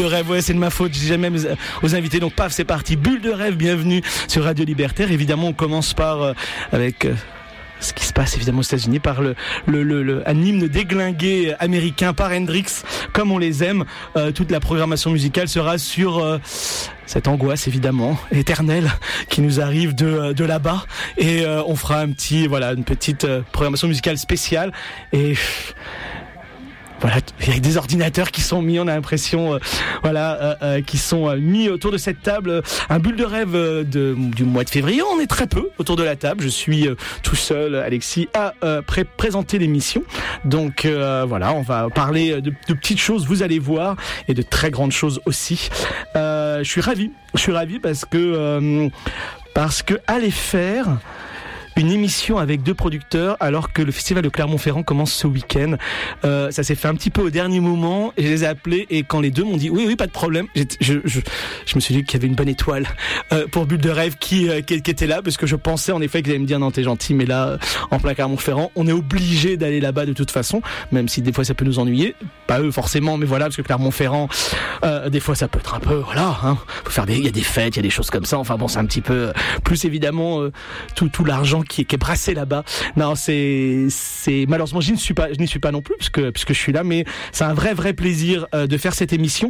rêve, ouais, c'est de ma faute, je dis jamais aux invités, donc paf, c'est parti. Bulle de rêve, bienvenue sur Radio Libertaire. Évidemment, on commence par avec ce qui se passe évidemment aux États-Unis, par un hymne déglingué américain par Hendrix, comme on les aime. Toute la programmation musicale sera sur cette angoisse évidemment éternelle qui nous arrive de là-bas, et on fera une petite programmation musicale spéciale, et voilà, il y a des ordinateurs qui sont mis, on a l'impression, qui sont mis autour de cette table. Un bulle de rêve du mois de février. On est très peu autour de la table. Je suis tout seul, Alexis, à présenter l'émission. Donc voilà, on va parler de petites choses, vous allez voir, et de très grandes choses aussi. Je suis ravi parce que aller faire une émission avec 2 producteurs alors que le festival de Clermont-Ferrand commence ce week-end. Ça s'est fait un petit peu au dernier moment, et je les ai appelés, et quand les 2 m'ont dit oui, pas de problème, je me suis dit qu'il y avait une bonne étoile pour Bulle de rêve qui était là, parce que je pensais en effet qu'ils allaient me dire non, t'es gentil, mais là en plein Clermont-Ferrand, on est obligé d'aller là-bas de toute façon, même si des fois ça peut nous ennuyer, pas eux forcément, mais voilà, parce que Clermont-Ferrand des fois ça peut être un peu il y a des fêtes, il y a des choses comme ça, enfin bon, c'est un petit peu plus évidemment tout l'argent qui est brassé là-bas. Non, c'est malheureusement je n'y suis pas non plus puisque je suis là, mais c'est un vrai plaisir de faire cette émission.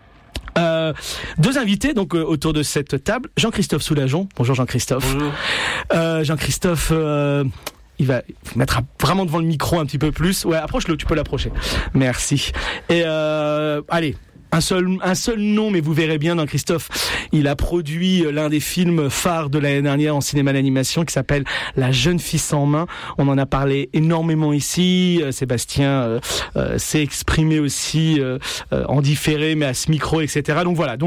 2 invités donc autour de cette table. Jean-Christophe Soulageon. Bonjour Jean-Christophe. Bonjour. Jean-Christophe il va mettre vraiment devant le micro un petit peu plus. Ouais, approche-le, tu peux l'approcher. Merci. Et allez, un seul nom, mais vous verrez bien, dans Christophe, il a produit l'un des films phares de l'année dernière en cinéma d'animation qui s'appelle La jeune fille sans main. On en a parlé énormément ici. Sébastien s'est exprimé aussi en différé, mais à ce micro, etc. Donc voilà,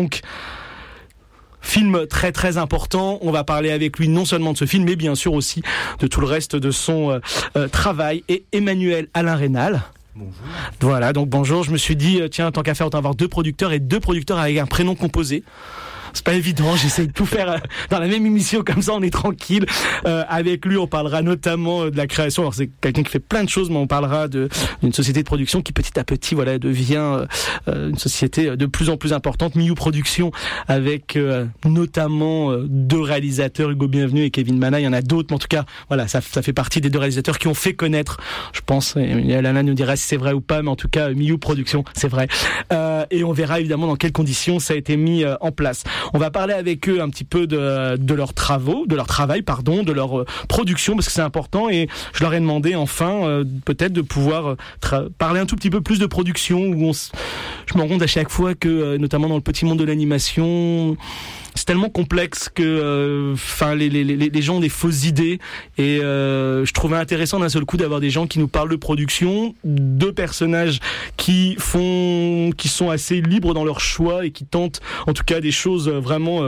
film très important. On va parler avec lui non seulement de ce film, mais bien sûr aussi de tout le reste de son travail. Et Emmanuel Alain Rénal. Bonjour. Voilà, donc bonjour. Je me suis dit, tiens, tant qu'à faire, autant avoir 2 producteurs, et 2 producteurs avec un prénom composé. C'est pas évident, j'essaie de tout faire dans la même émission, comme ça on est tranquille. Avec lui, on parlera notamment de la création. Alors c'est quelqu'un qui fait plein de choses, mais on parlera d'une société de production qui petit à petit devient une société de plus en plus importante. Miu Production, avec notamment 2 réalisateurs, Hugo Bienvenu et Kevin Mana. Il y en a d'autres, mais en tout cas, voilà, ça fait partie des 2 réalisateurs qui ont fait connaître, je pense, et Alain nous dira si c'est vrai ou pas, mais en tout cas, Miu Production, c'est vrai. Et on verra évidemment dans quelles conditions ça a été mis en place. On va parler avec eux un petit peu de leurs travail, de leur production, parce que c'est important, et je leur ai demandé enfin peut-être de pouvoir parler un tout petit peu plus de production, où je me rends compte à chaque fois que notamment dans le petit monde de l'animation, c'est tellement complexe que les gens ont des fausses idées, et je trouvais intéressant d'un seul coup d'avoir des gens qui nous parlent de production, 2 personnages qui sont assez libres dans leur choix et qui tentent en tout cas des choses vraiment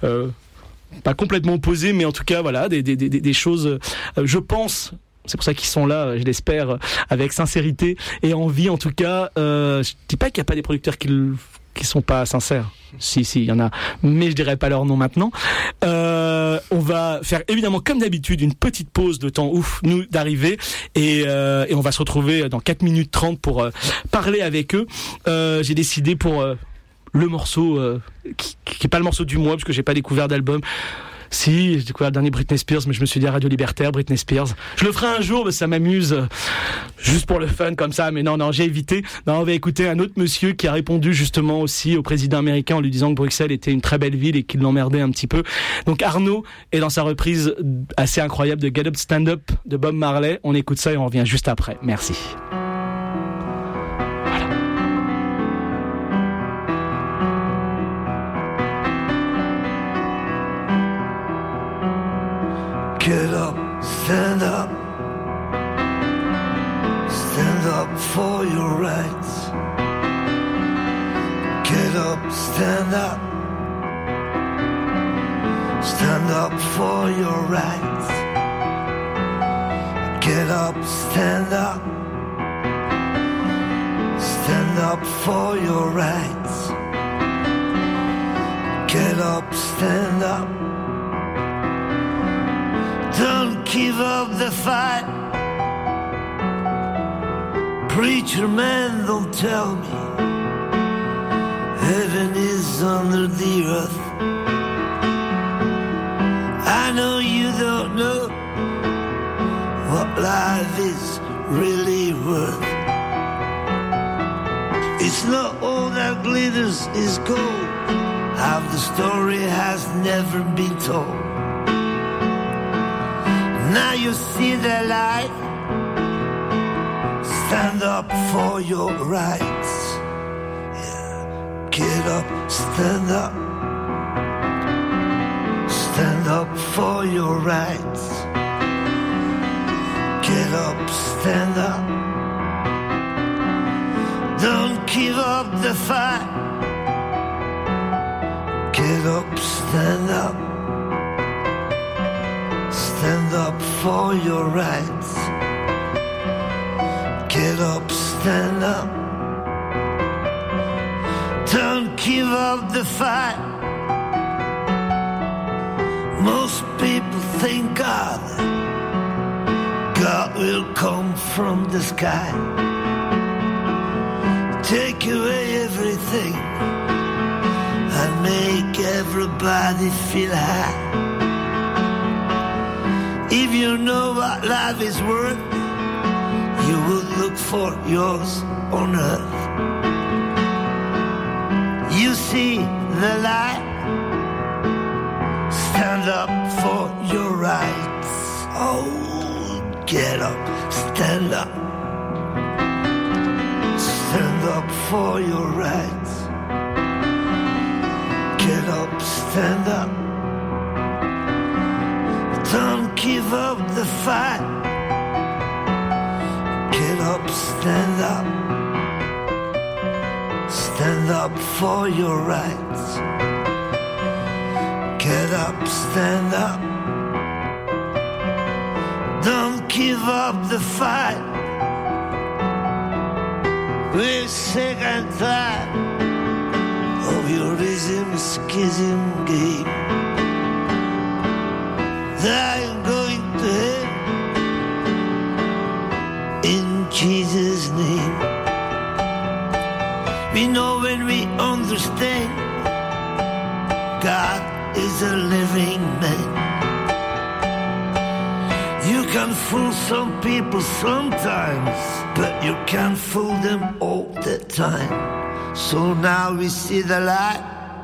pas complètement opposées, mais en tout cas voilà, des choses je pense. C'est pour ça qu'ils sont là, je l'espère, avec sincérité et envie. En tout cas, je dis pas qu'il n'y a pas des producteurs qui sont pas sincères. Si, il y en a, mais je dirais pas leur nom maintenant. On va faire évidemment comme d'habitude une petite pause de temps nous d'arriver, et on va se retrouver dans 4 minutes 30 pour parler avec eux. J'ai décidé pour le morceau qui est pas le morceau du mois, parce que j'ai pas découvert d'album. Si, j'ai découvert le dernier Britney Spears, mais je me suis dit à Radio Libertaire, Britney Spears. Je le ferai un jour, mais ça m'amuse, juste pour le fun comme ça, mais non, j'ai évité. Non, on va écouter un autre monsieur qui a répondu justement aussi au président américain en lui disant que Bruxelles était une très belle ville et qu'il l'emmerdait un petit peu. Donc Arnaud est dans sa reprise assez incroyable de Get Up Stand Up de Bob Marley. On écoute ça et on revient juste après. Merci. Get up, stand up. Stand up for your rights. Get up, stand up. Stand up for your rights. Get up, stand up. Stand up for your rights. Get up, stand up. Don't give up the fight. Preacher man, don't tell me Heaven is under the earth. I know you don't know what life is really worth. It's not all that glitters is gold. Half the story has never been told. Now you see the light. Stand up for your rights. Yeah. Get up, stand up. Stand up for your rights. Get up, stand up. Don't give up the fight. Get up, stand up. Stand up for your rights. Get up, stand up. Don't give up the fight. Most people think God will come from the sky, take away everything and make everybody feel high. If you know what life is worth, you will look for yours on earth. You see the light. Stand up for your rights. Oh, get up, stand up. Stand up for your rights. Get up, stand up. Don't give up the fight. Get up, stand up. Stand up for your rights. Get up, stand up. Don't give up the fight. We're sick and tired of your ism, schism game. I'm going to hell in Jesus' name. We know when we understand God is a living man. You can fool some people sometimes, but you can't fool them all the time. So now we see the light.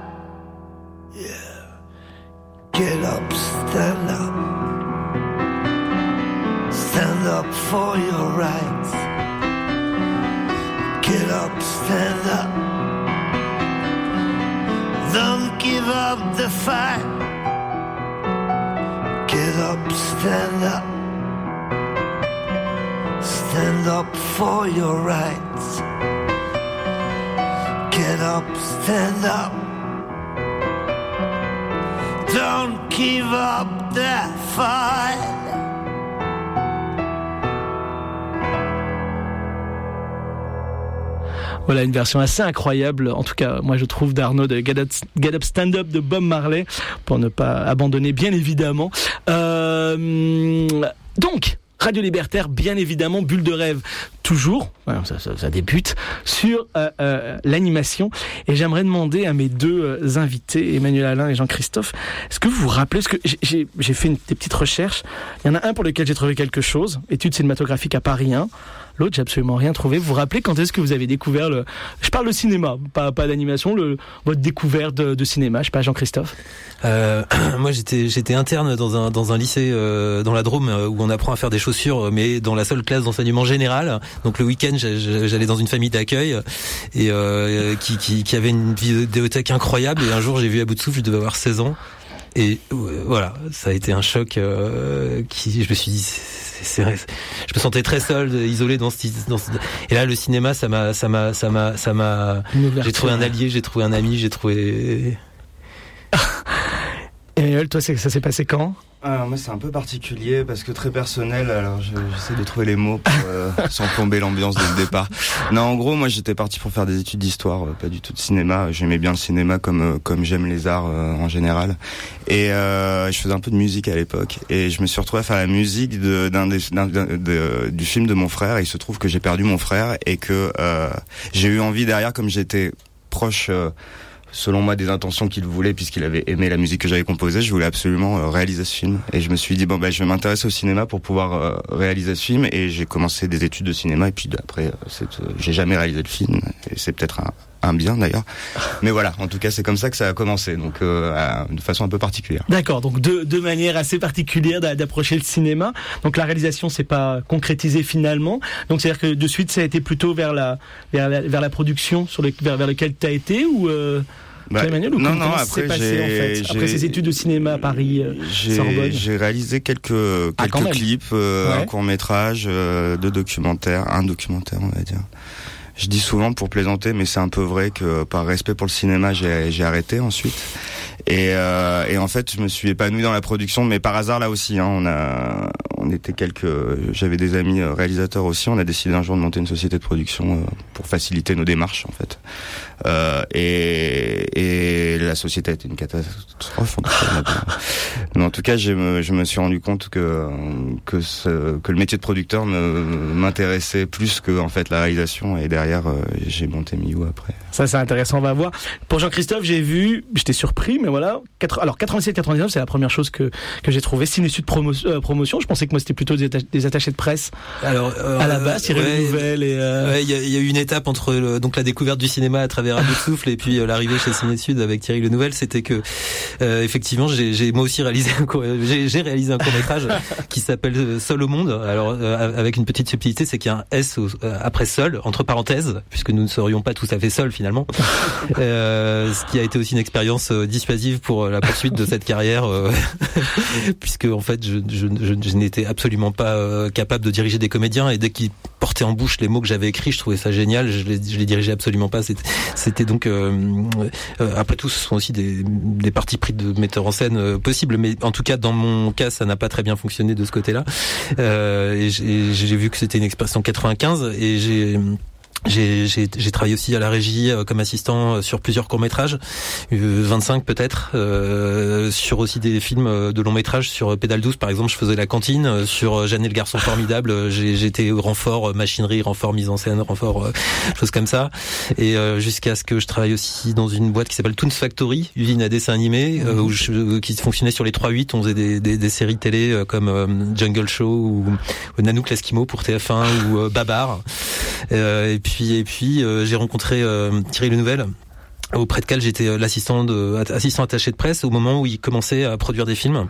Yeah. Get up, stand up. Stand up for your rights. Get up, stand up. Don't give up the fight. Get up, stand up. Stand up for your rights. Get up, stand up. Don't give up the fight. Voilà une version assez incroyable, en tout cas moi je trouve, d'Arnaud de Get Up Stand Up de Bob Marley, pour ne pas abandonner bien évidemment. Donc Radio Libertaire, bien évidemment, Bulle de Rêve, toujours, voilà, ça débute, sur l'animation. Et j'aimerais demander à mes deux invités, Emmanuel Alain et Jean-Christophe, est-ce que vous vous rappelez, parce que j'ai fait des petites recherches, il y en a un pour lequel j'ai trouvé quelque chose, études cinématographiques à Paris 1, l'autre j'ai absolument rien trouvé. Vous vous rappelez quand est-ce que vous avez découvert je parle de cinéma, pas d'animation, votre découverte de cinéma, je sais pas, Jean-Christophe? Moi j'étais interne dans un lycée dans la Drôme où on apprend à faire des chaussures, mais dans la seule classe d'enseignement général. Donc le week-end j'allais dans une famille d'accueil et qui avait une vidéothèque incroyable, et un jour j'ai vu À bout de souffle, je devais avoir 16 ans, et voilà, ça a été un choc je me suis dit je me sentais très seul, isolé dans ce et là le cinéma ça m'a j'ai trouvé un allié, j'ai trouvé un ami, j'ai trouvé. Emmanuel, toi ça s'est passé quand? Alors moi c'est un peu particulier parce que très personnel, alors j'essaie de trouver les mots pour sans plomber l'ambiance dès le départ. Non, en gros moi j'étais parti pour faire des études d'histoire, pas du tout de cinéma. J'aimais bien le cinéma comme j'aime les arts en général, et je faisais un peu de musique à l'époque, et je me suis retrouvé à faire la musique du film de mon frère, et il se trouve que j'ai perdu mon frère, et que j'ai eu envie derrière, comme j'étais proche, selon moi, des intentions qu'il voulait, puisqu'il avait aimé la musique que j'avais composée. Je voulais absolument réaliser ce film. Et je me suis dit, je vais m'intéresser au cinéma pour pouvoir réaliser ce film. Et j'ai commencé des études de cinéma. Et puis après, j'ai jamais réalisé le film. Et c'est peut-être un bien d'ailleurs. Mais voilà, en tout cas, c'est comme ça que ça a commencé. Donc, de façon un peu particulière. D'accord. Donc, deux manières assez particulières d'approcher le cinéma. Donc, la réalisation, c'est pas concrétisé finalement. Donc, c'est-à-dire que de suite, ça a été plutôt vers la production vers lequel tu as été ou Emmanuel, non, après passé, en fait, après ces études de cinéma à Paris, Sorbonne. J'ai réalisé quelques clips, un court-métrage, un documentaire, on va dire. Je dis souvent pour plaisanter, mais c'est un peu vrai que par respect pour le cinéma, j'ai arrêté ensuite. Et en fait, je me suis épanoui dans la production, mais par hasard là aussi. J'avais des amis réalisateurs aussi. On a décidé un jour de monter une société de production pour faciliter nos démarches, en fait. Et la société a été une catastrophe. Mais en tout cas, je me suis rendu compte que le métier de producteur m'intéressait plus que en fait la réalisation. Et derrière, j'ai monté Miou après. Ça, c'est intéressant, on va voir. Pour Jean-Christophe, j'étais surpris, mais voilà. Alors 87-99, c'est la première chose que j'ai trouvé. Ciné-Sud promotion. Je pensais que moi c'était plutôt des attachés de presse. Alors à la base, Thierry Nouvelle et. Il y a eu une étape entre donc la découverte du cinéma à travers Un bout de souffle et puis l'arrivée chez Ciné-Sud avec Thierry Nouvelle. C'était que effectivement, j'ai moi aussi réalisé j'ai réalisé un court-métrage qui s'appelle Seul au monde. Alors avec une petite subtilité, c'est qu'il y a un S après seul entre parenthèses, puisque nous ne serions pas tout à fait seuls finalement. Ce qui a été aussi une expérience dissuasive pour la poursuite de cette carrière, puisque en fait je n'étais absolument pas capable de diriger des comédiens, et dès qu'ils portaient en bouche les mots que j'avais écrits, je trouvais ça génial. Je les dirigeais absolument pas. C'était donc après tout, ce sont aussi des partis pris de metteur en scène possibles, mais en tout cas dans mon cas, ça n'a pas très bien fonctionné de ce côté-là. Et j'ai vu que c'était une expérience en 95, et j'ai travaillé aussi à la régie comme assistant sur plusieurs courts-métrages, 25 peut-être, sur aussi des films de long-métrage. Sur Pédale douce par exemple, je faisais la cantine. Sur Jeanne et le garçon formidable, j'étais renfort machinerie, renfort mise en scène, renfort choses comme ça. Et jusqu'à ce que je travaille aussi dans une boîte qui s'appelle Toons Factory, usine à dessin animé, qui fonctionnait sur les 3-8. On faisait des séries télé comme Jungle Show ou Nanook l'Eskimo pour TF1 ou Babar. Et puis j'ai rencontré Thierry Nouvelle, auprès de quel j'étais assistant attaché de presse au moment où il commençait à produire des films.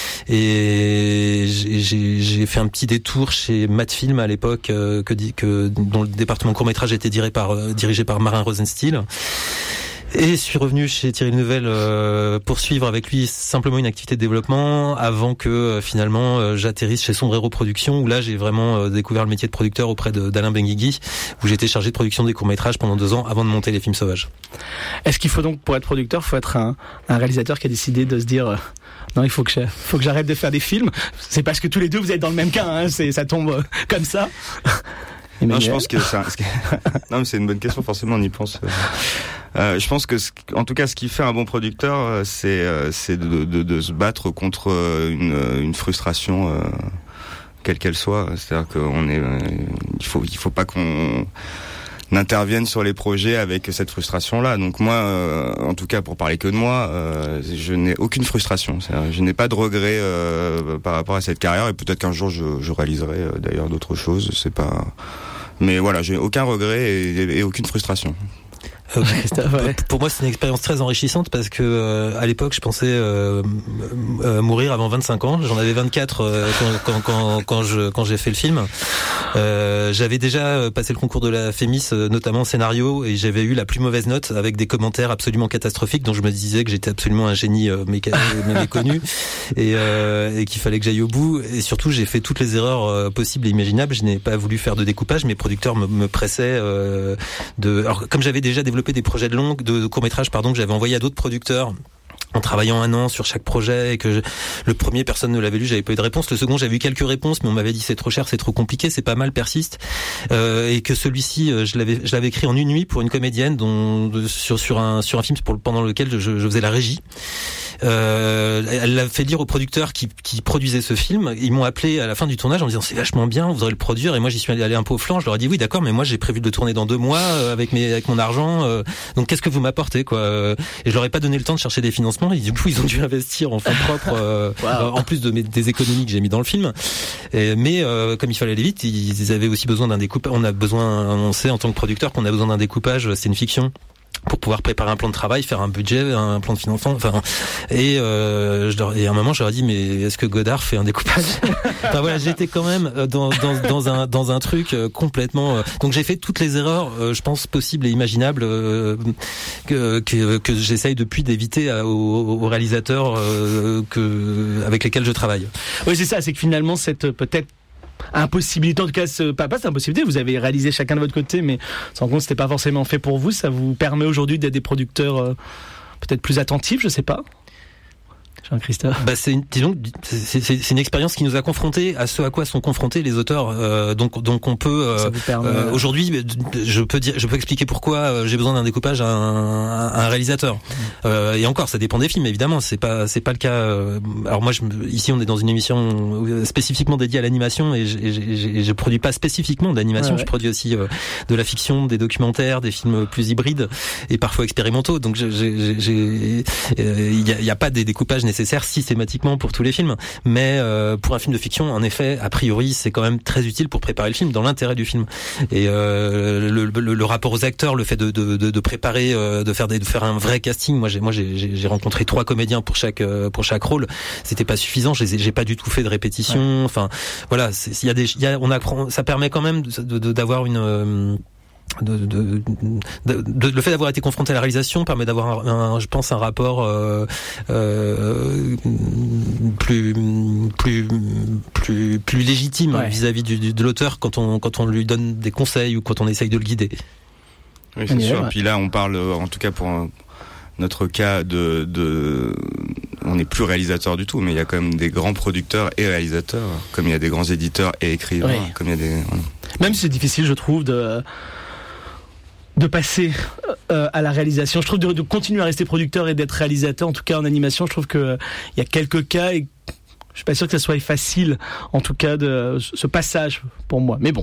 Et j'ai fait un petit détour chez Matfilm à l'époque, dont le département court-métrage était dirigé par Marin Rosenstiel. Et je suis revenu chez Thierry Nouvelle poursuivre avec lui simplement une activité de développement avant que finalement j'atterrisse chez Sombrero Productions, où là j'ai vraiment découvert le métier de producteur auprès d'Alain Benguigui, où j'étais chargé de production des courts-métrages pendant 2 ans avant de monter Les Films Sauvages. Est-ce qu'il faut donc, pour être producteur, faut être un réalisateur qui a décidé de se dire non, il faut que j'arrête de faire des films? C'est parce que tous les deux vous êtes dans le même cas, hein, ça tombe comme ça. Non, je pense que non, mais c'est une bonne question. Forcément, on y pense. Je pense que, en tout cas, ce qui fait un bon producteur, c'est de se battre contre une frustration, quelle qu'elle soit. C'est-à-dire il faut pas qu'on n'intervienne sur les projets avec cette frustration-là. Donc moi, en tout cas, pour parler que de moi, je n'ai aucune frustration. Je n'ai pas de regret par rapport à cette carrière, et peut-être qu'un jour je réaliserai d'ailleurs d'autres choses. C'est pas. Mais voilà, j'ai aucun regret et aucune frustration. Ouais. Pour moi, c'est une expérience très enrichissante parce que à l'époque, je pensais mourir avant 25 ans. J'en avais 24 quand j'ai fait le film. J'avais déjà passé le concours de la Fémis, notamment en scénario, et j'avais eu la plus mauvaise note avec des commentaires absolument catastrophiques, dont je me disais que j'étais absolument un génie méconnu et qu'il fallait que j'aille au bout. Et surtout, j'ai fait toutes les erreurs possibles et imaginables. Je n'ai pas voulu faire de découpage. Mes producteurs me pressaient alors, comme j'avais déjà développé des projets de court-métrage, que j'avais envoyé à d'autres producteurs en travaillant 1 an sur chaque projet, et que le premier, personne ne l'avait lu, j'avais pas eu de réponse. Le second, j'avais eu quelques réponses, mais on m'avait dit c'est trop cher, c'est trop compliqué, c'est pas mal, persiste. Et que celui-ci, je l'avais écrit en une nuit pour une comédienne sur un film pendant lequel je faisais la régie. Elle l'a fait dire aux producteurs qui produisaient ce film. Ils m'ont appelé à la fin du tournage en me disant c'est vachement bien, vous voudrez le produire. Et moi j'y suis allé un peu au flanc. Je leur ai dit oui d'accord, mais moi j'ai prévu de le tourner dans 2 mois avec mon argent. Donc qu'est-ce que vous m'apportez quoi? Et je leur ai pas donné le temps de chercher des financements. Et du coup ils ont dû investir en fonds propres en plus des économies que j'ai mis dans le film. Mais comme il fallait aller vite, ils avaient aussi besoin d'un découpage. On sait en tant que producteur qu'on a besoin d'un découpage. C'est une fiction. Pour pouvoir préparer un plan de travail, faire un budget, un plan de financement, et à un moment je leur ai dit mais est-ce que Godard fait un découpage? Enfin voilà, j'étais quand même dans un truc complètement. Donc j'ai fait toutes les erreurs, je pense possibles et imaginables que j'essaye depuis d'éviter aux réalisateurs avec lesquels je travaille. Oui c'est ça, c'est que finalement cette peut-être impossibilité, en tout cas, pas c'est impossibilité, vous avez réalisé chacun de votre côté, mais sans compte c'était pas forcément fait pour vous, ça vous permet aujourd'hui d'être des producteurs peut-être plus attentifs, je sais pas. Jean-Christophe. C'est une expérience qui nous a confrontés à ce à quoi sont confrontés les auteurs. Donc on peut aujourd'hui, je peux expliquer pourquoi j'ai besoin d'un découpage à un réalisateur. Et encore, ça dépend des films évidemment. C'est pas le cas. Alors moi, ici, on est dans une émission spécifiquement dédiée à l'animation et je produis pas spécifiquement d'animation. Je produis aussi de la fiction, des documentaires, des films plus hybrides et parfois expérimentaux. Donc il y a pas des découpages nécessaires systématiquement pour tous les films, mais pour un film de fiction, en effet, a priori, c'est quand même très utile pour préparer le film, dans l'intérêt du film. Et le rapport aux acteurs, le fait de préparer, de faire un vrai casting. Moi, j'ai rencontré 3 comédiens pour chaque rôle. C'était pas suffisant. J'ai pas du tout fait de répétition. Enfin, voilà, on apprend. Ça permet quand même d'avoir une le fait d'avoir été confronté à la réalisation permet d'avoir je pense un rapport plus légitime vis-à-vis de l'auteur quand on lui donne des conseils ou quand on essaye de le guider. Oui, c'est sûr. Puis là on parle en tout cas pour notre cas on n'est plus réalisateur du tout, mais il y a quand même des grands producteurs et réalisateurs, comme il y a des grands éditeurs et écrivains, comme il y a des même si c'est difficile je trouve de passer à la réalisation. Je trouve de continuer à rester producteur et d'être réalisateur, en tout cas en animation, je trouve que il y a quelques cas et je suis pas sûr que ça soit facile, en tout cas de ce passage pour moi. Mais bon.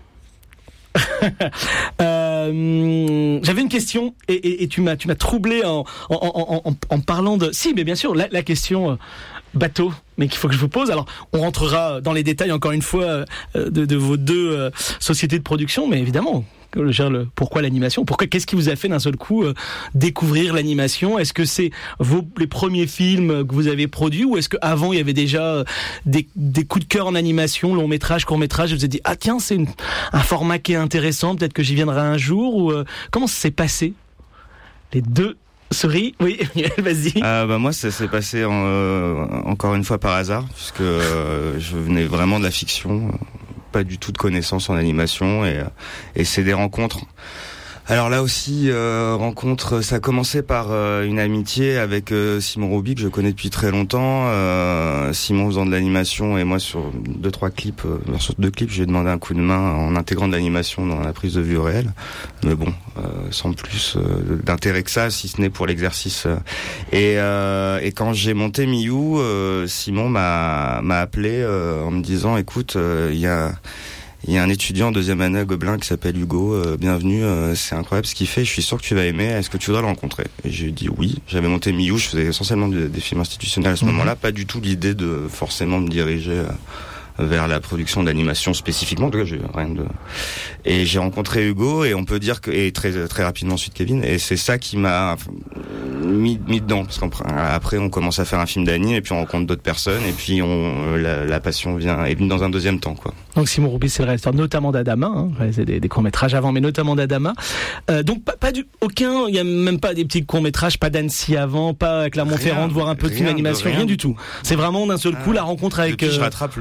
J'avais une question et tu m'as troublé en parlant de. Si, mais bien sûr, la question bateau, mais qu'il faut que je vous pose. Alors, on rentrera dans les détails encore une fois de vos 2 sociétés de production, mais évidemment. Pourquoi l'animation? Qu'est-ce qui vous a fait d'un seul coup découvrir l'animation? Est-ce que c'est les premiers films que vous avez produits ou est-ce qu'avant il y avait déjà des coups de cœur en animation, long métrage, court métrage, et vous avez dit ah tiens c'est un format qui est intéressant, peut-être que j'y viendrai un jour ou comment ça s'est passé? Les 2 souris, oui, vas-y. Moi ça s'est passé encore une fois par hasard puisque je venais vraiment de la fiction. Pas du tout de connaissances en animation et c'est des rencontres. Alors là aussi, rencontre, ça a commencé par une amitié avec Simon Rouby que je connais depuis très longtemps. Simon faisant de l'animation et moi sur 2-3 clips, sur 2 clips, j'ai demandé un coup de main en intégrant de l'animation dans la prise de vue réelle. Mais bon, sans plus d'intérêt que ça, si ce n'est pour l'exercice. Et quand j'ai monté Miou, Simon m'a appelé en me disant, écoute, il y a un étudiant en 2e année à Gobelin qui s'appelle Hugo, bienvenue, c'est incroyable ce qu'il fait, je suis sûr que tu vas aimer, est-ce que tu voudrais le rencontrer? Et j'ai dit oui, j'avais monté Miou, je faisais essentiellement des films institutionnels à ce moment-là, pas du tout l'idée de forcément me diriger vers la production d'animation spécifiquement, en tout cas j'ai rien de... Et j'ai rencontré Hugo et on peut dire que, et très, très rapidement ensuite Kevin, et c'est ça qui m'a mis dedans, parce qu'après on commence à faire un film d'anime et puis on rencontre d'autres personnes et puis la passion est venue dans un 2e temps, quoi. Donc Simon Rouby c'est le réalisateur notamment d'Adama, c'est des courts-métrages avant, mais notamment d'Adama. Donc il y a même pas des petits courts-métrages, pas d'Annecy avant, pas à Clermont-Ferrand de voir un peu de film d'animation, rien du tout. C'est vraiment d'un seul coup la rencontre avec... Depuis je rattrape le temps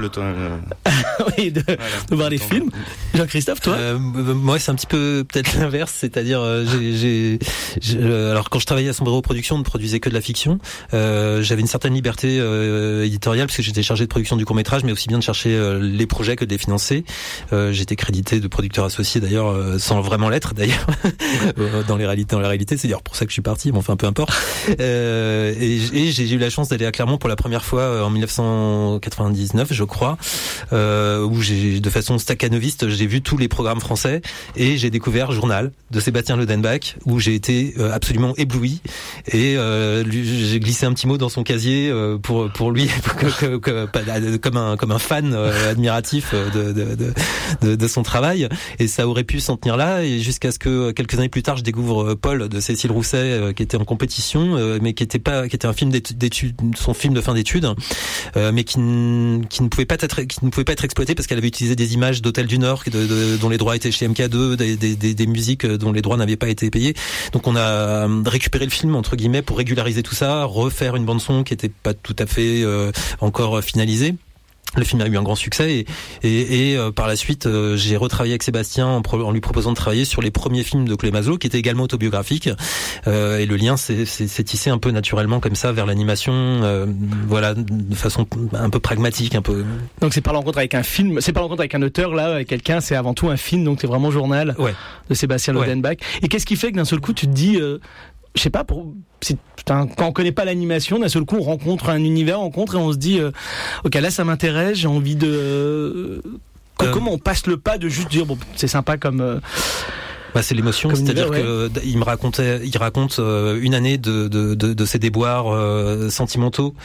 Oui, de voir les films. Jean-Christophe, toi? Moi, c'est un petit peu peut-être l'inverse, c'est-à-dire alors quand je travaillais à Sombrero Productions, on ne produisait que de la fiction. J'avais une certaine liberté éditoriale parce que j'étais chargé de production du court-métrage, mais aussi bien de chercher les projets que de les financer. J'étais crédité de producteur associé d'ailleurs, sans vraiment l'être d'ailleurs, dans la réalité. C'est d'ailleurs pour ça que je suis parti, mais enfin peu importe. Et j'ai eu la chance d'aller à Clermont pour la première fois en 1999, je crois, où de façon stakhanoviste, j'ai vu tous les programmes français et j'ai découvert Journal de Sébastien Lodenbach, où j'ai été absolument ébloui, et j'ai glissé un petit mot dans son casier pour lui comme un fan admiratif de son travail, et ça aurait pu s'en tenir là, et jusqu'à ce que quelques années plus tard je découvre Paul de Cécile Rousset, qui était en compétition, mais qui était un film d'études, son film de fin d'études, mais qui ne pouvait pas être exploité parce qu'elle avait utilisé des images d'Hôtel du Nord dont les droits étaient chez MK2, des musiques dont les droits n'avaient pas été payés. Donc on a récupéré le film entre guillemets pour régulariser tout ça, refaire une bande son qui était pas tout à fait encore finalisée. Le film a eu un grand succès et par la suite j'ai retravaillé avec Sébastien en lui proposant de travailler sur les premiers films de Chloé Mazlo qui étaient également autobiographiques, et le lien s'est tissé un peu naturellement comme ça vers l'animation, voilà, de façon un peu pragmatique, un peu. Donc c'est pas la rencontre avec un film, c'est pas la rencontre avec un auteur là, avec quelqu'un, c'est avant tout un film, donc c'est vraiment Journal de Sébastien Lodenbach. Et qu'est-ce qui fait que d'un seul coup tu te dis je sais pas, quand on connaît pas l'animation, d'un seul coup on rencontre un univers, et on se dit ok, là ça m'intéresse, j'ai envie de comment on passe le pas de juste dire bon, c'est sympa comme c'est l'émotion, c'est-à-dire que il raconte une année de ses déboires sentimentaux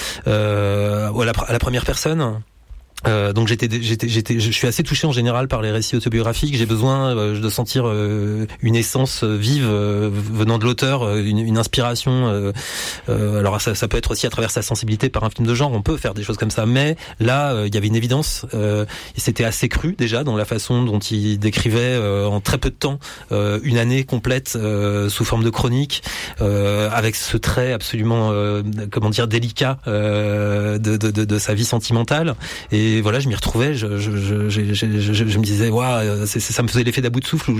à la première personne. Donc je suis assez touché en général par les récits autobiographiques. J'ai besoin de sentir une essence vive venant de l'auteur, une inspiration. Alors ça peut être aussi à travers sa sensibilité par un film de genre. On peut faire des choses comme ça, mais là il y avait une évidence. Et c'était assez cru déjà dans la façon dont il décrivait en très peu de temps une année complète sous forme de chronique, avec ce trait absolument délicat de sa vie sentimentale. Et voilà, je m'y retrouvais, je me disais, waouh, ça me faisait l'effet d'à bout de souffle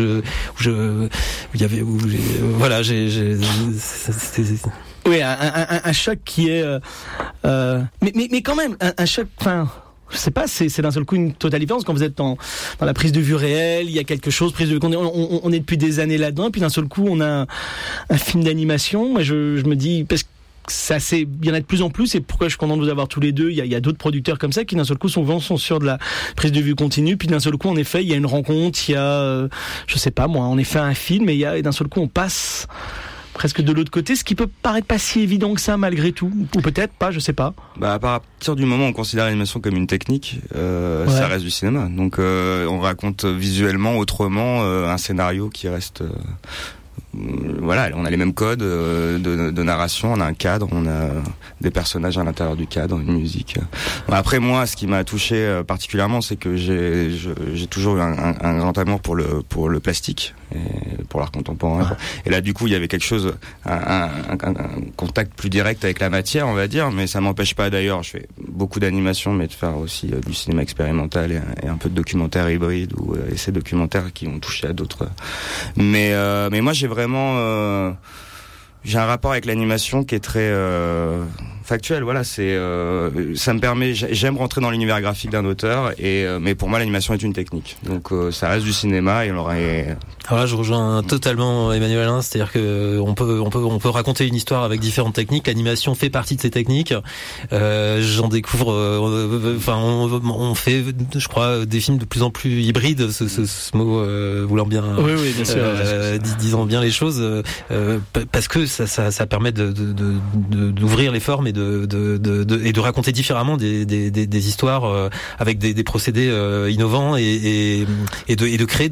oui, un choc qui est, mais quand même, un choc, enfin, je sais pas, c'est d'un seul coup une totale différence quand vous êtes dans la prise de vue réelle, il y a quelque chose, on est depuis des années là-dedans, puis d'un seul coup on a un film d'animation. Moi, je me dis, parce que il y en a de plus en plus, et pourquoi je suis content de vous avoir tous les deux. Il y a d'autres producteurs comme ça qui d'un seul coup sont sur de la prise de vue continue, puis d'un seul coup en effet il y a une rencontre, il y a je sais pas moi, en effet un film, et d'un seul coup on passe presque de l'autre côté, ce qui peut paraître pas si évident que ça malgré tout, ou peut-être pas, je sais pas. À partir du moment où on considère l'animation comme une technique, ça reste du cinéma. Donc on raconte visuellement autrement un scénario qui reste voilà, on a les mêmes codes de narration, on a un cadre, on a des personnages à l'intérieur du cadre, une musique. Après moi, ce qui m'a touché particulièrement, c'est que j'ai toujours eu un grand amour pour le plastique et pour l'art contemporain. Et là, du coup, il y avait quelque chose, un contact plus direct avec la matière, on va dire. Mais ça m'empêche pas, d'ailleurs, je fais beaucoup d'animation, mais de faire aussi du cinéma expérimental et un peu de documentaire hybride ou essais documentaires qui ont touché à d'autres. Mais moi, j'ai vraiment j'ai un rapport avec l'animation qui est très factuel. Voilà, ça me permet, j'aime rentrer dans l'univers graphique d'un auteur, mais pour moi l'animation est une technique. Donc ça reste du cinéma, et on aurait. Alors là, je rejoins totalement Emmanuel Alain, c'est-à-dire que on peut raconter une histoire avec différentes techniques. L'animation fait partie de ces techniques. J'en découvre. On fait, je crois, des films de plus en plus hybrides. Ce mot voulant bien. Oui, bien sûr. Disons bien les choses, parce que ça permet d'ouvrir les formes et de raconter différemment des histoires avec des procédés innovants et de créer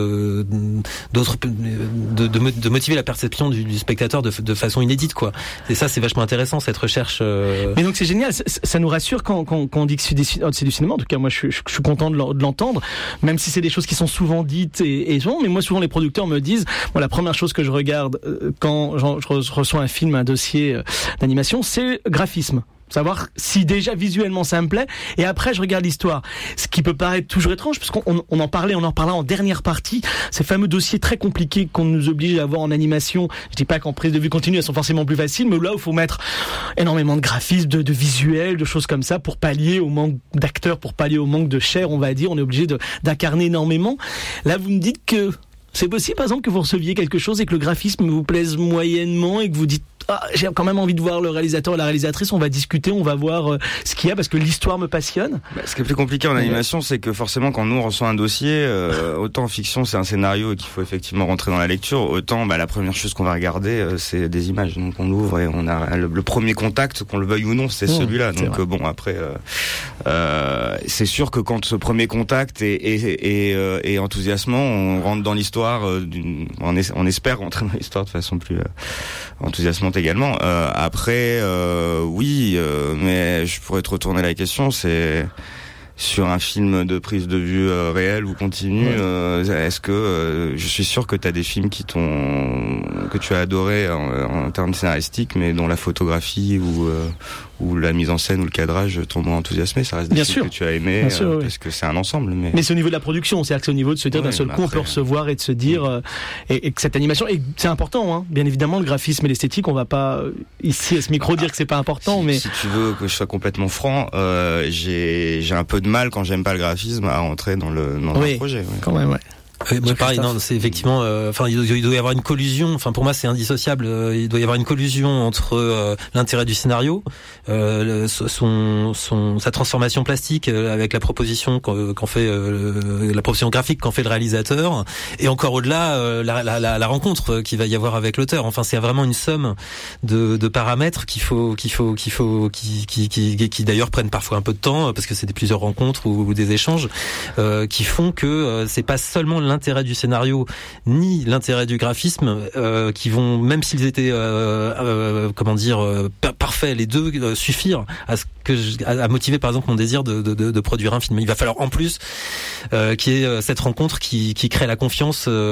de motiver la perception du spectateur de façon inédite, quoi. Et ça, c'est vachement intéressant, cette recherche. Mais donc c'est génial, ça nous rassure quand on dit que c'est du cinéma. En tout cas, moi je suis content de l'entendre, même si c'est des choses qui sont souvent dites et mais moi souvent les producteurs me disent, la première chose que je regarde quand je reçois un film, un dossier d'animation, c'est graphisme. savoir si déjà visuellement ça me plaît, et après je regarde l'histoire. Ce qui peut paraître toujours étrange, parce qu'on en parlait en dernière partie, ces fameux dossiers très compliqués qu'on nous oblige à avoir en animation. Je dis pas qu'en prise de vue continue elles sont forcément plus faciles, mais là où il faut mettre énormément de graphisme, de visuels, de choses comme ça pour pallier au manque d'acteurs, pour pallier au manque de chair, on va dire, on est obligé d'incarner énormément. Là vous me dites que c'est possible, par exemple, que vous receviez quelque chose et que le graphisme vous plaise moyennement et que vous dites j'ai quand même envie de voir le réalisateur et la réalisatrice, on va discuter, on va voir ce qu'il y a parce que l'histoire me passionne. Ce qui est plus compliqué en animation, c'est que forcément quand nous on reçoit un dossier, autant en fiction c'est un scénario et qu'il faut effectivement rentrer dans la lecture, autant la première chose qu'on va regarder c'est des images. Donc on l'ouvre et on a le premier contact, qu'on le veuille ou non, c'est celui-là. Donc bon après c'est sûr que quand ce premier contact est enthousiasmant, on rentre dans l'histoire, on espère rentrer dans l'histoire de façon plus enthousiasmante également. Après, oui, mais je pourrais te retourner la question, c'est sur un film de prise de vue réelle ou continue, est-ce que je suis sûr que tu as des films que tu as adoré en termes scénaristiques, mais dont la photographie ou la mise en scène ou le cadrage t'ont moins enthousiasmé, ça reste des films que tu as aimé parce que c'est un ensemble. Mais c'est au niveau de la production, c'est-à-dire que c'est au niveau de se dire d'un seul coup on peut recevoir et de se dire et que cette animation, et c'est important, hein, bien évidemment le graphisme et l'esthétique, on va pas ici à ce micro dire que c'est pas important, mais si tu veux que je sois complètement franc, j'ai un peu de mal quand j'aime pas le graphisme à rentrer dans un projet. Quand même, moi, pareil, non, c'est effectivement, il doit y avoir une collusion. Enfin, pour moi, c'est indissociable. Il doit y avoir une collusion entre l'intérêt du scénario, sa transformation plastique avec la proposition qu'en fait la proposition graphique qu'en fait le réalisateur, et encore au-delà la rencontre qu'il va y avoir avec l'auteur. Enfin, c'est vraiment une somme de paramètres qui d'ailleurs prennent parfois un peu de temps parce que c'est plusieurs rencontres ou des échanges qui font que c'est pas seulement l'intérêt du scénario ni l'intérêt du graphisme qui vont, même s'ils étaient parfaits, les deux suffire à motiver par exemple mon désir de produire un film. Il va falloir en plus qu'il y ait cette rencontre qui crée la confiance, qui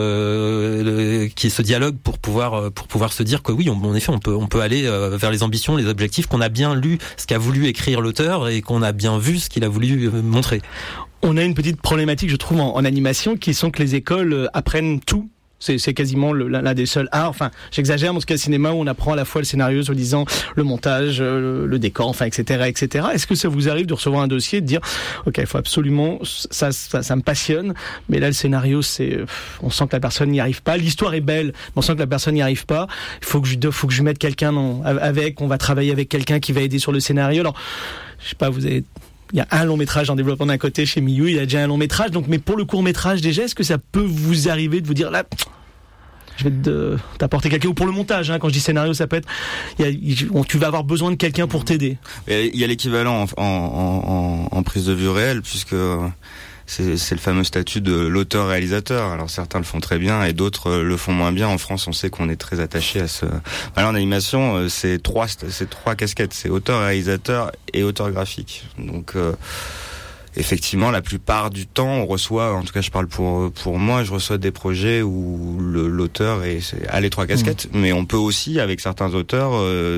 est ce dialogue pour pouvoir se dire que oui, en effet on peut aller vers les ambitions, les objectifs, qu'on a bien lu ce qu'a voulu écrire l'auteur et qu'on a bien vu ce qu'il a voulu montrer. On a une petite problématique, je trouve, en animation, qui sont que les écoles apprennent tout. C'est quasiment l'un des seuls arts. Enfin, j'exagère, mais en tout cas, le cinéma où on apprend à la fois le scénario, soi-disant, le montage, le décor, enfin, etc., etc. Est-ce que ça vous arrive de recevoir un dossier et de dire, ok, il faut absolument, ça me passionne, mais là, le scénario, on sent que la personne n'y arrive pas. L'histoire est belle, mais on sent que la personne n'y arrive pas. Il faut que je mette quelqu'un on va travailler avec quelqu'un qui va aider sur le scénario. Alors, je sais pas, il y a un long métrage en développement d'un côté chez Miyu, il y a déjà un long métrage. Donc, mais pour le court métrage déjà, est-ce que ça peut vous arriver de vous dire là, je vais t'apporter quelqu'un, ou pour le montage, hein, quand je dis scénario, ça peut être, tu vas avoir besoin de quelqu'un pour t'aider. Il y a l'équivalent en prise de vue réelle, puisque c'est le fameux statut de l'auteur-réalisateur. Alors certains le font très bien et d'autres le font moins bien. En France, on sait qu'on est très attaché à ce. Alors en animation, c'est trois casquettes, c'est auteur-réalisateur et auteur graphique. Donc effectivement, la plupart du temps, on reçoit, en tout cas je parle pour moi, je reçois des projets où l'auteur a les trois casquettes, mais on peut aussi, avec certains auteurs,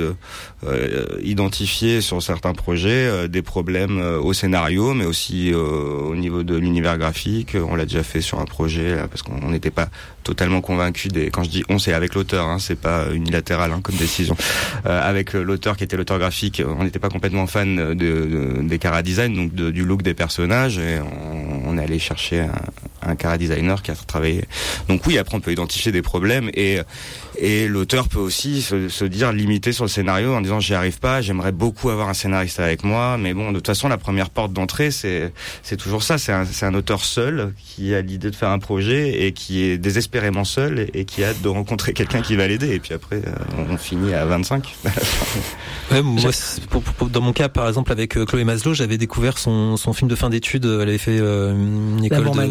identifier sur certains projets des problèmes au scénario, mais aussi au niveau de l'univers graphique. On l'a déjà fait sur un projet, là, parce qu'on n'était pas totalement convaincu quand je dis on, c'est avec l'auteur, hein, c'est pas unilatéral comme décision. Avec l'auteur qui était l'auteur graphique, on n'était pas complètement fan des chara design, donc du look des personnages, et on est allé chercher un chara designer qui a travaillé. Donc oui, après on peut identifier des problèmes, et l'auteur peut aussi se dire limité sur le scénario en disant j'y arrive pas, j'aimerais beaucoup avoir un scénariste avec moi, mais bon, de toute façon la première porte d'entrée c'est toujours ça, c'est un auteur seul qui a l'idée de faire un projet et qui est désespérément seul et qui a hâte de rencontrer quelqu'un qui va l'aider, et puis après on finit à 25. Ouais, moi, dans mon cas, par exemple, avec Chloé Maslow, j'avais découvert son film de fin d'études. Elle avait fait une école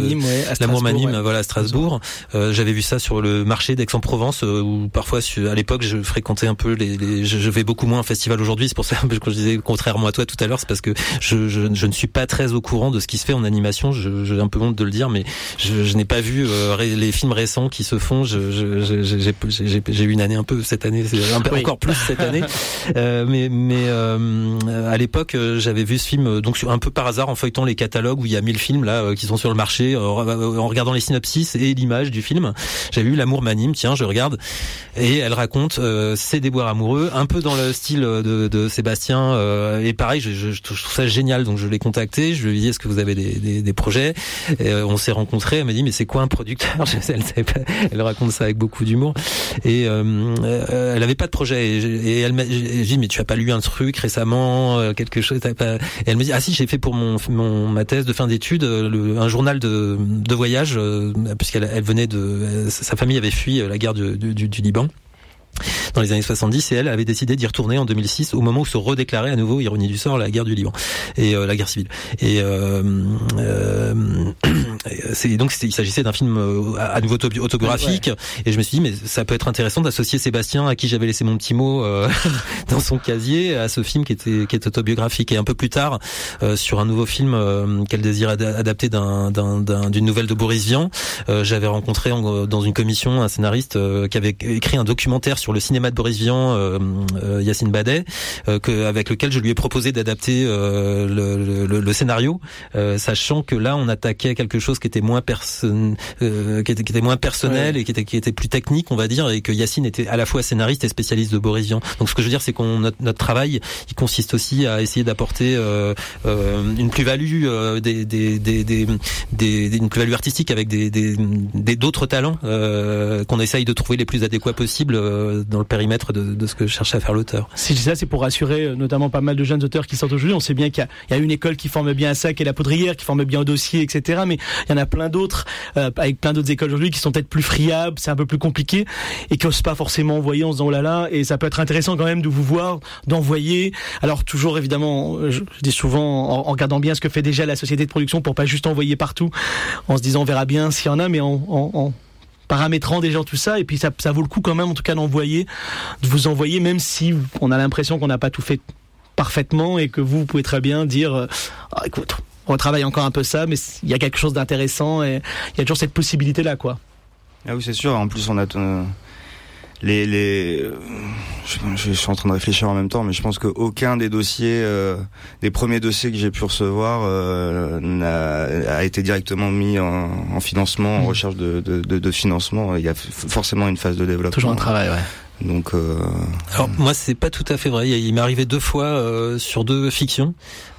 L'amour m'anime, voilà, à Strasbourg. J'avais vu ça sur le marché d'Aix-en-Provence, où parfois, à l'époque, je fréquentais un peu je vais beaucoup moins en festival aujourd'hui. C'est pour ça que je disais, contrairement à toi tout à l'heure, c'est parce que je ne suis pas très au courant de ce qui se fait en animation. J'ai un peu honte de le dire, mais je n'ai pas vu les films récents qui se font. J'ai eu une année un peu cette année, c'est un peu encore plus cette année. Mais à l'époque, j'avais vu ce film donc un peu par hasard en feuilletant les catalogues où il y a 1000 films là qui sont sur le marché, en regardant les synopsis et l'image du film. J'avais vu L'amour m'anime, tiens, je regarde, et elle raconte ses déboires amoureux, un peu dans le style de Sébastien, et pareil, je trouve ça génial, donc je l'ai contacté, je lui ai dit est-ce que vous avez des projets, et on s'est rencontrés, elle m'a dit mais c'est quoi un producteur, elle savait pas, elle raconte ça avec beaucoup d'humour, et elle avait pas de projet, et elle m'a dit mais tu as pas lu un truc récemment, quelque chose, et elle me dit ah si, j'ai fait pour ma thèse de fin d'études un journal de voyage, puisqu'elle venait sa famille avait fui la guerre du Liban dans les années 70, et elle avait décidé d'y retourner en 2006 au moment où se redéclarait à nouveau, ironie du sort, la guerre du Liban et la guerre civile. Et il s'agissait d'un film à nouveau autobiographique, ouais. Et je me suis dit mais ça peut être intéressant d'associer Sébastien, à qui j'avais laissé mon petit mot dans son casier, à ce film qui est autobiographique. Et un peu plus tard, sur un nouveau film qu'elle désire adapter d'une nouvelle de Boris Vian, j'avais rencontré dans une commission un scénariste qui avait écrit un documentaire sur le cinéma de Boris Vian, Yacine Badet, avec lequel je lui ai proposé d'adapter le scénario, sachant que là on attaquait quelque chose qui était moins personnel, ouais. Et qui était plus technique, on va dire, et que Yacine était à la fois scénariste et spécialiste de Boris Vian. Donc ce que je veux dire, c'est notre travail, il consiste aussi à essayer d'apporter une plus-value, une plus-value artistique avec d'autres talents qu'on essaye de trouver les plus adéquats possibles dans le périmètre de ce que cherche à faire l'auteur. Si je dis ça, c'est pour rassurer notamment pas mal de jeunes auteurs qui sortent aujourd'hui. On sait bien qu'il y a une école qui forme bien à ça, qui est la Poudrière, qui forme bien au dossier, etc. Mais il y en a plein d'autres, avec plein d'autres écoles aujourd'hui qui sont peut-être plus friables, c'est un peu plus compliqué, et qui osent pas forcément envoyer en se disant oh là là, et ça peut être intéressant quand même de vous voir, d'envoyer. Alors toujours évidemment, je dis souvent en regardant bien ce que fait déjà la société de production pour pas juste envoyer partout, en se disant on verra bien s'il y en a, mais en paramétrant déjà tout ça, et puis ça vaut le coup quand même en tout cas de vous envoyer, même si on a l'impression qu'on n'a pas tout fait parfaitement, et que vous pouvez très bien dire écoute, on retravaille encore un peu ça, mais il y a quelque chose d'intéressant, et il y a toujours cette possibilité là, quoi. Ah oui, c'est sûr, en plus on a je suis en train de réfléchir en même temps, mais je pense qu'aucun des dossiers, des premiers dossiers que j'ai pu recevoir, a été directement mis en financement, en recherche de financement. Il y a forcément une phase de développement. Toujours un travail, ouais. Donc alors moi c'est pas tout à fait vrai. Il m'est arrivé 2 fois sur 2 fictions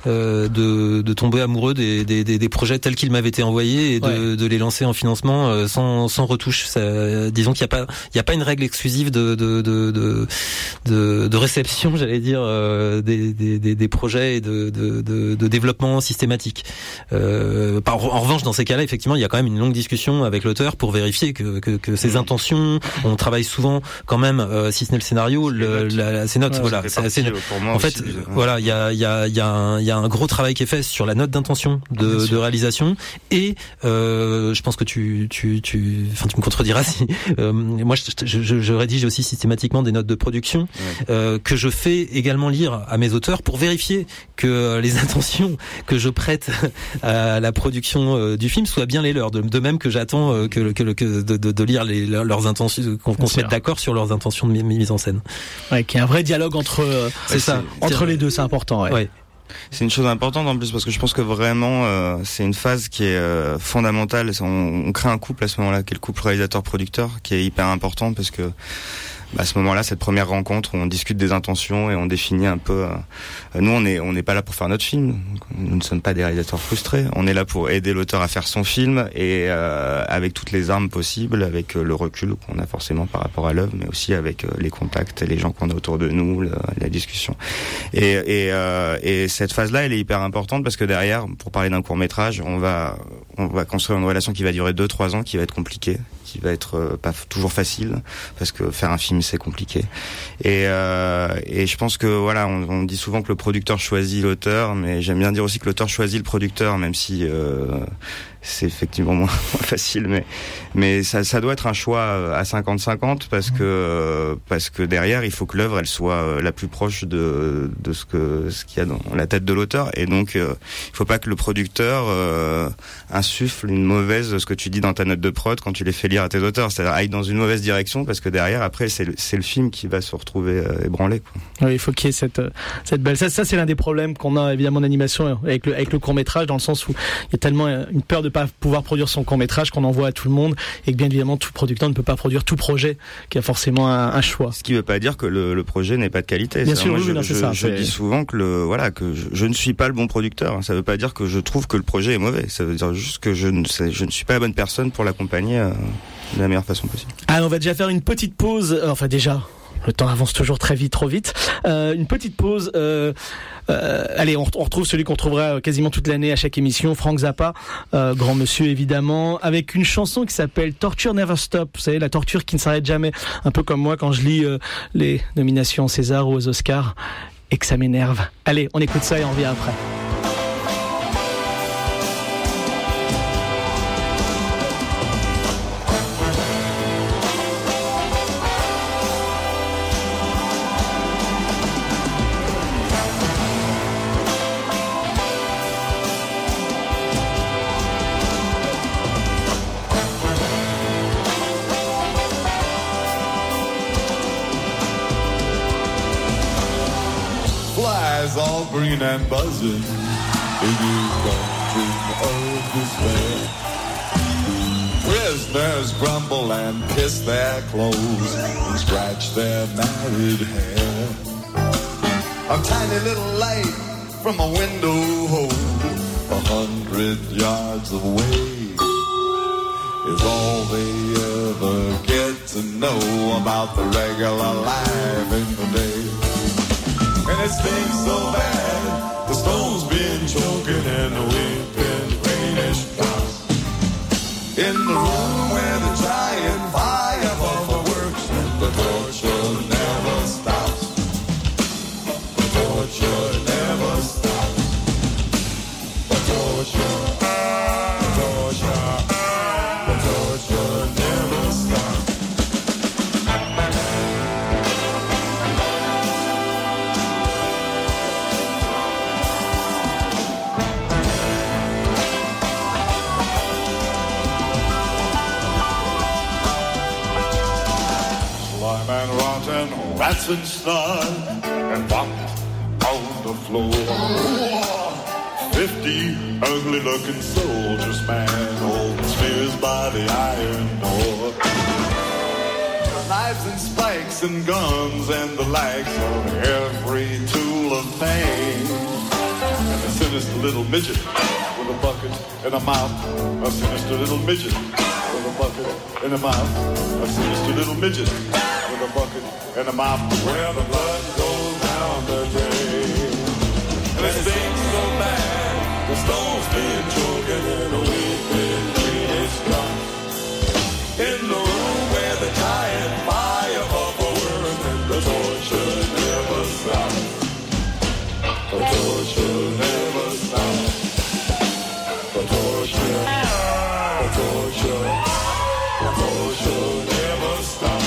de tomber amoureux des projets tels qu'ils m'avaient été envoyés, et de les lancer en financement sans retouche. Disons qu'il y a pas une règle exclusive de réception, j'allais dire, des projets et de développement systématique. En revanche, dans ces cas-là, effectivement, il y a quand même une longue discussion avec l'auteur pour vérifier que ses intentions. On travaille souvent quand même, si ce n'est le scénario, ses notes. Ouais, voilà, en fait, voilà, il y a un gros travail qui est fait sur la note d'intention de réalisation, et je pense que tu me contrediras si moi je rédige aussi systématiquement des notes de production, que je fais également lire à mes auteurs pour vérifier que les intentions que je prête à la production du film soient bien les leurs, de même que j'attends de lire leurs intentions, qu'on se mette d'accord sur leurs intentions de mise en scène. Ouais, qu'il y a un vrai dialogue entre les deux, c'est important. Ouais. C'est une chose importante en plus, parce que je pense que vraiment c'est une phase qui est fondamentale. On crée un couple à ce moment-là, qui est le couple réalisateur-producteur, qui est hyper important, parce que à ce moment-là, cette première rencontre où on discute des intentions et on définit un peu. Nous, on n'est pas là pour faire notre film. Nous ne sommes pas des réalisateurs frustrés. On est là pour aider l'auteur à faire son film, et avec toutes les armes possibles, avec le recul qu'on a forcément par rapport à l'œuvre, mais aussi avec les contacts et les gens qu'on a autour de nous, la discussion. Et cette phase-là, elle est hyper importante, parce que derrière, pour parler d'un court-métrage, on va construire une relation qui va durer 2-3 ans, qui va être compliquée, qui va être pas toujours facile, parce que faire un film c'est compliqué, et je pense que voilà, on dit souvent que le producteur choisit l'auteur, mais j'aime bien dire aussi que l'auteur choisit le producteur, même si c'est effectivement moins facile, mais ça doit être un choix à 50-50 parce que derrière il faut que l'œuvre elle soit la plus proche de ce qu'il y a dans la tête de l'auteur, et donc il faut pas que le producteur insuffle une mauvaise, ce que tu dis dans ta note de prod quand tu les fais lire à tes auteurs, c'est-à-dire aille dans une mauvaise direction, parce que derrière après c'est le film qui va se retrouver ébranlé, quoi. Oui, il faut qu'il y ait cette belle. Ça c'est l'un des problèmes qu'on a évidemment en animation avec le court-métrage, dans le sens où il y a tellement une peur de pas pouvoir produire son court-métrage qu'on envoie à tout le monde, et que bien évidemment tout producteur ne peut pas produire tout projet, qui a forcément un choix. Ce qui veut pas dire que le projet n'est pas de qualité. Bien sûr, je dis souvent que je ne suis pas le bon producteur. Ça veut pas dire que je trouve que le projet est mauvais. Ça veut dire juste que je ne suis pas la bonne personne pour l'accompagner de la meilleure façon possible. On va déjà faire une petite pause. Enfin déjà, le temps avance toujours très vite, trop vite. Une petite pause. Allez, on retrouve celui qu'on trouvera quasiment toute l'année à chaque émission, Frank Zappa, grand monsieur évidemment, avec une chanson qui s'appelle Torture Never Stop. Vous savez, la torture qui ne s'arrête jamais. Un peu comme moi quand je lis les nominations aux César ou aux Oscars et que ça m'énerve. Allez, on écoute ça et on revient après. All green and buzzing in your country of despair. Prisoners grumble and kiss their clothes and scratch their married hair. A tiny little light from a window hole 100 yards away is all they ever get to know about the regular life in the day. And it stinks so bad, the stone's been choking and the weeping rain is drops. In the room where the giant fireball works, and the torture never stops. The torture never stops. The torture, the torture, the torture never stops. Rats and snot and vomit on the floor. 50 ugly-looking soldiers, man, old smears by the iron door. Knives and spikes and guns and the likes of every tool of pain. And a sinister little midget with a bucket and a mouth. A sinister little midget with a bucket and a mouth. A sinister little midget with a bucket and a mouth where the blood goes down the drain. And it stinks so bad, the stone's been choking and the weeping tree is gone. In the room where the giant fire overworks and the torture never stops. The torture never stops. The torture, the torture, the torture never stops.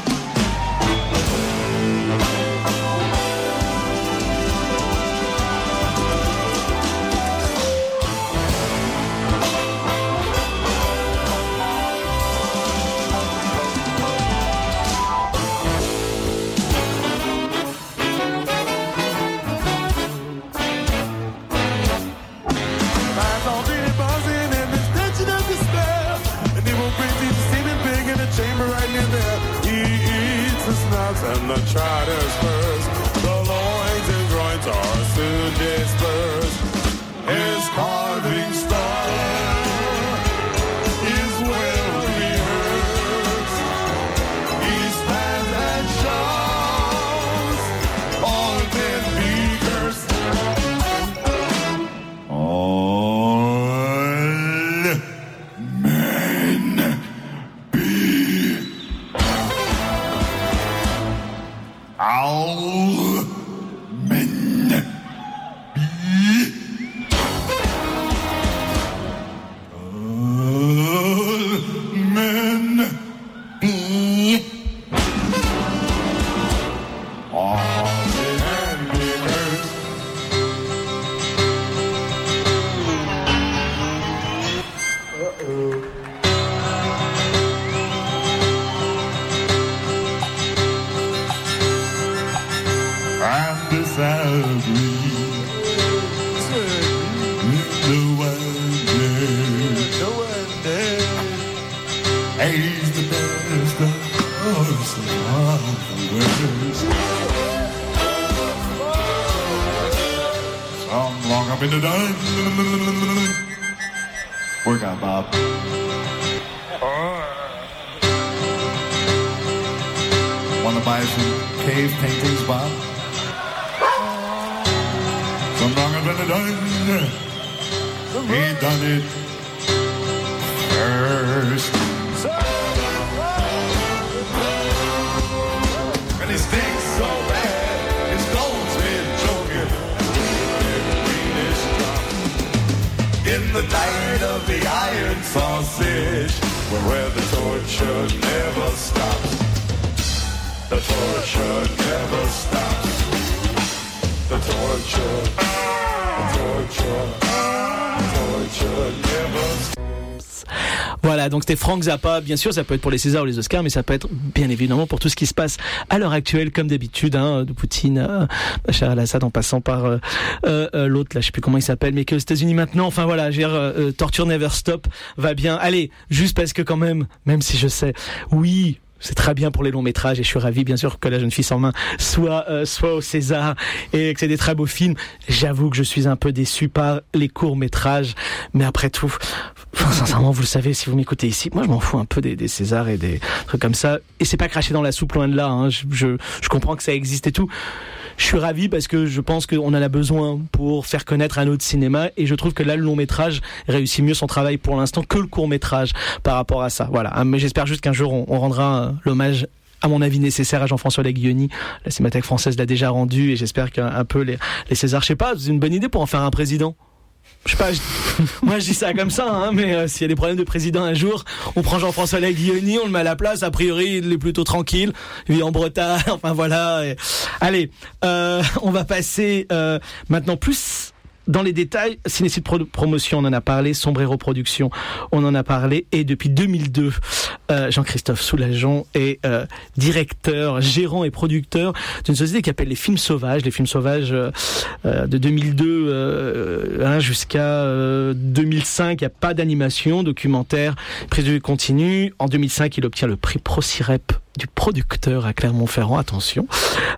And the charters first, the loins and groins are soon dispersed. His carving style is well rehearsed. He stands and shouts, all men be cursed. All men be. He's the best of some long up in the dime. Work out, Bob. Wanna buy some cave paintings, Bob? Some long up in the dime. He done it first. And he stinks so bad, his gold's been choking. In the night of the iron sausage, where the torture never stops. The torture never stops. The torture never stops. Voilà, donc c'était Frank Zappa. Bien sûr, ça peut être pour les Césars ou les Oscars, mais ça peut être bien évidemment pour tout ce qui se passe à l'heure actuelle, comme d'habitude, de Poutine, Bachar al-Assad, en passant par l'autre, là, je sais plus comment il s'appelle, mais qui est aux États-Unis maintenant. Enfin voilà, Torture Never Stop va bien. Allez, juste parce que quand même si je sais, oui. C'est très bien pour les longs métrages et je suis ravi bien sûr que La Jeune Fille sans main soit au César et que c'est des très beaux films. J'avoue que je suis un peu déçu par les courts métrages, mais après tout, sincèrement, vous le savez si vous m'écoutez ici, moi je m'en fous un peu des Césars et des trucs comme ça. Et c'est pas cracher dans la soupe, loin de là. Hein. Je comprends que ça existe et tout. Je suis ravi parce que je pense qu'on en a besoin pour faire connaître un autre cinéma et je trouve que là le long métrage réussit mieux son travail pour l'instant que le court métrage par rapport à ça. Voilà, mais j'espère juste qu'un jour on rendra l'hommage à mon avis nécessaire à Jean-François Laguilloni. La Cinémathèque française l'a déjà rendu et j'espère qu'un peu les Césars, je sais pas, c'est une bonne idée pour en faire un président. Je sais pas, moi je dis ça comme ça, hein, mais s'il y a des problèmes de président un jour, on prend Jean-François Laguilloni, on le met à la place, a priori il est plutôt tranquille, il vit en Bretagne, enfin voilà. Allez, on va passer maintenant plus dans les détails. Cinécite Promotion, on en a parlé, Sombrero Productions, on en a parlé, et depuis 2002, Jean-Christophe Soulageon est directeur, gérant et producteur d'une société qui s'appelle Les Films Sauvages. Les Films Sauvages, de 2002 jusqu'à 2005, il n'y a pas d'animation, documentaire, prise de vue continue. En 2005, il obtient le prix ProCirep du producteur à Clermont-Ferrand, attention.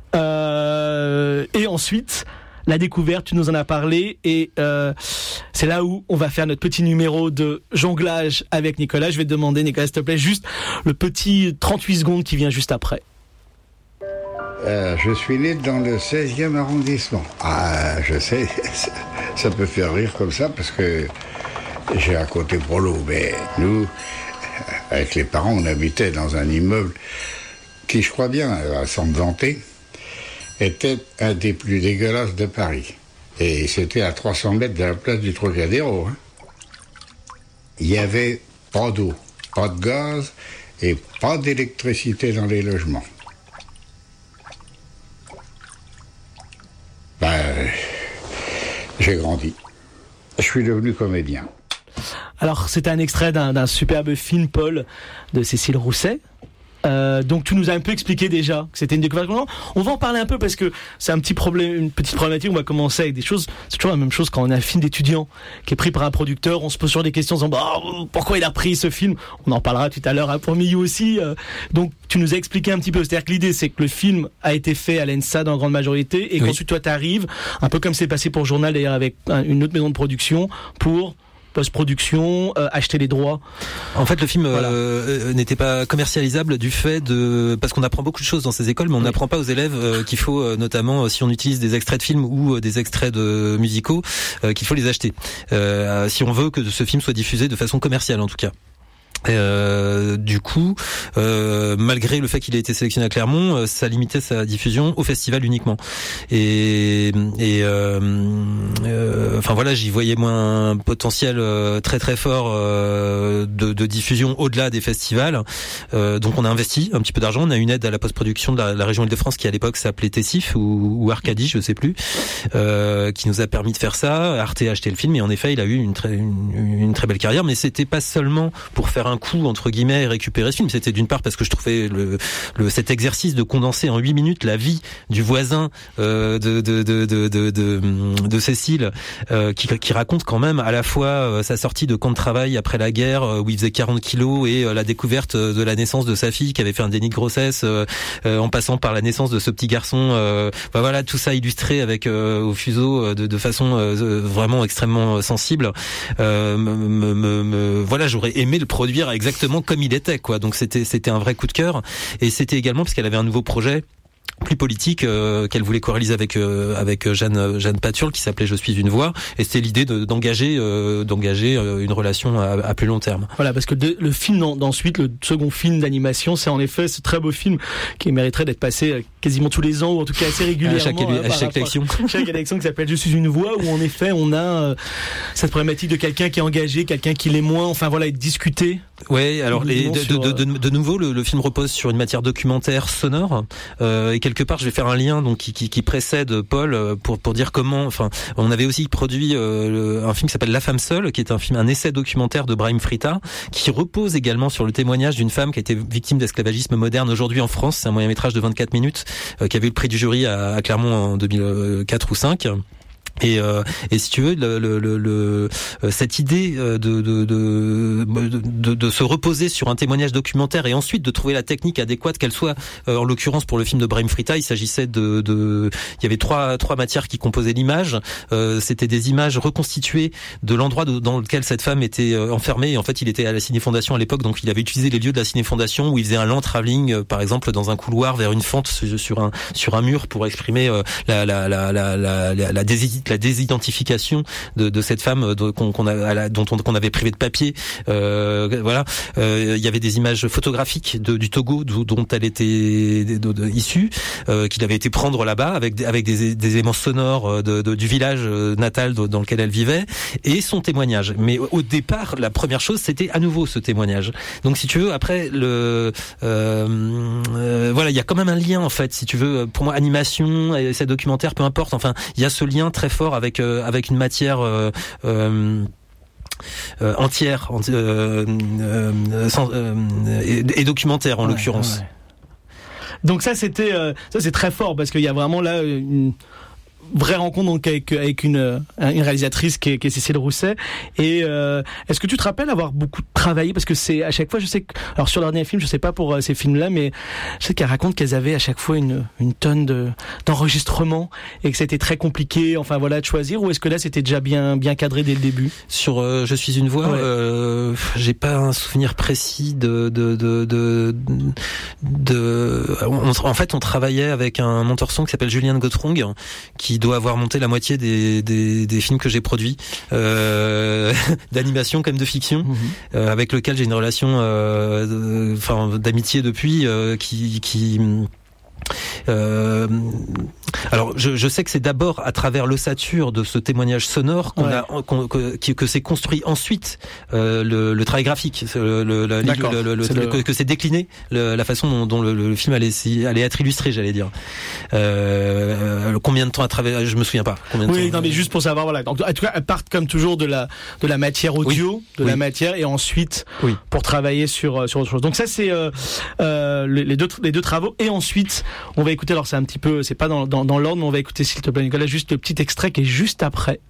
Et ensuite, la découverte, tu nous en as parlé, et c'est là où on va faire notre petit numéro de jonglage avec Nicolas. Je vais te demander, Nicolas, s'il te plaît, juste le petit 38 secondes qui vient juste après. Je suis né dans le 16e arrondissement. Ah, je sais, ça peut faire rire comme ça parce que j'ai un côté prolo, mais nous, avec les parents, on habitait dans un immeuble qui, je crois bien, sans me vanter, était un des plus dégueulasses de Paris. Et c'était à 300 mètres de la place du Trocadéro. Hein. Il n'y avait pas d'eau, pas de gaz et pas d'électricité dans les logements. J'ai grandi. Je suis devenu comédien. Alors, c'était un extrait d'un superbe film, Paul, de Cécile Rousset. Donc tu nous as un peu expliqué déjà que c'était une découverte. On va en parler un peu parce que c'est un petit problème, une petite problématique. On va commencer avec des choses. C'est toujours la même chose quand on a un film d'étudiant qui est pris par un producteur. On se pose sur des questions en disant pourquoi il a pris ce film. On en parlera tout à l'heure pour Miyu aussi. Donc tu nous as expliqué un petit peu. C'est-à-dire que l'idée c'est que le film a été fait à l'ENSA dans la grande majorité et qu'ensuite toi t'arrives, un peu comme c'est passé pour Journal d'ailleurs avec une autre maison de production pour post-production, acheter les droits. En fait, le film n'était pas commercialisable du fait de... Parce qu'on apprend beaucoup de choses dans ces écoles, mais on n'apprend pas aux élèves qu'il faut, notamment, si on utilise des extraits de films ou des extraits de musicaux, qu'il faut les acheter. Si on veut que ce film soit diffusé de façon commerciale, en tout cas. Du coup, malgré le fait qu'il ait été sélectionné à Clermont, ça limitait sa diffusion au festival uniquement. Enfin voilà, j'y voyais moins un potentiel très très fort de diffusion au-delà des festivals. Donc on a investi un petit peu d'argent, on a une aide à la post-production de la région Île-de-France qui à l'époque s'appelait Tessif ou Arcadie, je sais plus, qui nous a permis de faire ça. Arte a acheté le film et en effet il a eu une très belle carrière, mais c'était pas seulement pour faire un coup entre guillemets et récupérer ce film. C'était d'une part parce que je trouvais cet exercice de condenser en 8 minutes la vie du voisin de Cécile, qui raconte quand même à la fois sa sortie de camp de travail après la guerre où il faisait 40 kilos et la découverte de la naissance de sa fille qui avait fait un déni de grossesse, en passant par la naissance de ce petit garçon. Voilà, tout ça illustré avec au fuseau de façon vraiment extrêmement sensible. Voilà, j'aurais aimé le produire exactement comme il était, quoi. Donc c'était un vrai coup de cœur, et c'était également parce qu'elle avait un nouveau projet plus politique qu'elle voulait co-réaliser avec Jeanne Paturle, qui s'appelait Je suis une voix, et c'était l'idée d'engager une relation à plus long terme. Voilà, parce que le film d'ensuite, le second film d'animation, c'est en effet ce très beau film qui mériterait d'être passé quasiment tous les ans, ou en tout cas assez régulièrement à chaque élection. Chaque élection, qui s'appelle Je suis une voix, où en effet on a cette problématique de quelqu'un qui est engagé, quelqu'un qui l'est moins, enfin voilà, et discuter. Ouais, alors de nouveau le film repose sur une matière documentaire sonore, et quelque part je vais faire un lien donc qui précède Paul pour dire comment, enfin on avait aussi produit un film qui s'appelle La femme seule, qui est un essai documentaire de Brahim Frita, qui repose également sur le témoignage d'une femme qui a été victime d'esclavagisme moderne aujourd'hui en France. C'est un moyen-métrage de 24 minutes qui avait eu le prix du jury à Clermont en 2004 ou 5. Et si tu veux, cette idée de se reposer sur un témoignage documentaire et ensuite de trouver la technique adéquate, qu'elle soit, en l'occurrence pour le film de Brahim Frita, il s'agissait il y avait trois matières qui composaient l'image. C'était des images reconstituées de l'endroit dans lequel cette femme était enfermée. Et en fait, il était à la Ciné-Fondation à l'époque, donc il avait utilisé les lieux de la Ciné-Fondation où il faisait un lent travelling, par exemple, dans un couloir vers une fente sur un mur pour exprimer la désidentification de cette femme dont on avait privé de papier. Voilà. Il y avait des images photographiques du Togo dont elle était issue, qu'il avait été prendre là-bas avec des éléments sonores du village natal dans lequel elle vivait, et son témoignage. Mais au départ, la première chose, c'était à nouveau ce témoignage. Donc si tu veux, après voilà, il y a quand même un lien en fait, si tu veux, pour moi, animation, essai documentaire, peu importe. Enfin, il y a ce lien très fort avec une matière entière et documentaire en l'occurrence. Ouais. Donc ça c'est très fort, parce qu'il y a vraiment là une vraie rencontre donc avec une réalisatrice qui est Cécile Rousset. Et est-ce que tu te rappelles avoir beaucoup travaillé, parce que c'est à chaque fois, je sais que, alors sur leur dernier film, je sais pas pour ces films-là, mais je sais qu'elles racontent qu'elles avaient à chaque fois une tonne d'enregistrements et que c'était très compliqué, enfin voilà, de choisir. Ou est-ce que là c'était déjà bien cadré dès le début? Sur Je suis une voix, ouais. J'ai pas un souvenir précis en fait, on travaillait avec un monteur son qui s'appelle Julien de Gautrong, qui doit avoir monté la moitié des films que j'ai produits, d'animation comme de fiction, avec lequel j'ai une relation d'amitié depuis, alors je sais que c'est d'abord à travers l'ossature de ce témoignage sonore que s'est construit ensuite le travail graphique, que c'est décliné la façon dont le film allait être illustré, j'allais dire. Combien de temps à travers, je me souviens pas. Mais juste pour savoir, voilà. Donc, en tout cas, elles partent comme toujours de la matière audio, la matière, et ensuite pour travailler sur autre chose. Donc ça c'est les deux travaux, et ensuite on va écouter, alors c'est un petit peu, c'est pas dans l'ordre, mais on va écouter, s'il te plaît Nicolas, juste le petit extrait qui est juste après.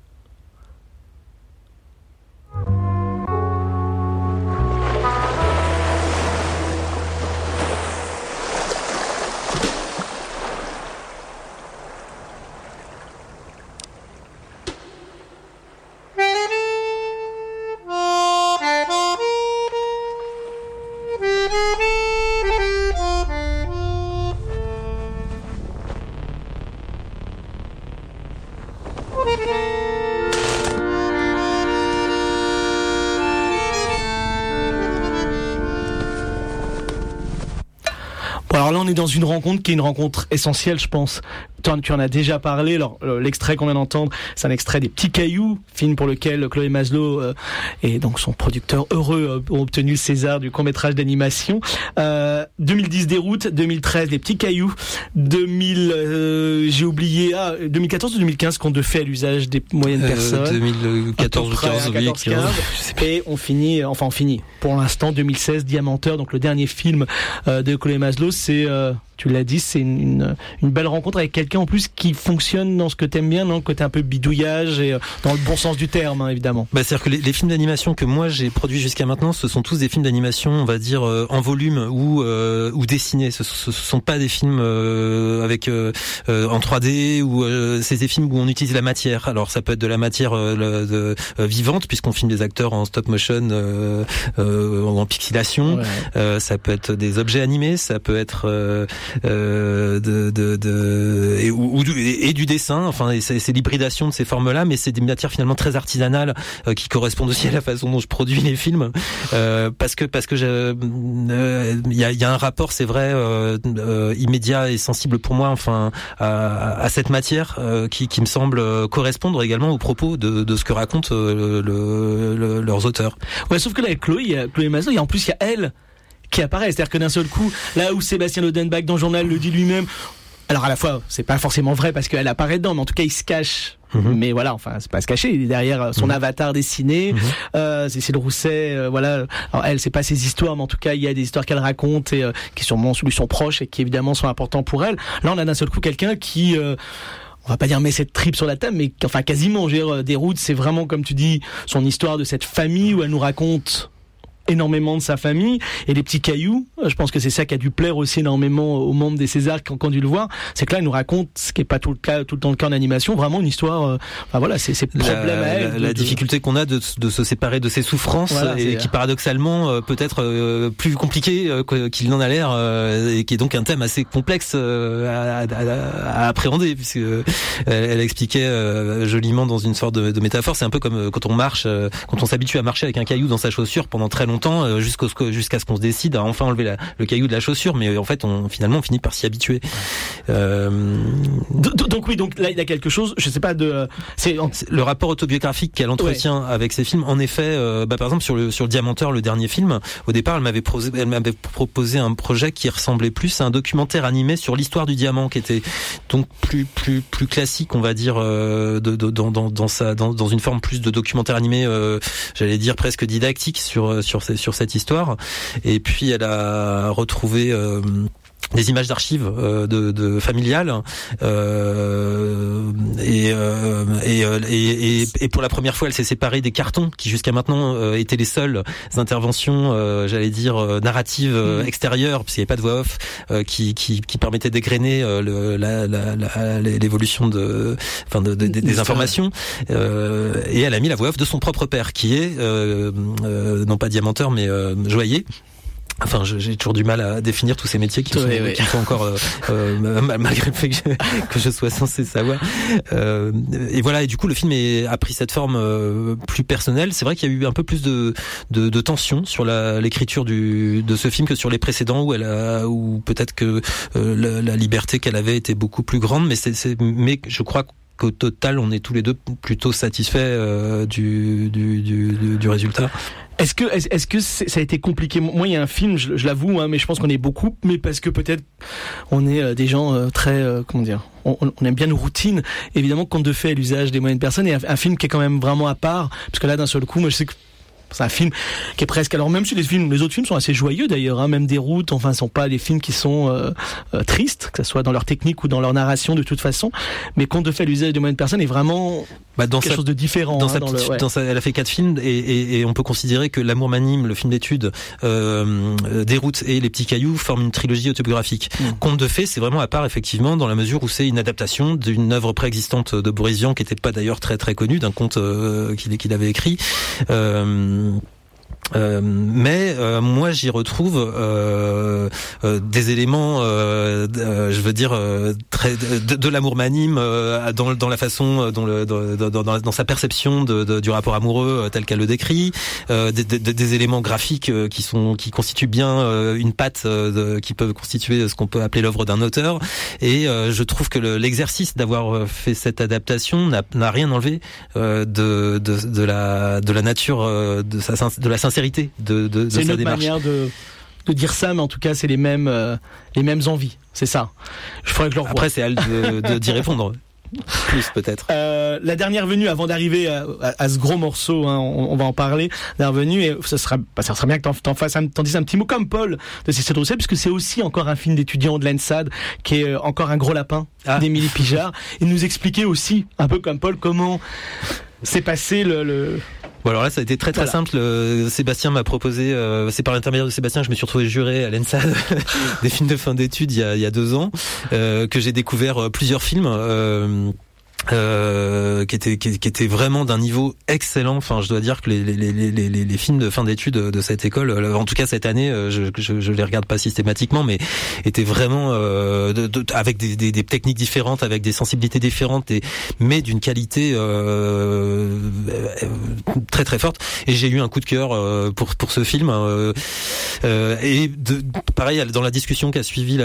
Alors là, on est dans une rencontre qui est une rencontre essentielle, je pense, Tu en as déjà parlé. Alors, l'extrait qu'on vient d'entendre, c'est un extrait des Petits Cailloux, film pour lequel Chloé Maslow et donc son producteur heureux ont obtenu le César du court-métrage d'animation. 2010 Déroute, 2013 Les Petits Cailloux, 2014 ou 2015 Contes de fées à l'usage des moyennes personnes. 2014 ou 15, oui. Et on finit pour l'instant 2016 Diamanteur, donc le dernier film de Chloé Maslow. C'est tu l'as dit, c'est une belle rencontre avec quelqu'un en plus qui fonctionne dans ce que t'aimes bien, dans le côté un peu bidouillage et dans le bon sens du terme, hein, évidemment. C'est-à-dire que les films d'animation que moi j'ai produits jusqu'à maintenant, ce sont tous des films d'animation, on va dire en volume ou dessinés. Ce sont pas des films avec en 3D ou c'est des films où on utilise la matière. Alors ça peut être de la matière vivante puisqu'on filme des acteurs en stop motion en pixelation. Ouais. Ça peut être des objets animés, ça peut être et du dessin, enfin c'est l'hybridation de ces formes-là, mais c'est des matières finalement très artisanales qui correspondent aussi à la façon dont je produis les films, parce que il y a un rapport, c'est vrai, immédiat et sensible pour moi, enfin à cette matière qui me semble correspondre également aux propos de ce que racontent leurs auteurs. Ouais, sauf que là avec Chloé Maslow, et en plus il y a elle qui apparaît, c'est-à-dire que d'un seul coup, là où Sébastien Lodenbach dans le journal le dit lui-même, alors à la fois c'est pas forcément vrai parce qu'elle apparaît dedans, mais en tout cas il se cache. Mais voilà, enfin c'est pas se cacher, il est derrière son avatar dessiné. Cécile Rousset, voilà. Alors elle, c'est pas ses histoires, mais en tout cas il y a des histoires qu'elle raconte et qui sûrement lui sont proches et qui évidemment sont importants pour elle. Là on a d'un seul coup quelqu'un qui on va pas dire met cette tripe sur la table, mais enfin quasiment. Je veux dire, Déroute, c'est vraiment comme tu dis son histoire de cette famille où elle nous raconte énormément de sa famille, et Les Petits Cailloux, je pense que c'est ça qui a dû plaire aussi énormément aux membres des Césars qui ont dû le voir, c'est que là il nous raconte, ce qui est pas tout le temps le cas en animation, vraiment une histoire, voilà, c'est problème à elle. La difficulté qu'on a de se séparer de ses souffrances, voilà, et qui paradoxalement peut être plus compliqué qu'il n'en a l'air, et qui est donc un thème assez complexe à appréhender, puisque elle expliquait joliment dans une sorte de métaphore, c'est un peu comme quand on marche, quand on s'habitue à marcher avec un caillou dans sa chaussure pendant très longtemps, jusqu'à ce qu'on se décide à enfin enlever le caillou de la chaussure, mais en fait on finit par s'y habituer. Donc oui, donc là il y a quelque chose, je sais pas c'est le rapport autobiographique qu'elle entretient avec ses films. En effet, par exemple sur le Diamanteur, le dernier film, au départ elle m'avait proposé un projet qui ressemblait plus à un documentaire animé sur l'histoire du diamant, qui était donc plus classique, on va dire, dans une forme plus de documentaire animé, j'allais dire presque didactique sur cette histoire. Et puis elle a retrouvé des images d'archives de familiales, et pour la première fois elle s'est séparée des cartons qui jusqu'à maintenant étaient les seules interventions, j'allais dire narratives extérieures, parce qu'il n'y avait pas de voix off qui permettait d'égrener l'évolution des informations, et elle a mis la voix off de son propre père, qui est non pas Diamanteur mais Joaillier. Enfin, j'ai toujours du mal à définir tous ces métiers qui sont encore malgré le fait que je sois censé savoir. Et voilà. Et du coup, le film a pris cette forme plus personnelle. C'est vrai qu'il y a eu un peu plus de tension sur l'écriture de ce film que sur les précédents, où peut-être que la liberté qu'elle avait était beaucoup plus grande. Mais je crois qu'au total, on est tous les deux plutôt satisfaits du résultat. Est-ce que ça a été compliqué? Moi, il y a un film, je l'avoue, hein, mais je pense qu'on est beaucoup, mais parce que peut-être on est des gens très, comment dire, on aime bien nos routines. Évidemment, Contes de fées à l'usage des moyennes personnes, et un film qui est quand même vraiment à part, parce que là, d'un seul coup, moi, je sais que c'est un film qui est presque, alors même si les autres films sont assez joyeux d'ailleurs, hein, même Déroute, enfin, sont pas des films qui sont tristes, que ce soit dans leur technique ou dans leur narration de toute façon, mais Contes de fées à l'usage des moyennes personnes est vraiment quelque chose de différent. Elle a fait 4 films, et on peut considérer que L'amour m'anime, le film d'études, Déroute et Les Petits Cailloux forment une trilogie autobiographique. Contes de fées, c'est vraiment à part, effectivement, dans la mesure où c'est une adaptation d'une œuvre préexistante de Boris Vian, qui était pas d'ailleurs très très connue, d'un conte qu'il avait écrit. Mais moi j'y retrouve des éléments, je veux dire très de l'amour m'anime dans la façon dans sa perception du rapport amoureux tel qu'elle le décrit, des éléments graphiques qui constituent bien une patte qui peuvent constituer ce qu'on peut appeler l'œuvre d'un auteur. Et je trouve que l'exercice d'avoir fait cette adaptation n'a rien enlevé de la nature de la sincérité de c'est sa une autre démarche. manière de dire ça, mais en tout cas c'est les mêmes envies, c'est ça. Je ferais que je le revoie. Après c'est à elle d'y répondre. Plus peut-être. La dernière venue, avant d'arriver à ce gros morceau, hein, on va en parler. La dernière venue, et ça serait bien que t'en dises un petit mot comme Paul de Cécile Roussel, puisque c'est aussi encore un film d'étudiant de l'ENSAD qui est encore un gros lapin d'Émilie Pijard, et nous expliquer aussi un peu comme Paul comment s'est passé le... Bon alors là ça a été très simple. Sébastien m'a proposé, c'est par l'intermédiaire de Sébastien que je me suis retrouvé juré à l'ENSAD des films de fin d'études il y a 2 ans, que j'ai découvert plusieurs films. Qui était vraiment d'un niveau excellent. Enfin, je dois dire que les films de fin d'études de cette école, en tout cas cette année, je les regarde pas systématiquement, mais étaient vraiment avec des techniques différentes, avec des sensibilités différentes, mais d'une qualité très très forte. Et j'ai eu un coup de cœur pour ce film. Pareil dans la discussion qui a suivi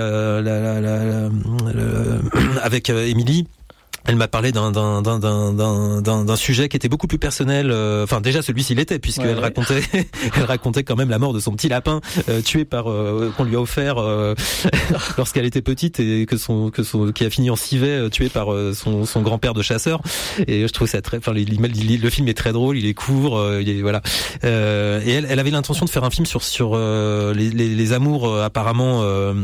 avec Émilie. Elle m'a parlé d'un sujet qui était beaucoup plus personnel. Enfin, déjà celui-ci l'était, puisqu'elle racontait quand même la mort de son petit lapin tué par qu'on lui a offert lorsqu'elle était petite et qui a fini en civet, tué par son grand-père de chasseur. Et je trouve ça très. Enfin, le film est très drôle, il est court, il est voilà. Et elle avait l'intention de faire un film sur les amours apparemment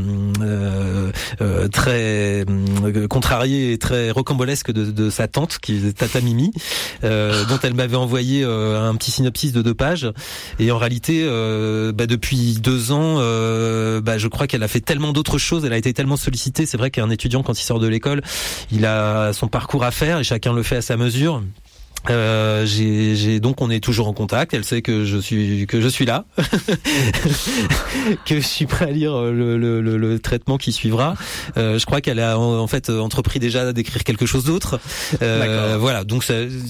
très contrariés et très rocambolesques de sa tante qui est Tata Mimi, dont elle m'avait envoyé un petit synopsis de 2 pages, et en réalité depuis 2 ans je crois qu'elle a fait tellement d'autres choses, elle a été tellement sollicitée. C'est vrai qu'un étudiant, quand il sort de l'école, il a son parcours à faire et chacun le fait à sa mesure. Donc on est toujours en contact. Elle sait que je suis là, que je suis prêt à lire le traitement qui suivra. Je crois qu'elle a en fait entrepris déjà d'écrire quelque chose d'autre. Voilà. Donc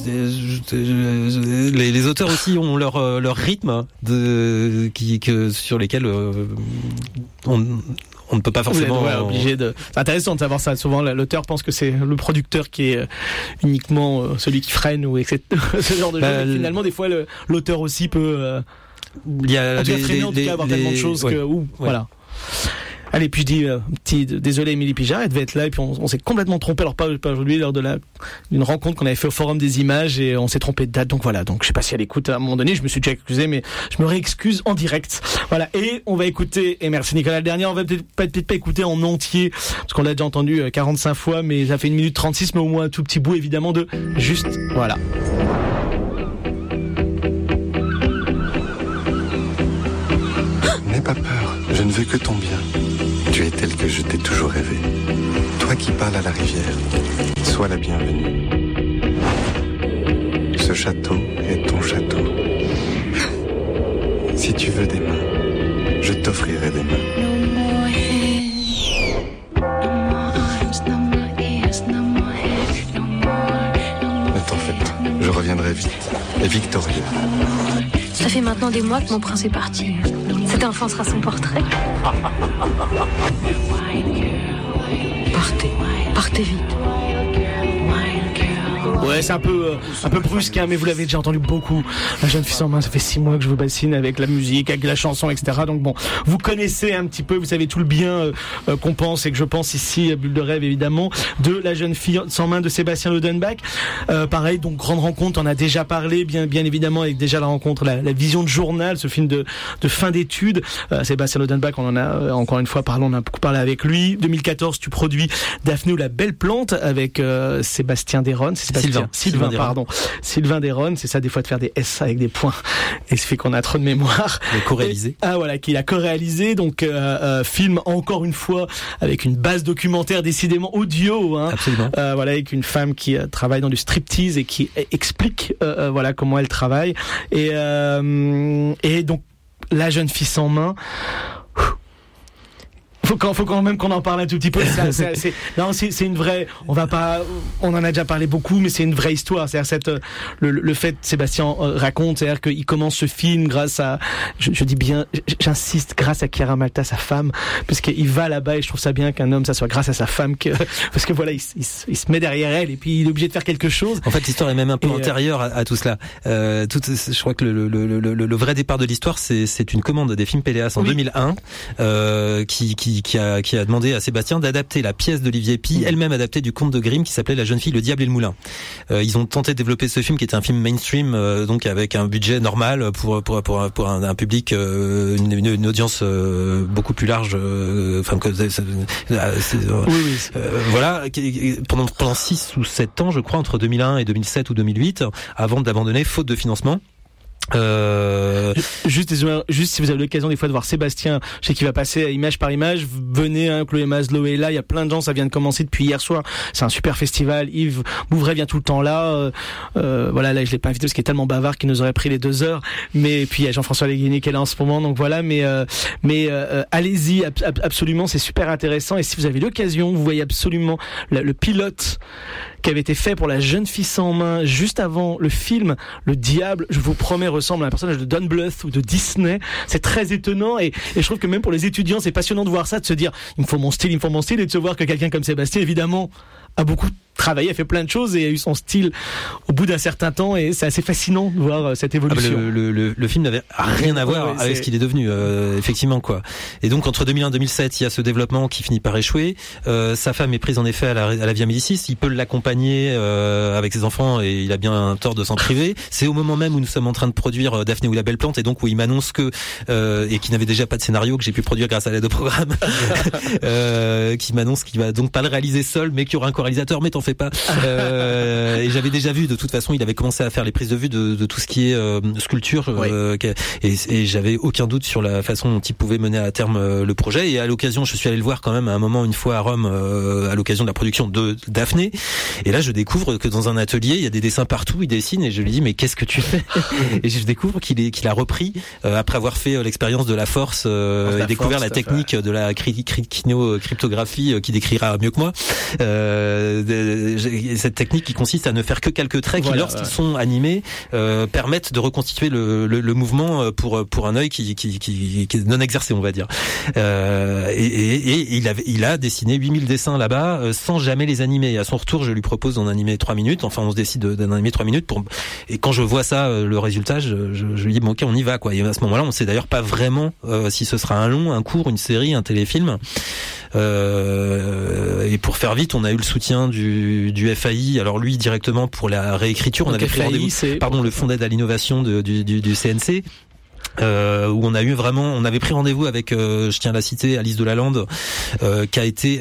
les auteurs aussi ont leur rythme sur lesquels on ne peut pas forcément... obligé de... C'est intéressant de savoir ça. Souvent, l'auteur pense que c'est le producteur qui est uniquement celui qui freine ou etc. ce genre de choses. Finalement, des fois, l'auteur aussi peut... il y a freiner, en tout cas, avoir tellement de choses que... Voilà. Allez, puis je dis, désolé Émilie Pijard, elle devait être là, et puis on s'est complètement trompé, alors pas aujourd'hui, lors d'une rencontre qu'on avait fait au Forum des Images, et on s'est trompé de date, donc voilà, donc je sais pas si elle écoute à un moment donné, je me suis déjà excusé, mais je me réexcuse en direct. Voilà, et on va écouter, et merci Nicolas, le dernier, on va peut-être pas écouter en entier, parce qu'on l'a déjà entendu 45 fois, mais ça fait 1 minute 36, mais au moins un tout petit bout, évidemment, de juste, voilà. N'aie pas peur, je ne veux que ton bien. Tu es tel que je t'ai toujours rêvé. Toi qui parles à la rivière, sois la bienvenue. Ce château est ton château. Si tu veux des mains, je t'offrirai des mains. Ne t'en fais pas, je reviendrai vite. Et victorieux. Ça fait maintenant des mois que mon prince est parti. Cet enfant sera son portrait. Partez vite. Ouais, c'est un peu brusque, hein, mais vous l'avez déjà entendu beaucoup. La jeune fille sans main, ça fait 6 mois que je vous bassine avec la musique, avec la chanson, etc. Donc bon, vous connaissez un petit peu, vous savez tout le bien qu'on pense et que je pense ici, à Bulle de Rêve évidemment, de La jeune fille sans main de Sébastien Lodenbach. Pareil, donc grande rencontre, on a déjà parlé, bien évidemment, avec déjà la rencontre, la vision de journal, ce film de fin d'études. Sébastien Lodenbach, on en a encore une fois parlé, on a beaucoup parlé avec lui. 2014, tu produis Daphné ou la belle plante avec Sébastien Desronnes. Sylvain Deyron, c'est ça des fois de faire des S avec des points. Et ça fait qu'on a trop de mémoire. Le co-réalisé. Qu'il a co-réalisé. Donc film encore une fois avec une base documentaire décidément audio. Absolument. Avec une femme qui travaille dans du striptease et qui explique comment elle travaille. Et donc La jeune fille sans main. Faut quand même qu'on en parle un tout petit peu. C'est une vraie. On en a déjà parlé beaucoup, mais c'est une vraie histoire. C'est-à-dire le fait Sébastien raconte, c'est-à-dire qu'il commence ce film grâce à, je dis bien, j'insiste, grâce à Chiara Malta, sa femme, parce qu'il va là-bas et je trouve ça bien qu'un homme, ça soit grâce à sa femme parce que il se met derrière elle et puis il est obligé de faire quelque chose. En fait, l'histoire est même un peu antérieure à tout cela. Je crois que le vrai départ de l'histoire, c'est une commande des films Péléas en 2001, qui a demandé à Sébastien d'adapter la pièce d'Olivier Py, elle-même adaptée du conte de Grimm qui s'appelait La jeune fille, le diable et le moulin. Ils ont tenté de développer ce film qui était un film mainstream, donc avec un budget normal pour un public, une audience beaucoup plus large. Voilà, pendant 6 ou 7 ans, je crois, entre 2001 et 2007 ou 2008, avant d'abandonner faute de financement. Juste si vous avez l'occasion des fois de voir Sébastien, je sais qu'il va passer image par image, venez, Chloé Maslow est là, il y a plein de gens, ça vient de commencer depuis hier soir, c'est un super festival, Yves Bouvray vient tout le temps là, là je l'ai pas invité parce qu'il est tellement bavard qu'il nous aurait pris les 2 heures, mais puis il y a Jean-François Léguini qui est là en ce moment, donc voilà, mais allez-y, absolument, c'est super intéressant, et si vous avez l'occasion, vous voyez absolument le pilote qui avait été fait pour La jeune fille sans main juste avant le film Le Diable, je vous promets, ressemble à un personnage de Don Bluth ou de Disney. C'est très étonnant et je trouve que même pour les étudiants, c'est passionnant de voir ça, de se dire il me faut mon style, et de se voir que quelqu'un comme Sébastien, évidemment, a beaucoup travaillé, a fait plein de choses et a eu son style au bout d'un certain temps, et c'est assez fascinant de voir cette évolution. Le film n'avait rien à voir avec ce qu'il est devenu, effectivement, quoi. Et donc entre 2001 et 2007, il y a ce développement qui finit par échouer. Sa femme est prise en effet à la Via Médicis. Il peut l'accompagner avec ses enfants et il a bien tort de s'en priver. C'est au moment même où nous sommes en train de produire Daphné ou la Belle Plante, et donc où il m'annonce que et qui n'avait déjà pas de scénario, que j'ai pu produire grâce à l'aide au programme, qui m'annonce qu'il va donc pas le réaliser seul, mais qu'il y aura un co-réalisateur, mais t'en fais pas. Et j'avais déjà vu, de toute façon, il avait commencé à faire les prises de vue de tout ce qui est sculpture, et j'avais aucun doute sur la façon dont il pouvait mener à terme le projet. Et à l'occasion, je suis allé le voir quand même à un moment, une fois à Rome, à l'occasion de la production de Daphné. Et là, je découvre que dans un atelier, il y a des dessins partout, il dessine, et je lui dis mais qu'est-ce que tu fais? Et je découvre qu'il a repris après avoir fait l'expérience de la force et découvert la technique de la cryptographie qui décrira mieux que moi. Cette technique qui consiste à ne faire que quelques traits qui, lorsqu'ils sont animés, permettent de reconstituer le mouvement pour un œil qui est non exercé, on va dire. Et il a dessiné 8000 dessins là-bas sans jamais les animer. Et à son retour, je lui propose d'en animer 3 minutes. Enfin, on se décide d'en animer 3 minutes et quand je vois ça, le résultat, je lui dis bon, ok, on y va, quoi. Et à ce moment-là, on sait d'ailleurs pas vraiment si ce sera un long, un court, une série, un téléfilm. Et pour faire vite, on a eu le soutien du FAI. Alors lui directement pour la réécriture, on avait pris rendez-vous, le Fonds d'aide à l'innovation du CNC. Où on avait pris rendez-vous avec, je tiens à la citer, Alice Delalande, qui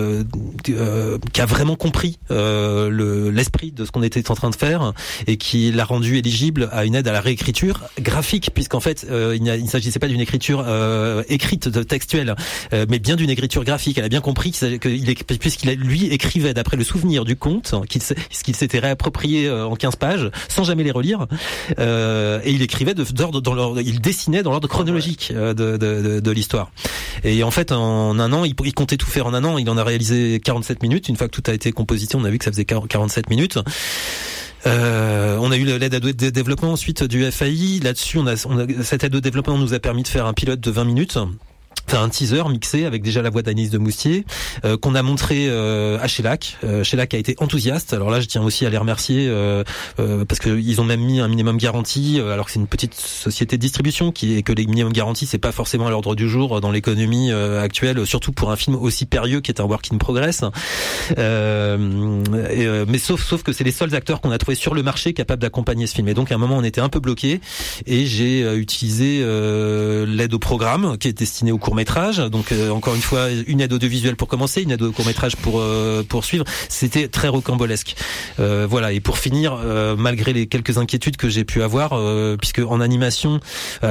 a vraiment compris l'esprit de ce qu'on était en train de faire et qui l'a rendu éligible à une aide à la réécriture graphique, puisqu'en fait il ne s'agissait pas d'une écriture écrite textuelle, mais bien d'une écriture graphique. Elle a bien compris puisqu'il lui écrivait d'après le souvenir du conte qu'il s'était réapproprié en 15 pages sans jamais les relire, et il écrivait il dessinait dans l'ordre chronologique de l'histoire. Et en fait, en un an, il comptait tout faire en un an. Il en a réalisé 47 minutes. Une fois que tout a été composité, on a vu que ça faisait 47 minutes. On a eu l'aide de développement ensuite du FAI. Là-dessus, cette aide de développement nous a permis de faire un pilote de 20 minutes. Enfin, un teaser mixé avec déjà la voix d'Agnès de Moustier, qu'on a montré à Shellac. Shellac a été enthousiaste. Alors là, je tiens aussi à les remercier parce que ils ont même mis un minimum garantie, alors que c'est une petite société de distribution et que les minimum garanties, c'est pas forcément à l'ordre du jour dans l'économie actuelle, surtout pour un film aussi périlleux qui est un work in progress. Mais sauf que c'est les seuls acteurs qu'on a trouvés sur le marché capables d'accompagner ce film. Et donc à un moment, on était un peu bloqué et j'ai utilisé l'aide au programme qui est destinée au court court-métrage. Donc encore une fois, une aide audiovisuelle pour commencer, une aide au court-métrage pour suivre. C'était très rocambolesque. Voilà. Et pour finir, malgré les quelques inquiétudes que j'ai pu avoir, puisque en animation, à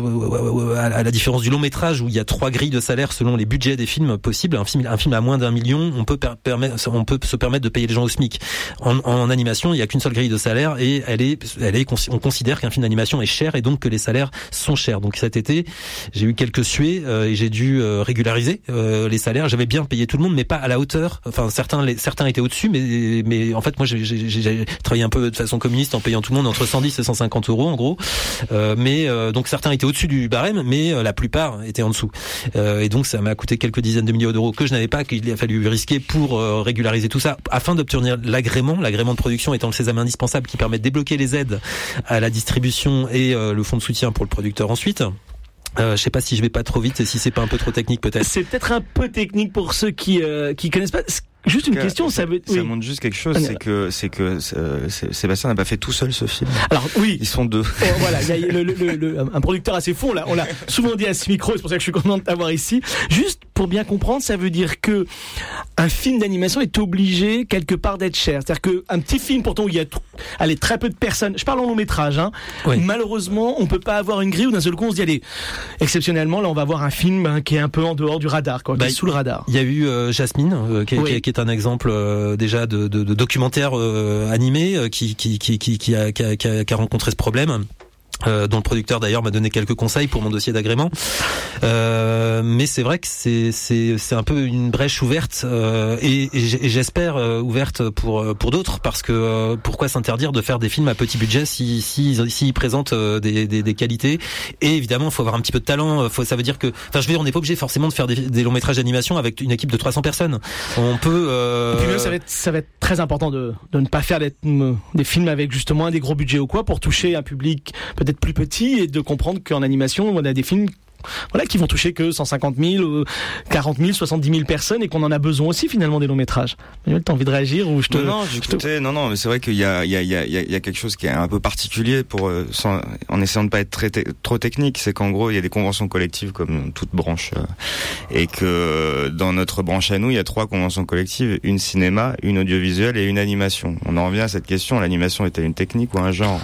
la différence du long-métrage où il y a 3 grilles de salaire selon les budgets des films possibles, un film à moins d'1 million, on peut se permettre de payer les gens au SMIC. En animation, il y a qu'une seule grille de salaire et on considère qu'un film d'animation est cher et donc que les salaires sont chers. Donc cet été, j'ai eu quelques suées et j'ai dû régulariser les salaires. J'avais bien payé tout le monde, mais pas à la hauteur. Enfin, certains étaient au-dessus, mais en fait, moi, j'ai travaillé un peu de façon communiste en payant tout le monde entre 110 et 150 euros en gros. Donc certains étaient au-dessus du barème, mais la plupart étaient en dessous. Et donc ça m'a coûté quelques dizaines de milliers d'euros que je n'avais pas, qu'il a fallu risquer pour régulariser tout ça, afin d'obtenir l'agrément de production étant le sésame indispensable qui permet de débloquer les aides à la distribution et le fonds de soutien pour le producteur ensuite. Je sais pas si je vais pas trop vite et si c'est pas un peu trop technique peut-être. C'est peut-être un peu technique pour ceux qui connaissent pas. Juste une question, ça montre juste quelque chose, c'est que Sébastien n'a pas fait tout seul ce film. Alors oui, ils sont 2. Voilà, il y a un producteur assez fort. On l'a souvent dit à ce micro, c'est pour ça que je suis content de t'avoir ici. Juste pour bien comprendre, ça veut dire que un film d'animation est obligé quelque part d'être cher. C'est-à-dire que un petit film pourtant où il y a très peu de personnes. Je parle en long métrage. Oui. Malheureusement, on peut pas avoir une grille où d'un seul coup on se dit allez, exceptionnellement là on va avoir un film qui est un peu en dehors du radar, qui est sous le radar. Il y a eu Jasmine qui est un exemple déjà de documentaire animé qui a rencontré ce problème. Dont le producteur d'ailleurs m'a donné quelques conseils pour mon dossier d'agrément, mais c'est vrai que c'est un peu une brèche ouverte et j'espère ouverte pour d'autres, parce que pourquoi s'interdire de faire des films à petit budget s'ils présentent des qualités. Et évidemment il faut avoir un petit peu de talent, ça veut dire que on n'est pas obligé forcément de faire des longs métrages d'animation avec une équipe de 300 personnes. On peut et puis même, ça va être très important de ne pas faire des films avec justement des gros budgets ou quoi, pour toucher un public peut-être plus petit, et de comprendre qu'en animation on a des films qui vont toucher que 150 000, 40 000, 70 000 personnes, et qu'on en a besoin aussi finalement des longs métrages. T'as envie de réagir ou Non, mais c'est vrai qu'il y a quelque chose qui est un peu particulier en essayant de pas être trop technique, c'est qu'en gros il y a des conventions collectives comme toute branche, et que dans notre branche à nous il y a 3 conventions collectives, une cinéma, une audiovisuelle et une animation. On en revient à cette question, l'animation est-elle une technique ou un genre?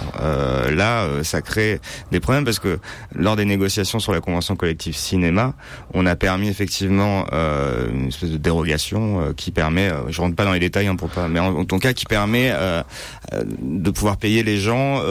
Ça crée des problèmes, parce que lors des négociations sur la convention collective cinéma, on a permis effectivement une espèce de dérogation qui permet, je rentre pas dans les détails mais en tout cas qui permet de pouvoir payer les gens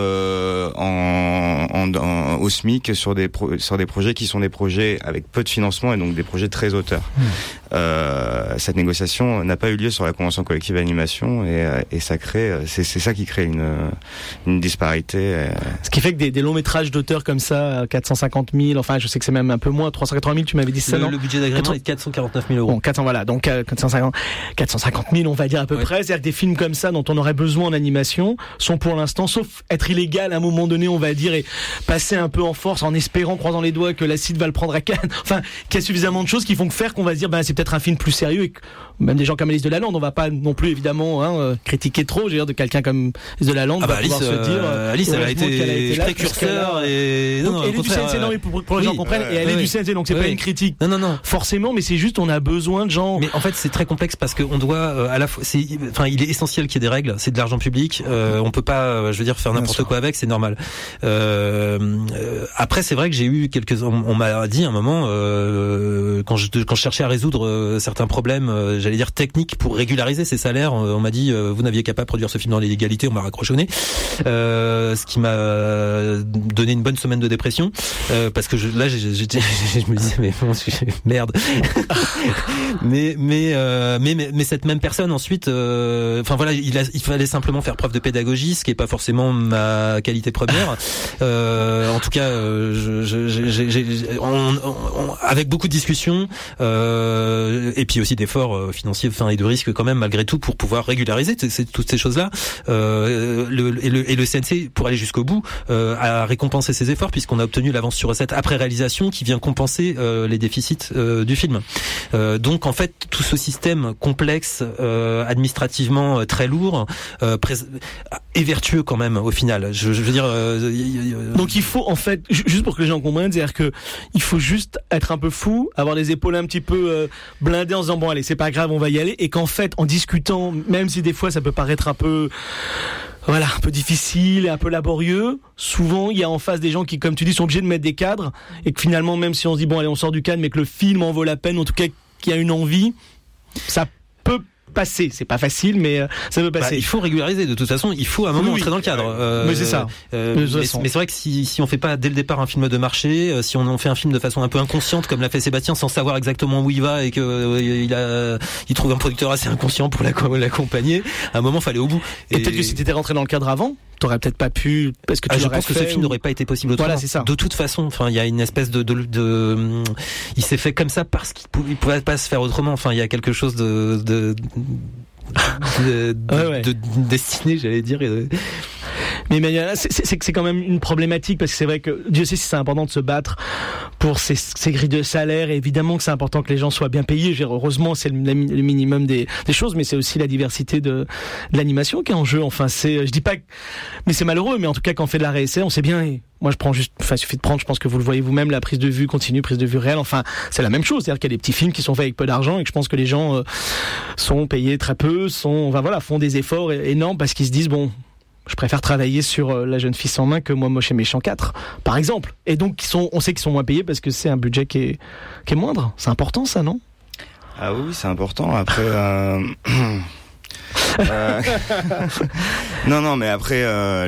au SMIC sur des projets qui sont des projets avec peu de financement, et donc des projets très auteurs. Cette négociation n'a pas eu lieu sur la convention collective animation, et ça crée, c'est ça qui crée une disparité. Ce qui fait que des longs métrages d'auteurs comme ça, 450 000, enfin je sais que c'est même un peu moins, 380 000, tu m'avais dit ça, non? Le budget d'agrément est de 449 000 euros. Bon, 400, voilà, donc 450 000, on va dire à peu près. C'est-à-dire que des films comme ça, dont on aurait besoin en animation, sont pour l'instant, sauf être illégal à un moment donné, on va dire, et passer un peu en force en espérant, croisant les doigts, que l'acide va le prendre à Cannes. Enfin, qu'il y a suffisamment de choses qui font faire qu'on va se dire, c'est peut-être un film plus sérieux, et que même des gens comme Alice Delalande, on va pas non plus évidemment critiquer trop, je veux dire, de quelqu'un comme Alice Delalande. Alice, se dire, Alice, elle a été précurseur et elle est du CNC, non, mais pour les gens comprennent, et elle est du CNC, donc c'est pas une critique. Non. Forcément, mais c'est juste, on a besoin de gens. Mais en fait, c'est très complexe, parce qu'on doit à la fois, il est essentiel qu'il y ait des règles. C'est de l'argent public. On peut pas, faire n'importe quoi avec. C'est normal. Après, c'est vrai que j'ai eu on m'a dit à un moment, quand je cherchais à résoudre certains problèmes, j'allais dire techniques, pour régulariser ces salaires, on m'a dit vous n'aviez qu'à pas produire ce film dans l'illégalité. On m'a raccroché au nez, ce qui m'a donné une bonne semaine de dépression, parce que je me disais mais bon, merde. mais cette même personne ensuite, il fallait simplement faire preuve de pédagogie, ce qui est pas forcément ma qualité première. En tout cas, avec beaucoup de discussions, et puis aussi d'efforts financiers, et de risques quand même malgré tout, pour pouvoir régulariser toutes ces choses-là. Le CNC, pour aller jusqu'au bout, a récompensé ses efforts, puisqu'on a obtenu l'avance sur recette après réalisation l'animation qui vient compenser les déficits du film. Donc en fait, tout ce système complexe, administrativement très lourd, est vertueux quand même au final. Je veux dire. Donc il faut en fait, juste pour que les gens comprennent, c'est-à-dire que il faut juste être un peu fou, avoir les épaules un petit peu blindées en se disant bon allez c'est pas grave on va y aller, et qu'en fait en discutant, même si des fois ça peut paraître un peu difficile et un peu laborieux, souvent il y a en face des gens qui, comme tu dis, sont obligés de mettre des cadres, et que finalement même si on se dit bon allez on sort du cadre mais que le film en vaut la peine, en tout cas qu'il y a une envie, ça peut passer. C'est pas facile, mais ça peut passer. Il faut régulariser. De toute façon, il faut à un moment entrer dans le cadre. Mais c'est ça. Mais c'est vrai que si on fait pas dès le départ un film de marché, si on en fait un film de façon un peu inconsciente, comme l'a fait Sébastien, sans savoir exactement où il va et que il trouve un producteur assez inconscient pour l'accompagner, à un moment, fallait au bout. Et peut-être que si t'étais rentré dans le cadre avant, t'aurais peut-être pas pu, parce que je pense que ce film n'aurait pas été possible autrement. Voilà, c'est ça. De toute façon, enfin, il y a une espèce il s'est fait comme ça parce qu'il pouvait pas se faire autrement. Enfin, il y a quelque chose de destiné, j'allais dire. Mais c'est quand même une problématique, parce que c'est vrai que Dieu sait si c'est important de se battre pour ces grilles de salaire, et évidemment que c'est important que les gens soient bien payés. Heureusement, c'est le minimum des choses, mais c'est aussi la diversité de l'animation qui est en jeu. Enfin, je dis pas mais c'est malheureux, mais en tout cas quand on fait de la réessai, on sait bien. Et moi, il suffit de prendre, je pense que vous le voyez vous-même, la prise de vue continue, prise de vue réelle. Enfin, c'est la même chose. C'est-à-dire qu'il y a des petits films qui sont faits avec peu d'argent, et que je pense que les gens sont payés très peu, font des efforts énormes parce qu'ils se disent bon, je préfère travailler sur La Jeune Fille sans main que Moi Moche et Méchant 4, par exemple. Et donc, on sait qu'ils sont moins payés parce que c'est un budget qui est moindre. C'est important, ça, non ? Ah oui, c'est important. Après, non, mais après,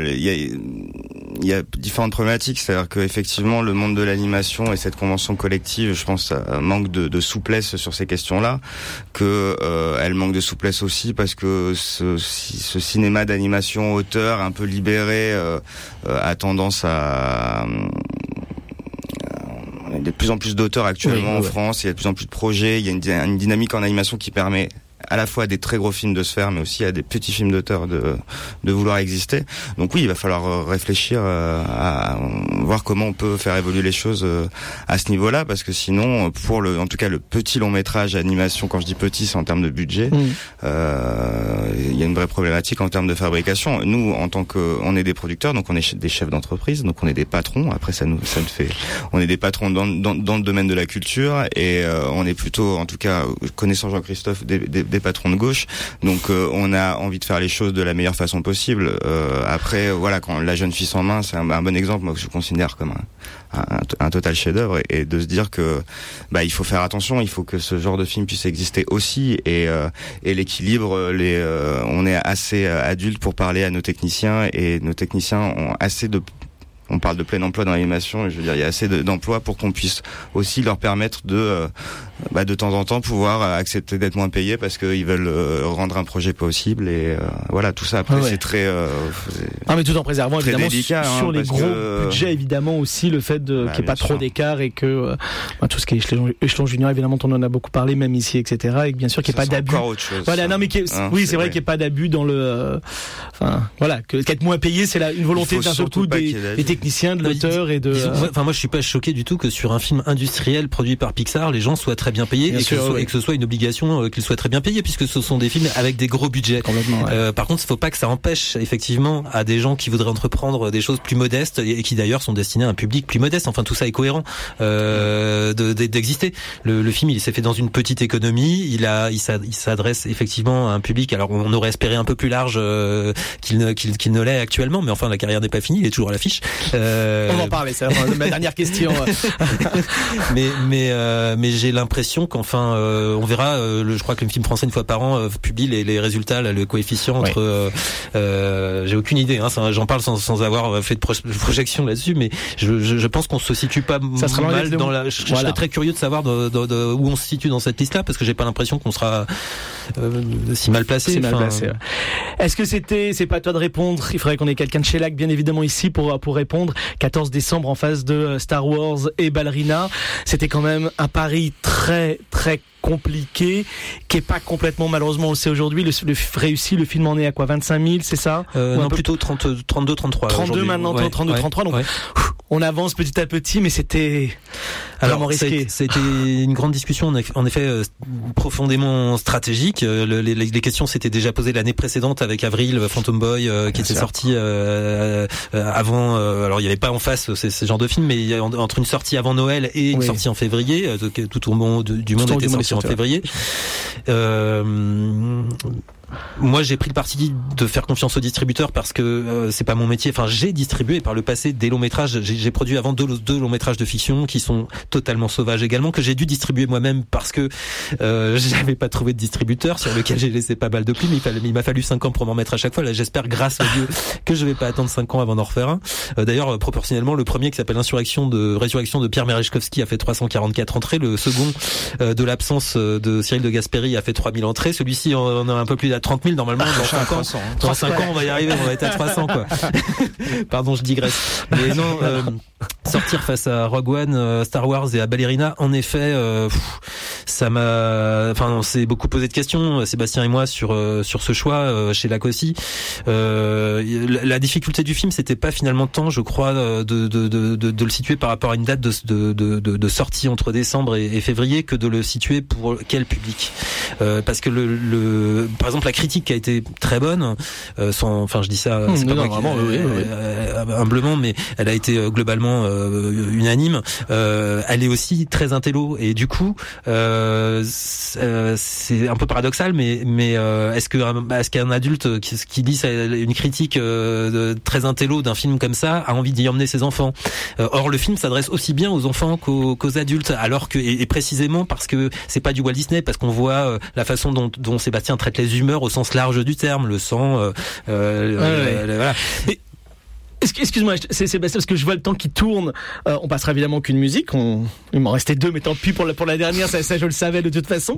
il y a différentes problématiques. C'est-à-dire que effectivement, le monde de l'animation et cette convention collective, je pense, manque de souplesse sur ces questions-là. Elle manque de souplesse aussi parce que ce cinéma d'animation auteur un peu libéré a tendance à il y a de plus en plus d'auteurs actuellement en France, il y a de plus en plus de projets, il y a une dynamique en animation qui permet à la fois à des très gros films de se faire, mais aussi à des petits films d'auteurs de vouloir exister. Donc oui, il va falloir réfléchir à voir comment on peut faire évoluer les choses à ce niveau-là, parce que sinon, en tout cas le petit long métrage animation, quand je dis petit, c'est en termes de budget, il y a une vraie problématique en termes de fabrication. Nous, en tant on est des producteurs, donc on est des chefs d'entreprise, donc on est des patrons. Après, on est des patrons dans le domaine de la culture, et on est plutôt, en tout cas, connaissant Jean-Christophe, des patrons de gauche, donc on a envie de faire les choses de la meilleure façon possible. Après, voilà, quand La Jeune Fille sans main, c'est un bon exemple, moi, que je considère comme un total chef-d'œuvre, et de se dire que il faut faire attention, il faut que ce genre de film puisse exister aussi, et l'équilibre, on est assez adultes pour parler à nos techniciens, et nos techniciens ont assez de on parle de plein emploi dans l'animation, et je veux dire, il y a assez d'emplois pour qu'on puisse aussi leur permettre de temps en temps pouvoir accepter d'être moins payés parce qu'ils veulent rendre un projet possible, et voilà, tout ça après c'est très mais tout en préservant évidemment délicat, sur les gros budgets, évidemment aussi le fait qu'il n'y ait pas trop d'écart, et que tout ce qui est échelon junior, évidemment on en a beaucoup parlé même ici, etc., et que bien sûr qu'il n'y ait pas d'abus. Voilà, non mais oui, c'est vrai qu'il n'y ait pas d'abus dans le qu'être moins payé, c'est une volonté d'un seul coup des techniciens, de l'auteur et de. Moi, je suis pas choqué du tout que sur un film industriel produit par Pixar, les gens soient très bien payés, et que ce soit une obligation qu'ils soient très bien payés, puisque ce sont des films avec des gros budgets. Par contre, il faut pas que ça empêche effectivement à des gens qui voudraient entreprendre des choses plus modestes, et qui d'ailleurs sont destinés à un public plus modeste. Enfin, tout ça est cohérent d'exister. Le film, il s'est fait dans une petite économie. Il s'adresse effectivement à un public. Alors, on aurait espéré un peu plus large qu'il ne l'est actuellement, mais enfin, la carrière n'est pas finie. Il est toujours à l'affiche. On va en parler, c'est ma dernière question. mais j'ai l'impression qu'enfin on verra. Je crois que le film français une fois par an publie les résultats, le coefficient entre. J'ai aucune idée. J'en parle sans avoir fait de projection là-dessus, mais je pense qu'on se situe pas mal dans la. Je serais très curieux de savoir où on se situe dans cette liste-là, parce que j'ai pas l'impression qu'on sera si mal placé. C'est mal placé. Ouais. Est-ce que c'est pas à toi de répondre? Il faudrait qu'on ait quelqu'un de chez LAC, bien évidemment, ici pour répondre. 14 décembre en face de Star Wars et Ballerina. C'était quand même un pari très très compliqué, qui est pas complètement, malheureusement on le sait aujourd'hui, réussi. Le film en est à quoi, 25 000, c'est ça? Non, plutôt 32, 33. 32 maintenant, 32, 33. Donc on avance petit à petit, mais c'était vraiment risqué. C'était une grande discussion, en effet, profondément stratégique. Les questions s'étaient déjà posées l'année précédente avec Avril, Phantom Boy, qui était sorti avant. Alors il y avait pas en face ce genre de film, mais entre une sortie avant Noël et une sortie en février, tout au monde du monde était sorti en février. Moi, j'ai pris le parti de faire confiance aux distributeurs parce que c'est pas mon métier. Enfin, j'ai distribué par le passé des longs métrages. J'ai produit avant deux longs métrages de fiction qui sont totalement sauvages également, que j'ai dû distribuer moi-même parce que j'avais pas trouvé de distributeur, sur lequel j'ai laissé pas mal de plumes. Il m'a fallu 5 ans pour m'en mettre à chaque fois. Là, j'espère, grâce à Dieu, que je vais pas attendre 5 ans avant d'en refaire un. D'ailleurs, proportionnellement, le premier qui s'appelle Résurrection de Pierre Merezhkovski a fait 344 entrées. Le second, de l'absence de Cyril de Gasperi, a fait 3000 entrées. Celui-ci en a un peu plus à 30 000 normalement. Dans 5 ans, on va y arriver, on va être à 300 quoi. Pardon, je digresse. Mais non, sortir face à Rogue One, Star Wars et à Ballerina, en effet, on s'est beaucoup posé de questions, Sébastien et moi, sur ce choix chez Lac aussi. La difficulté du film, c'était pas finalement tant, je crois, de le situer par rapport à une date de sortie entre décembre et février, que de le situer pour quel public. Parce que par exemple, la critique qui a été très bonne, je dis ça, c'est pas moi humblement, mais elle a été globalement unanime. Elle est aussi très intello, et du coup, c'est un peu paradoxal, mais est-ce qu'un adulte qui lit une critique très intello d'un film comme ça a envie d'y emmener ses enfants? Or, le film s'adresse aussi bien aux enfants qu'aux adultes, alors que, et précisément parce que c'est pas du Walt Disney, parce qu'on voit la façon dont Sébastien traite les humeurs au sens large du terme, le sang, voilà. Excuse-moi, c'est parce que je vois le temps qui tourne. On passera évidemment qu'une musique. Il m'en restait 2, mais tant pis pour la dernière. Ça je le savais de toute façon.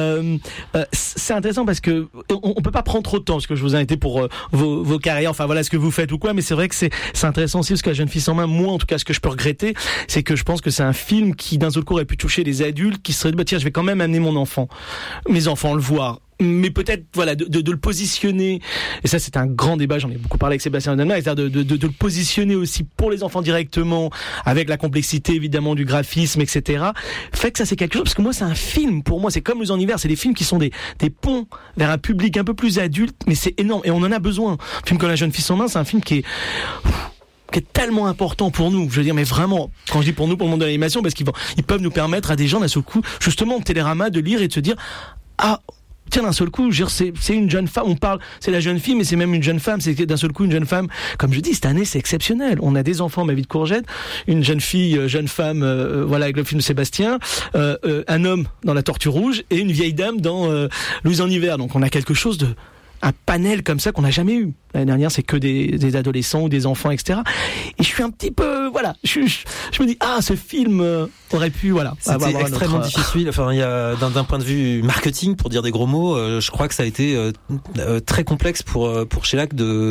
C'est intéressant parce que on peut pas prendre trop de temps, parce que je vous ai invité pour vos carrières. Enfin voilà ce que vous faites ou quoi. Mais c'est vrai que c'est intéressant aussi, parce que La Jeune Fille sans main, moi en tout cas, ce que je peux regretter, c'est que je pense que c'est un film qui d'un seul coup aurait pu toucher les adultes, qui seraient dit, tiens, je vais quand même amener mes enfants le voir. Mais peut-être de le positionner, et ça c'est un grand débat, j'en ai beaucoup parlé avec Sébastien Odanma, c'est-à-dire de le positionner aussi pour les enfants directement, avec la complexité évidemment du graphisme, etc. Fait que ça c'est quelque chose, parce que moi c'est un film, pour moi c'est comme Les Univers, c'est des films qui sont des ponts vers un public un peu plus adulte, mais c'est énorme, et on en a besoin. Un film comme La Jeune Fille sans main, c'est un film qui est tellement important pour nous, je veux dire, mais vraiment, quand je dis pour nous, pour le monde de l'animation, parce qu'ils peuvent nous permettre à des gens d'un seul coup, justement, de Télérama, de lire et de se dire, tiens, d'un seul coup, je veux dire, c'est une jeune femme, on parle, c'est la jeune fille, mais c'est même une jeune femme, c'est d'un seul coup une jeune femme. Comme je dis, cette année, c'est exceptionnel. On a des enfants, Ma vie de courgette, une jeune fille, jeune femme, avec le film de Sébastien, un homme dans La Tortue Rouge, et une vieille dame dans Louise en hiver. Donc on a quelque chose un panel comme ça qu'on n'a jamais eu. L'année dernière, c'est que des adolescents ou des enfants, etc. Et je suis un petit peu, je me dis, ce film aurait pu, C'était extrêmement difficile. Enfin, il y a d'un point de vue marketing, pour dire des gros mots, je crois que ça a été très complexe pour Shellac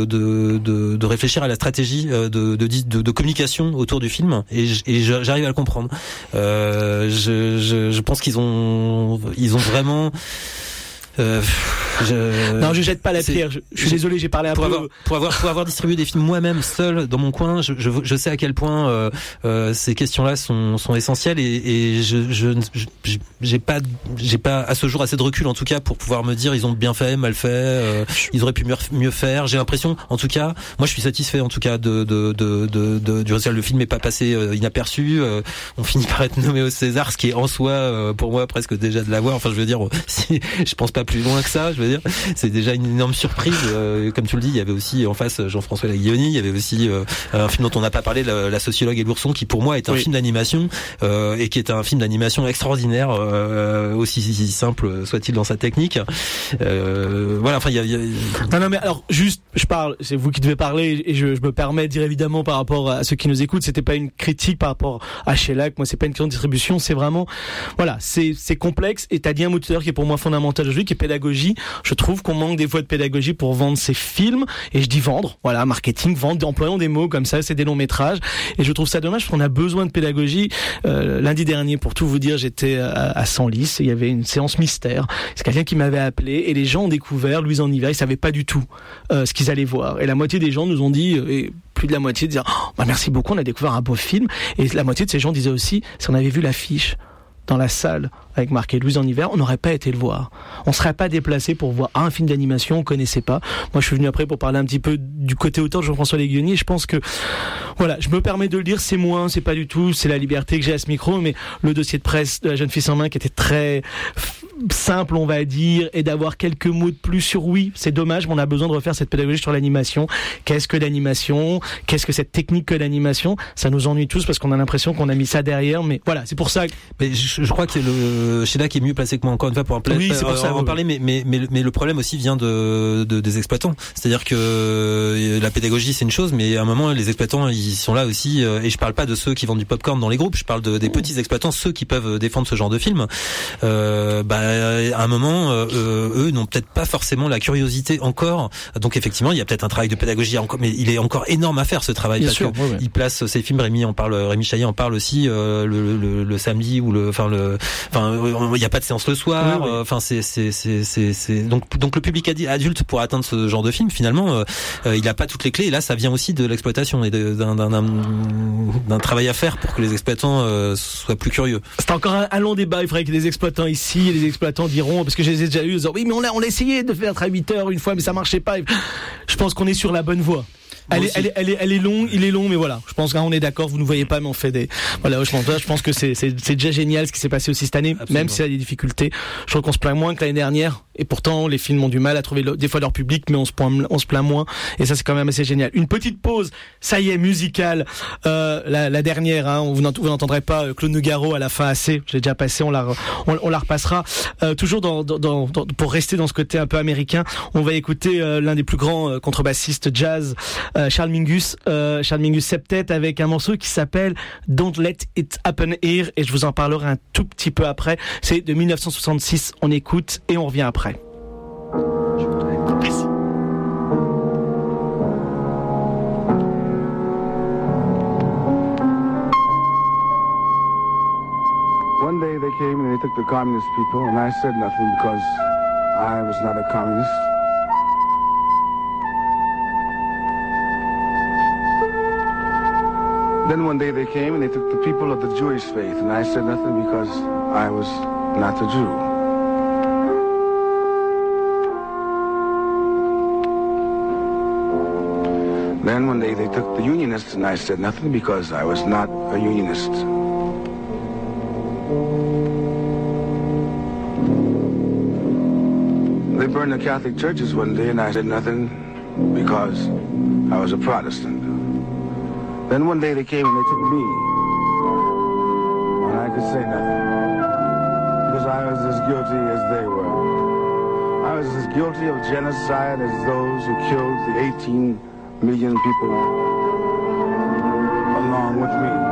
de réfléchir à la stratégie de communication autour du film. Et j'arrive à le comprendre. Je pense qu'ils ont vraiment. Non, je jette pas la pierre. Je suis désolé, j'ai parlé pour avoir distribué des films moi-même seul dans mon coin. Je sais à quel point ces questions-là sont essentielles, et j'ai pas à ce jour assez de recul, en tout cas, pour pouvoir me dire ils ont bien fait, mal fait, ils auraient pu mieux faire. J'ai l'impression, en tout cas, moi je suis satisfait en tout cas du résultat. Le film n'est pas passé inaperçu. On finit par être nommé au César, ce qui est en soi pour moi presque déjà de l'avoir. Enfin, je veux dire, je pense pas plus loin que ça, je veux dire, c'est déjà une énorme surprise. Comme tu le dis, il y avait aussi en face Jean-François Laguioni, il y avait aussi un film dont on n'a pas parlé, La sociologue et l'ourson, qui pour moi est un film d'animation, et qui est un film d'animation extraordinaire, aussi simple soit-il dans sa technique. Voilà, enfin il y a... Non mais alors juste, je parle, c'est vous qui devez parler, et je me permets de dire évidemment par rapport à ceux qui nous écoutent, c'était pas une critique par rapport à Shellac, moi c'est pas une question de distribution, c'est vraiment, c'est complexe, et t'as dit un mot tout à l'heure qui est pour moi fondamental aujourd'hui, qui est pédagogie. Je trouve qu'on manque des fois de pédagogie pour vendre ces films, et je dis vendre, marketing, vendre, employons des mots comme ça, c'est des longs métrages, et je trouve ça dommage parce qu'on a besoin de pédagogie. Lundi dernier, pour tout vous dire, j'étais à Senlis, il y avait une séance mystère, c'est quelqu'un qui m'avait appelé, et les gens ont découvert Louise en hiver, ils savaient pas du tout ce qu'ils allaient voir, et la moitié des gens nous ont dit, et plus de la moitié disaient merci beaucoup, on a découvert un beau film. Et la moitié de ces gens disaient aussi, si on avait vu l'affiche dans la salle avec Marc et Louise en hiver, on n'aurait pas été le voir. On serait pas déplacé pour voir un film d'animation, on connaissait pas. Moi, je suis venu après pour parler un petit peu du côté auteur de Jean-François Léguigny, et je pense que, voilà, je me permets de le dire, c'est pas du tout, c'est la liberté que j'ai à ce micro, mais le dossier de presse de La Jeune Fille sans main qui était très simple, on va dire, et d'avoir quelques mots de plus sur c'est dommage, mais on a besoin de refaire cette pédagogie sur l'animation. Qu'est-ce que l'animation? Qu'est-ce que cette technique que l'animation? Ça nous ennuie tous parce qu'on a l'impression qu'on a mis ça derrière, mais voilà, c'est pour ça. Mais je crois que c'est le Sheila qui est mieux placé que moi encore une fois pour en parler, mais le problème aussi vient des exploitants. C'est-à-dire que la pédagogie c'est une chose, mais à un moment les exploitants ils sont là aussi, et je parle pas de ceux qui vendent du popcorn dans les groupes, je parle des petits exploitants, ceux qui peuvent défendre ce genre de film. À un moment, eux n'ont peut-être pas forcément la curiosité encore. Donc effectivement, il y a peut-être un travail de pédagogie encore, mais il est encore énorme à faire ce travail. Bien parce sûr, que il place ces films. Rémi Chaillet en parle aussi le samedi ou il y a pas de séance le soir. Enfin, c'est donc le public adulte pour atteindre ce genre de film finalement, il a pas toutes les clés. Et là, ça vient aussi de l'exploitation et d'un travail à faire pour que les exploitants soient plus curieux. C'est encore un long débat. Il faudrait que les exploitants ici et les exploitants diront, parce que je les ai déjà eu, oui, mais on a essayé de faire à 8 heures une fois, mais ça marchait pas. Je pense qu'on est sur la bonne voie. Elle est longue, il est long, mais voilà. Je pense qu'on est d'accord, vous ne voyez pas, mais on fait je pense que c'est déjà génial ce qui s'est passé aussi cette année. Absolument. Même s'il y a des difficultés. Je trouve qu'on se plaint moins que l'année dernière. Et pourtant, les films ont du mal à trouver des fois leur public, mais on se plaint moins. Et ça, c'est quand même assez génial. Une petite pause. Ça y est, musicale. La dernière, hein. Vous n'entendrez pas Claude Nougaro à la fin assez. Je l'ai déjà passé, on la repassera. Toujours pour rester dans ce côté un peu américain, on va écouter l'un des plus grands contrebassistes jazz, Charles Mingus Septet, avec un morceau qui s'appelle Don't Let It Happen Here, et je vous en parlerai un tout petit peu après. C'est de 1966, on écoute et on revient après. Merci. One day they came and they took the communist people, and I said nothing because I was not a communist. Then one day they came and they took the people of the Jewish faith, and I said nothing because I was not a Jew. Then one day they took the Unionists, and I said nothing because I was not a Unionist. They burned the Catholic churches one day, and I said nothing because I was a Protestant. Then one day they came and they took me, and I could say nothing, because I was as guilty as they were. I was as guilty of genocide as those who killed the 18 million people along with me.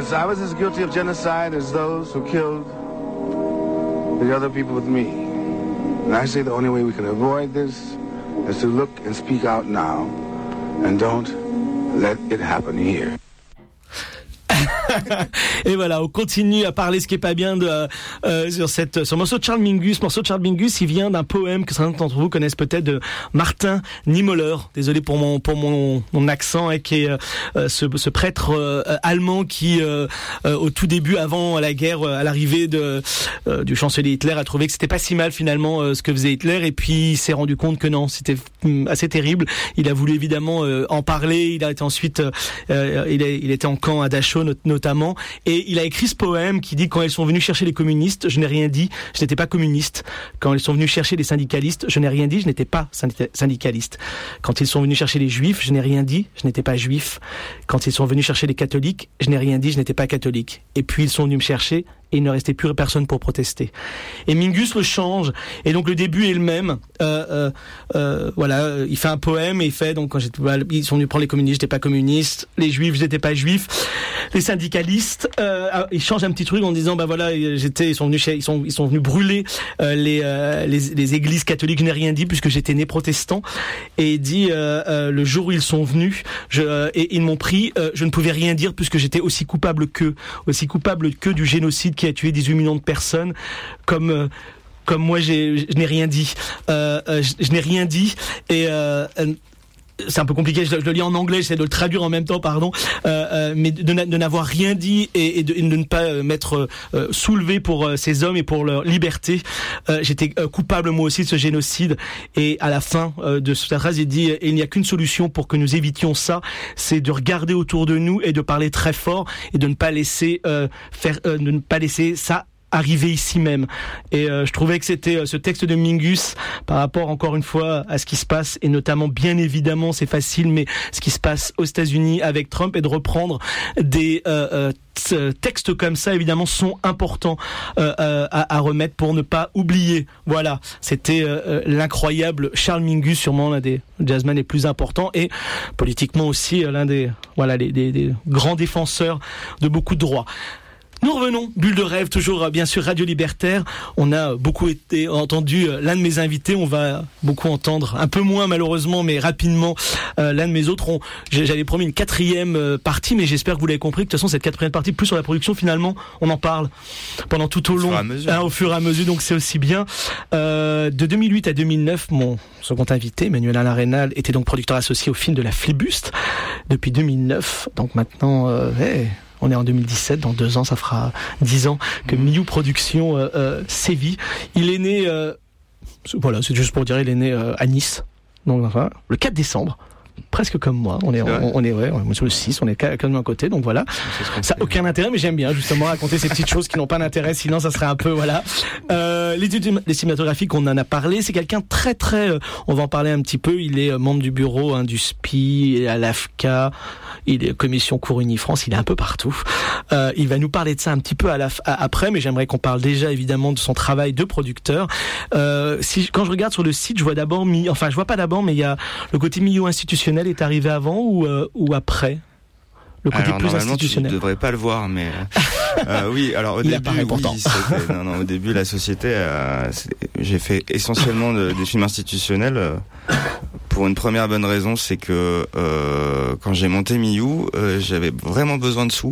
I was as guilty of genocide as those who killed the other people with me. And I say the only way we can avoid this is to look and speak out now, and don't let it happen here. Et voilà, on continue à parler ce qui est pas bien sur ce morceau de Charles Mingus. Morceau de Charles Mingus, il vient d'un poème que certains d'entre vous connaissent peut-être, de Martin Niemöller. Désolé pour mon accent, et qui est ce prêtre allemand qui au tout début, avant la guerre, à l'arrivée du chancelier Hitler, a trouvé que c'était pas si mal finalement ce que faisait Hitler, et puis il s'est rendu compte que non, c'était assez terrible. Il a voulu évidemment en parler. Il a été ensuite il était en camp à Dachau notamment, et il a écrit ce poème qui dit: quand ils sont venus chercher les communistes, je n'ai rien dit, je n'étais pas communiste. Quand ils sont venus chercher les syndicalistes, je n'ai rien dit, je n'étais pas syndicaliste. Quand ils sont venus chercher les juifs, je n'ai rien dit, je n'étais pas juif. Quand ils sont venus chercher les catholiques, je n'ai rien dit, je n'étais pas catholique. Et puis ils sont venus me chercher, et il ne restait plus personne pour protester. Et Mingus le change, et donc le début est le même. Voilà, il fait un poème, et il fait, donc ils sont venus prendre les communistes, j'étais pas communiste, les juifs, j'étais pas juif, les syndicalistes, il change un petit truc en disant ils sont venus brûler les églises catholiques, je n'ai rien dit puisque j'étais né protestant, et il dit le jour où ils sont venus et ils m'ont pris, je ne pouvais rien dire puisque j'étais aussi coupable qu'eux du génocide qui a tué 18 millions de personnes, comme moi je n'ai rien dit, je n'ai rien dit, et c'est un peu compliqué, je le lis en anglais, j'essaie de le traduire en même temps, mais de n'avoir rien dit et de ne pas m'être soulevé pour ces hommes et pour leur liberté. J'étais coupable moi aussi de ce génocide. Et à la fin de cette phrase, il dit: il n'y a qu'une solution pour que nous évitions ça, c'est de regarder autour de nous et de parler très fort, et de ne pas laisser ça arrivé ici même. Et je trouvais que c'était ce texte de Mingus, par rapport encore une fois à ce qui se passe, et notamment, bien évidemment, c'est facile, mais ce qui se passe aux États-Unis avec Trump, et de reprendre des textes comme ça, évidemment, sont importants à remettre pour ne pas oublier. Voilà, c'était l'incroyable Charles Mingus, sûrement l'un des jazzmen les plus importants, et politiquement aussi l'un des grands défenseurs de beaucoup de droits. Nous revenons, Bulle de rêve, toujours bien sûr Radio Libertaire. On a beaucoup entendu l'un de mes invités, on va beaucoup entendre, un peu moins malheureusement, mais rapidement, l'un de mes autres. J'avais promis une 4e partie, mais j'espère que vous l'avez compris, que de toute façon cette 4e partie, plus sur la production, finalement, on en parle pendant tout au long, au fur et à mesure, donc c'est aussi bien. De 2008 à 2009, mon second invité, Manuel Alain Reynal, était donc producteur associé au film de la Flibuste depuis 2009, donc maintenant... on est en 2017, dans 2 ans, ça fera 10 ans que Miou Productions sévit. Il est né, voilà, c'est juste pour dire, il est né à Nice, donc enfin, le 4 décembre. Presque comme moi, on est sur le 6, on est comme d'un côté, donc voilà. Ça n'a aucun intérêt, mais j'aime bien justement raconter ces petites choses qui n'ont pas d'intérêt, sinon ça serait un peu, voilà. Les cinématographiques, on en a parlé, c'est quelqu'un très très, on va en parler un petit peu, il est membre du bureau du SPI, à l'AFCA, il est commission Cour-Uni France, il est un peu partout. Il va nous parler de ça un petit peu après, mais j'aimerais qu'on parle déjà évidemment de son travail de producteur. Quand je regarde sur le site, je vois d'abord je vois pas d'abord, mais il y a le côté milieu institutionnel est arrivé avant ou après? Le côté plus institutionnel. Tu devrais pas le voir, mais oui. Alors au début, la société, j'ai fait essentiellement des films institutionnels. Pour une première bonne raison, c'est que quand j'ai monté Miou, j'avais vraiment besoin de sous.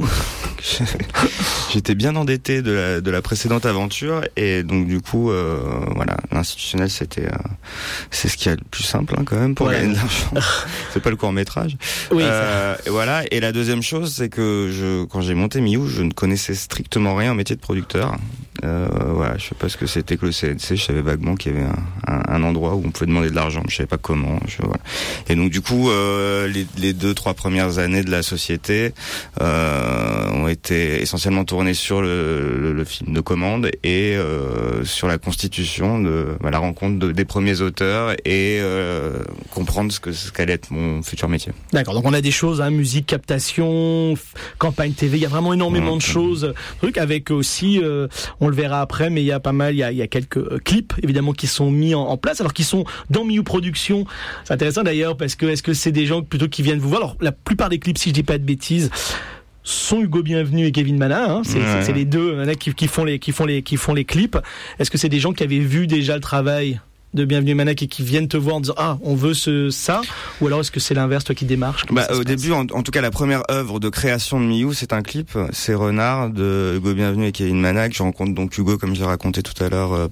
J'étais bien endetté de la précédente aventure, et donc du coup, voilà, l'institutionnel c'est ce qu'il y a de plus simple quand même pour gagner de l'argent. C'est pas le court-métrage. Oui. Et voilà. Et la deuxième chose, c'est que quand j'ai monté Miou, je ne connaissais strictement rien au métier de producteur. Voilà, je sais pas ce que c'était que le CNC. Je savais vaguement qu'il y avait un endroit où on pouvait demander de l'argent, mais je savais pas comment. Voilà. Et donc du coup, les 2-3 premières années de la société ont été essentiellement tournées sur le film de commande et sur la constitution la rencontre des premiers auteurs et comprendre ce qu'allait être mon futur métier. D'accord. Donc on a des choses, musique, captation, campagne TV. Il y a vraiment énormément de choses, avec aussi, on le verra après, mais il y a pas mal, il y a quelques clips évidemment qui sont mis en place, alors qui sont dans Miou Productions. C'est intéressant d'ailleurs parce que est-ce que c'est des gens plutôt qui viennent vous voir? Alors la plupart des clips, si je dis pas de bêtises, sont Hugo Bienvenu et Kevin Mana, hein. C'est les deux qui font les clips. Est-ce que c'est des gens qui avaient vu déjà le travail de Bienvenu Manak et qui viennent te voir en disant on veut ça, ou alors est-ce que c'est l'inverse, toi qui démarches? Au début, en tout cas, la première œuvre de création de Miu, c'est un clip, c'est Renard de Hugo Bienvenu et Kevin Manak. Je rencontre donc Hugo, comme j'ai raconté tout à l'heure,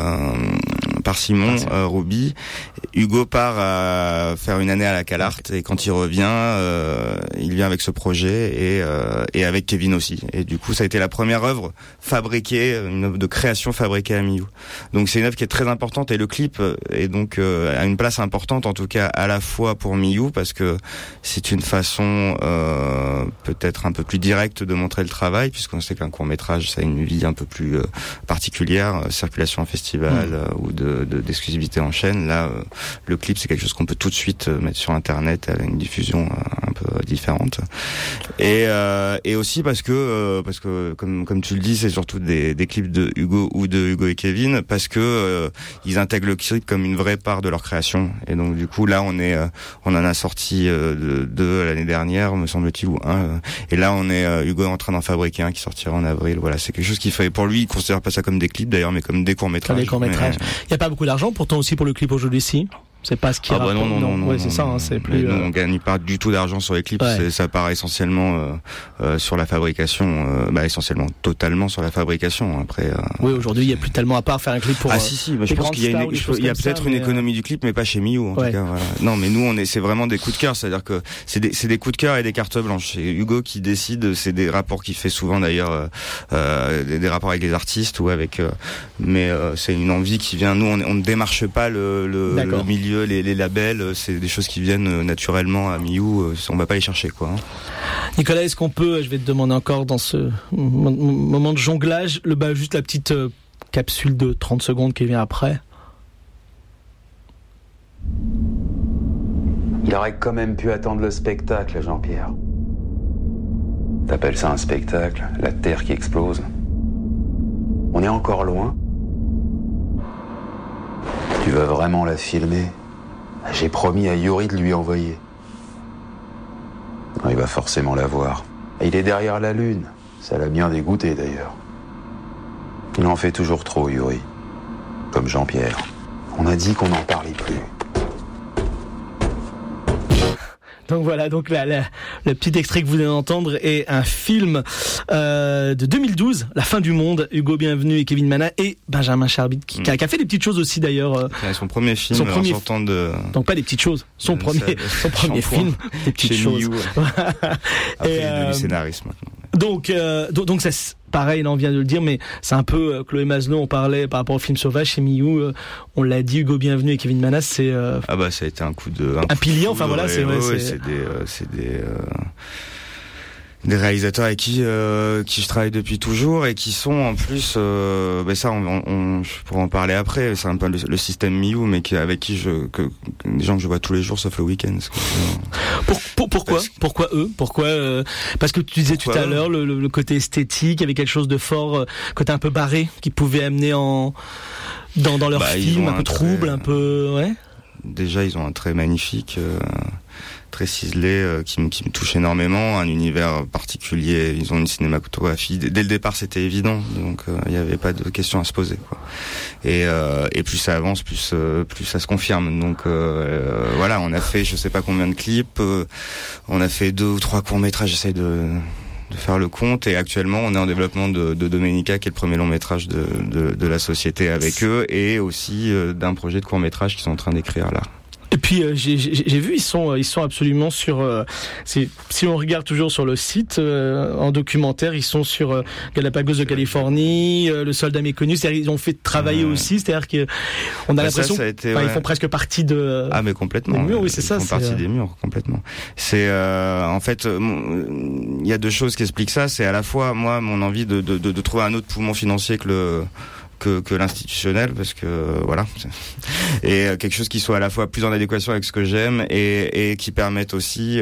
par Simon Roubi. Hugo part faire une année à la CalArt et quand il revient, il vient avec ce projet et avec Kevin aussi. Et du coup, ça a été la première œuvre fabriquée, une œuvre de création fabriquée à Miu. Donc c'est une œuvre qui est très importante et le clip est donc a une place importante, en tout cas à la fois pour Miu, parce que c'est une façon peut-être un peu plus directe de montrer le travail, puisqu'on sait qu'un court-métrage ça a une vie un peu plus particulière, circulation en festival ou d'exclusivité en chaîne. Là, le clip c'est quelque chose qu'on peut tout de suite mettre sur internet avec une diffusion un peu différente. Et aussi parce que comme tu le dis, c'est surtout des clips de Hugo ou de Hugo et Kevin, parce que ils intègrent le clip comme une vraie part de leur création. Et donc du coup là on en a sorti deux l'année dernière, me semble-t-il, ou un. Et là on est Hugo est en train d'en fabriquer un qui sortira en avril. Voilà, c'est quelque chose qu'il fait pour lui. Il considère pas ça comme des clips d'ailleurs, mais comme des courts-métrages. Des courts-métrages. Il y a pas beaucoup d'argent pourtant aussi pour le clip aujourd'hui, si. C'est pas ce qui rapporte. Non, c'est ça, c'est plus. Nous, on gagne pas du tout d'argent sur les clips. Ça part essentiellement sur la fabrication, totalement sur la fabrication. Après. Oui, aujourd'hui, il y a plus tellement à part faire un clip pour. Mais je pense qu'il y a peut-être une économie du clip, mais pas chez Miu en tout cas. Voilà. Non, mais nous, c'est vraiment des coups de cœur. C'est-à-dire que c'est des coups de cœur et des cartes blanches. C'est Hugo qui décide. C'est des rapports qu'il fait souvent d'ailleurs, des rapports avec les artistes ou avec. Mais c'est une envie qui vient. Nous, on ne démarche pas le milieu. Les labels, c'est des choses qui viennent naturellement à Miu, on va pas les chercher quoi. Nicolas, est-ce qu'on peut, je vais te demander encore dans ce moment de jonglage, juste la petite capsule de 30 secondes qui vient après. Il aurait quand même pu attendre le spectacle, Jean-Pierre. T'appelles ça un spectacle, la terre qui explose. On est encore loin. Tu veux vraiment la filmer? J'ai promis à Yuri de lui envoyer. Il va forcément la voir. Il est derrière la lune. Ça l'a bien dégoûté d'ailleurs. Il en fait toujours trop, Yuri. Comme Jean-Pierre. On a dit qu'on n'en parlait plus. Donc voilà, le petit extrait que vous venez d'entendre est un film de 2012, La fin du monde, Hugo Bienvenu et Kevin Mana et Benjamin Charbit qui a fait des petites choses aussi d'ailleurs. Son premier film en sortant de... Donc pas des petites choses, son premier film, des petites choses. Après il est devenu scénariste maintenant. Donc ça, pareil, là on vient de le dire, mais c'est un peu Chloé Mazneau, on parlait par rapport au film Sauvage chez Miu, on l'a dit, Hugo Bienvenu et Kevin Mana, c'est ça a été un coup de un pilier, enfin voilà, c'est des réalisateurs avec qui je travaille depuis toujours et qui sont en plus ça je pourrais en parler après, c'est un peu le système Miu, mais avec qui des gens que je vois tous les jours sauf le week-end. Pourquoi eux? Parce que tu disais tout à l'heure le côté esthétique, il y avait quelque chose de fort, côté un peu barré qui pouvait amener dans leur film un peu trouble, un peu Déjà ils ont un trait magnifique, très ciselé, qui me touche énormément, un univers particulier, ils ont une cinématographie, dès le départ c'était évident, donc il n'y avait pas de question à se poser quoi. Et plus ça avance, plus ça se confirme, donc voilà, on a fait je sais pas combien de clips, on a fait 2 ou 3 courts-métrages, j'essaye de faire le compte, et actuellement on est en développement de Domenica, qui est le premier long métrage de la société avec eux, et aussi d'un projet de court métrage qu'ils sont en train d'écrire là. Et puis j'ai vu, ils sont absolument sur. Si on regarde toujours sur le site en documentaire, ils sont sur Galapagos de Californie, le Soldat méconnu. C'est-à-dire ils ont fait travailler aussi. C'est-à-dire que on a l'impression ils font presque partie de. Ah mais complètement. Des murs, oui c'est ça. Ils font partie des murs complètement. C'est en fait il y a 2 choses qui expliquent ça. C'est à la fois moi mon envie de trouver un autre poumon financier que l'institutionnel, parce que voilà, et quelque chose qui soit à la fois plus en adéquation avec ce que j'aime et qui permette aussi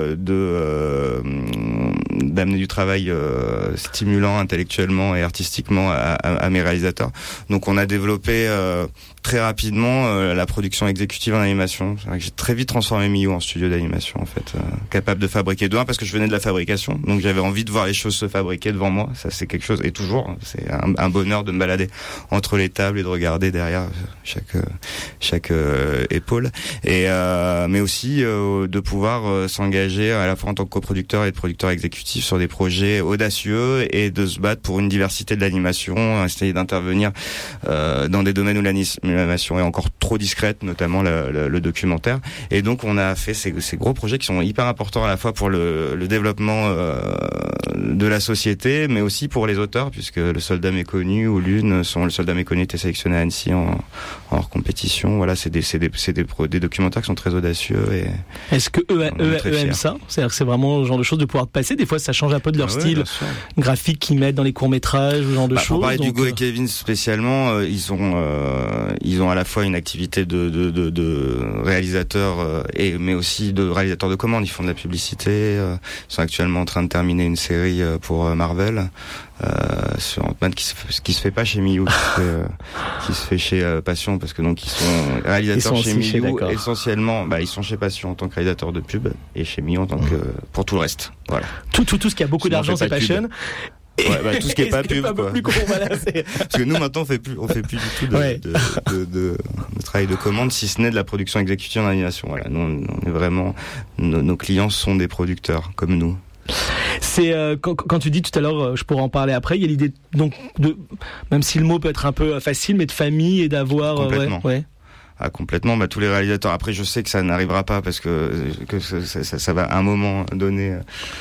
d'amener du travail stimulant intellectuellement et artistiquement à mes réalisateurs. Donc on a développé très rapidement la production exécutive en animation. C'est vrai que j'ai très vite transformé Miyu en studio d'animation en fait, capable de fabriquer de un parce que je venais de la fabrication, donc j'avais envie de voir les choses se fabriquer devant moi. Ça c'est quelque chose, et toujours c'est un bonheur de me balader entre les tables et de regarder derrière chaque épaule, et mais aussi de pouvoir s'engager à la fois en tant que coproducteur et producteur exécutif sur des projets audacieux et de se battre pour une diversité de l'animation, essayer d'intervenir dans des domaines où l'animation est encore trop discrète, notamment le documentaire. Et donc on a fait ces gros projets qui sont hyper importants à la fois pour le développement de la société, mais aussi pour les auteurs, puisque Le Soldat Méconnu ou Lune Le Soldat Méconnu était sélectionné à Annecy en hors compétition. Voilà, c'est des documentaires qui sont très audacieux. Et est-ce que eux aiment ça? C'est-à-dire que c'est vraiment le genre de choses de pouvoir passer. Des fois, ça change un peu de leur style graphique qu'ils mettent dans les courts-métrages, ce genre de choses. Pour parler d'Hugo et Kevin spécialement, ils ont à la fois une activité de réalisateur mais aussi de réalisateur de commande. Ils font de la publicité. Ils sont actuellement en train de terminer une série pour Marvel sur Ant-Man qui se fait pas chez Miyu, qui se fait chez Passion, parce que donc ils sont réalisateurs chez Miyu essentiellement. Ils sont chez Passion en tant que réalisateur de pub et chez Miyu en tant que pour tout le reste. Voilà. Tout ce qui a beaucoup d'argent, c'est Passion. Tout ce qui est pas pub, quoi. Parce que nous maintenant on fait plus du tout de travail de commande, si ce n'est de la production exécutive en animation. Voilà, nous on est vraiment nos clients sont des producteurs comme nous. C'est quand tu dis tout à l'heure, je pourrais en parler après. Il y a l'idée donc de, même si le mot peut être un peu facile, mais de famille et d'avoir complètement. Complètement. Tous les réalisateurs. Après, je sais que ça n'arrivera pas parce que ça va à un moment donné.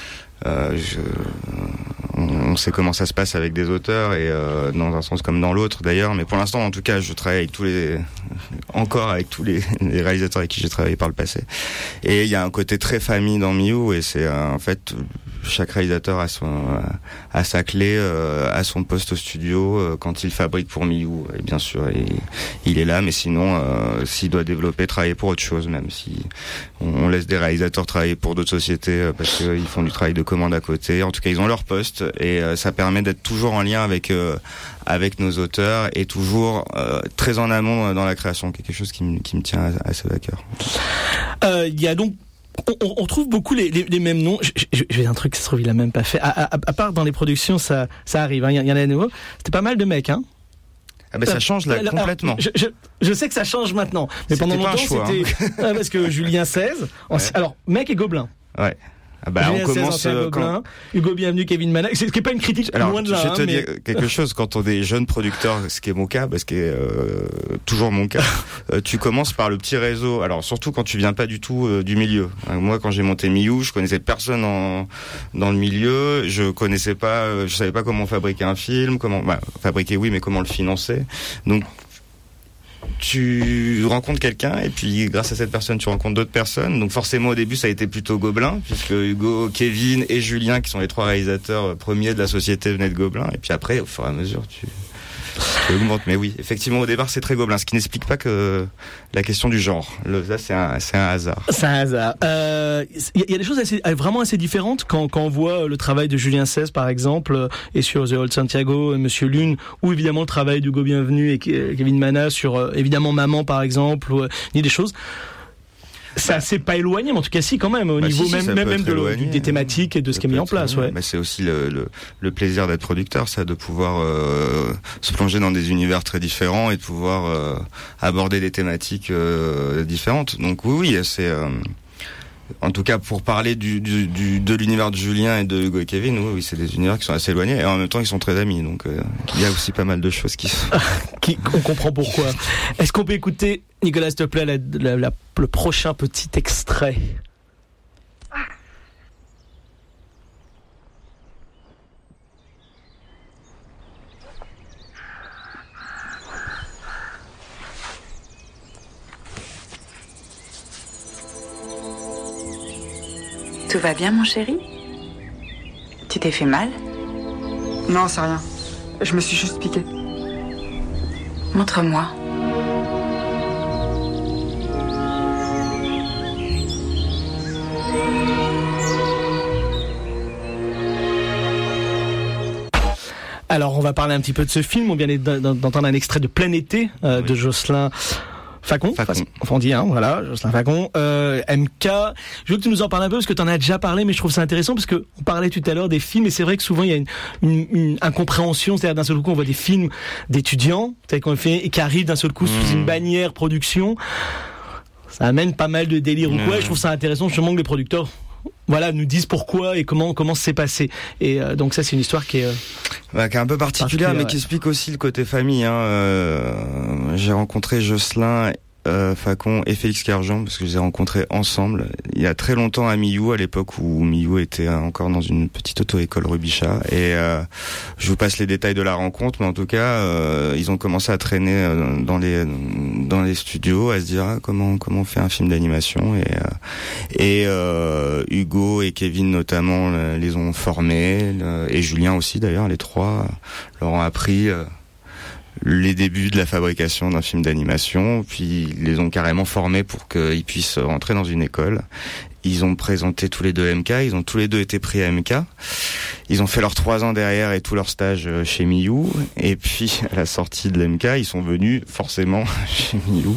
On sait comment ça se passe avec des auteurs et dans un sens comme dans l'autre d'ailleurs, mais pour l'instant en tout cas je travaille avec tous les réalisateurs avec qui j'ai travaillé par le passé, et il y a un côté très famille dans Miyu, et c'est en fait chaque réalisateur a sa clé, a son poste au studio quand il fabrique pour Miyu, et bien sûr il est là, mais sinon s'il doit travailler pour autre chose, même si on laisse des réalisateurs travailler pour d'autres sociétés parce qu'ils font du travail de commande à côté, en tout cas ils ont leur poste, et ça permet d'être toujours en lien avec nos auteurs et toujours très en amont dans la création, quelque chose qui me tient assez à cœur. Il y a donc on trouve beaucoup les mêmes noms. Je vais un truc qui se trouve il a même pas fait. À part dans les productions, ça arrive. Il y en a de nouveau. C'était pas mal de mecs, hein. Ça change là complètement. Je sais que ça change maintenant, mais pendant longtemps c'était parce que Julien 16. Alors mec et Gobelin. Ouais. On commence Hugo Bienvenu, Kevin Manac, ce qui est pas une critique, loin de là. Je vais te dire quelque chose, quand on est jeune producteur, ce qui est mon cas, parce que toujours mon cas, tu commences par le petit réseau. Alors surtout quand tu viens pas du tout du milieu. Moi, quand j'ai monté Miyu, je connaissais personne dans le milieu, je savais pas comment fabriquer un film, fabriquer oui, mais comment le financer. Donc tu rencontres quelqu'un, et puis grâce à cette personne tu rencontres d'autres personnes, donc forcément au début ça a été plutôt Gobelin, puisque Hugo, Kevin et Julien, qui sont les trois réalisateurs premiers de la société, venaient de Gobelin, et puis après au fur et à mesure tu augmentes. Mais oui, effectivement au départ c'est très Gobelin, ce qui n'explique pas que la question du genre. Ça c'est un hasard. C'est un hasard. Il y a des choses vraiment assez différentes quand on voit le travail de Julien 16 par exemple, et sur The Old Santiago, Monsieur Lune, ou évidemment le travail d'Hugo Bienvenu et Kevin Mana sur évidemment Maman par exemple, il y a des choses. C'est pas éloigné, mais en tout cas si quand même au niveau même des thématiques et de ce qui est mis en place. C'est aussi le plaisir d'être producteur, ça, de pouvoir se plonger dans des univers très différents et de pouvoir aborder des thématiques différentes. Donc oui, c'est en tout cas pour parler de l'univers de Julien et de Hugo et Kevin, oui, c'est des univers qui sont assez éloignés, et en même temps ils sont très amis, donc il y a aussi pas mal de choses on comprend pourquoi. Est-ce qu'on peut écouter, Nicolas, s'il te plaît, le prochain petit extrait? Tout va bien, mon chéri? Tu t'es fait mal? Non, c'est rien. Je me suis juste piqué. Montre-moi. Alors, on va parler un petit peu de ce film. On vient d'entendre un extrait de Plein été de Jocelyn Facon. Enfin, on dit, voilà, Jocelyn Facon. MK. Je veux que tu nous en parles un peu parce que tu en as déjà parlé, mais je trouve ça intéressant parce que on parlait tout à l'heure des films et c'est vrai que souvent il y a une incompréhension, c'est-à-dire d'un seul coup on voit des films d'étudiants, qu'on fait et qui arrivent d'un seul coup sous une bannière production. Ça amène pas mal de délire ou quoi. Et je trouve ça intéressant justement que les producteurs nous disent pourquoi et comment c'est passé. Et donc ça c'est une histoire qui est un peu particulière, mais qui explique aussi le côté famille. J'ai rencontré Jocelyn Facon et Félix Carjan parce que je les ai rencontrés ensemble il y a très longtemps à Millau, à l'époque où Millau était encore dans une petite auto-école Rubichat, et je vous passe les détails de la rencontre, mais en tout cas ils ont commencé à traîner dans les studios, à se dire comment on fait un film d'animation, et Hugo et Kevin notamment les ont formés, et Julien aussi d'ailleurs, les trois leur ont appris les débuts de la fabrication d'un film d'animation, puis ils les ont carrément formés pour qu'ils puissent rentrer dans une école. Ils ont présenté tous les deux MK, ils ont tous les deux été pris à MK. Ils ont fait leurs 3 ans derrière et tout leur stage chez Millau. Et puis, à la sortie de l'MK, ils sont venus forcément chez Millau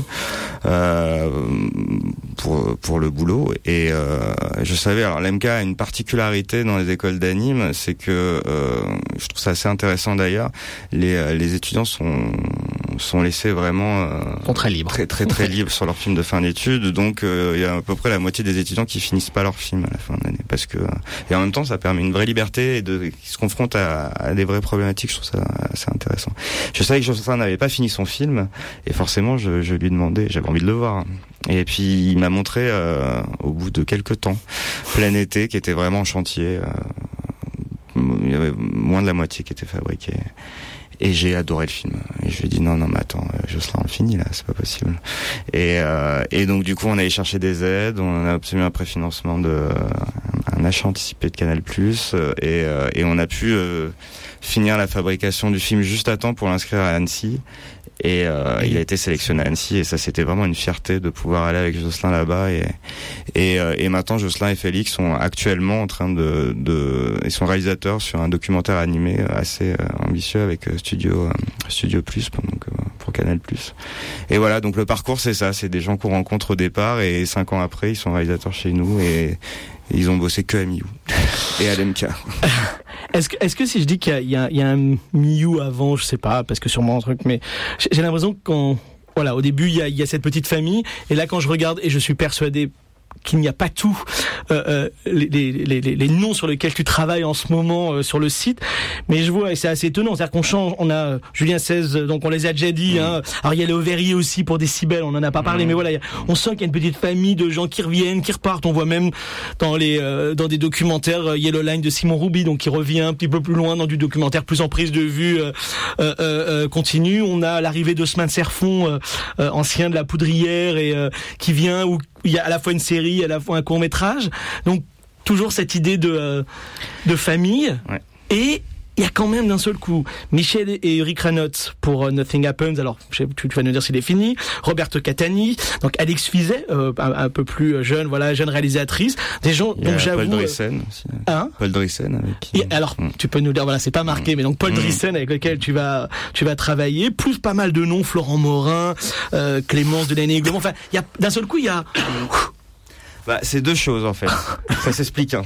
pour le boulot. Et je savais, alors l'MK a une particularité dans les écoles d'anime, c'est que je trouve ça assez intéressant d'ailleurs. Les étudiants sont laissés vraiment très libres, très libres sur leur film de fin d'études. Donc, il y a à peu près la moitié des étudiants qui finissent pas leur film à la fin de l'année, parce que et en même temps, ça permet une vraie liberté et qui se confrontent à des vraies problématiques. Je trouve ça assez intéressant. Je savais que Jocelyn n'avait pas fini son film et forcément je lui demandais, j'avais envie de le voir. Et puis il m'a montré au bout de quelques temps Plein été, qui était vraiment en chantier. Il y avait moins de la moitié qui était fabriqué. Et j'ai adoré le film. Et je lui ai dit non mais attends, Jocelyn, on finit là, c'est pas possible. Et donc du coup on allait chercher des aides, on a obtenu un préfinancement un achat anticipé de Canal+, et on a pu finir la fabrication du film juste à temps pour l'inscrire à Annecy. Et il a été sélectionné à Annecy, et ça c'était vraiment une fierté de pouvoir aller avec Jocelyn là-bas, et maintenant Jocelyn et Félix sont actuellement en train ils sont réalisateurs sur un documentaire animé assez ambitieux avec Studio Plus pour Canal+. Et voilà, donc le parcours c'est ça, c'est des gens qu'on rencontre au départ et 5 ans après ils sont réalisateurs chez nous, et ils ont bossé que à Millau et à l'MK. Est-ce que si je dis qu'il y a un Millau avant, je sais pas, parce que sûrement un truc, mais j'ai l'impression au début il y a cette petite famille, et là quand je regarde, et je suis persuadé qu'il n'y a pas tout les noms sur lesquels tu travailles en ce moment sur le site, mais je vois, et c'est assez étonnant, c'est-à-dire qu'on change, on a Julien 16, donc on les a déjà dit, alors il y a les Ouvriers aussi pour Décibel, on en a pas parlé, mais voilà, on sent qu'il y a une petite famille de gens qui reviennent, qui repartent, on voit même dans des documentaires Yellow Line de Simon Rouby, donc qui revient un petit peu plus loin dans du documentaire plus en prise de vue continue. On a l'arrivée d'Osman Serfon, ancien de La Poudrière, et qui vient, où il y a à la fois une série, à la fois un court-métrage. Donc, toujours cette idée de famille. Ouais. Et il y a quand même d'un seul coup Michel et Eric Ranot pour Nothing Happens. Alors, tu vas nous dire s'il est fini. Roberto Catani, donc Alix Fizet, un peu plus jeune, jeune réalisatrice. Des gens dont j'avoue. Paul Drissen aussi. Paul Drissen avec qui. Et alors, tu peux nous dire, c'est pas marqué, mais donc Paul Drissen avec lequel tu vas travailler, plus pas mal de noms, Florent Morin, Clémence Delaney-Gaumont. Enfin, il y a d'un seul coup, il y a. C'est deux choses en fait. Ça s'explique.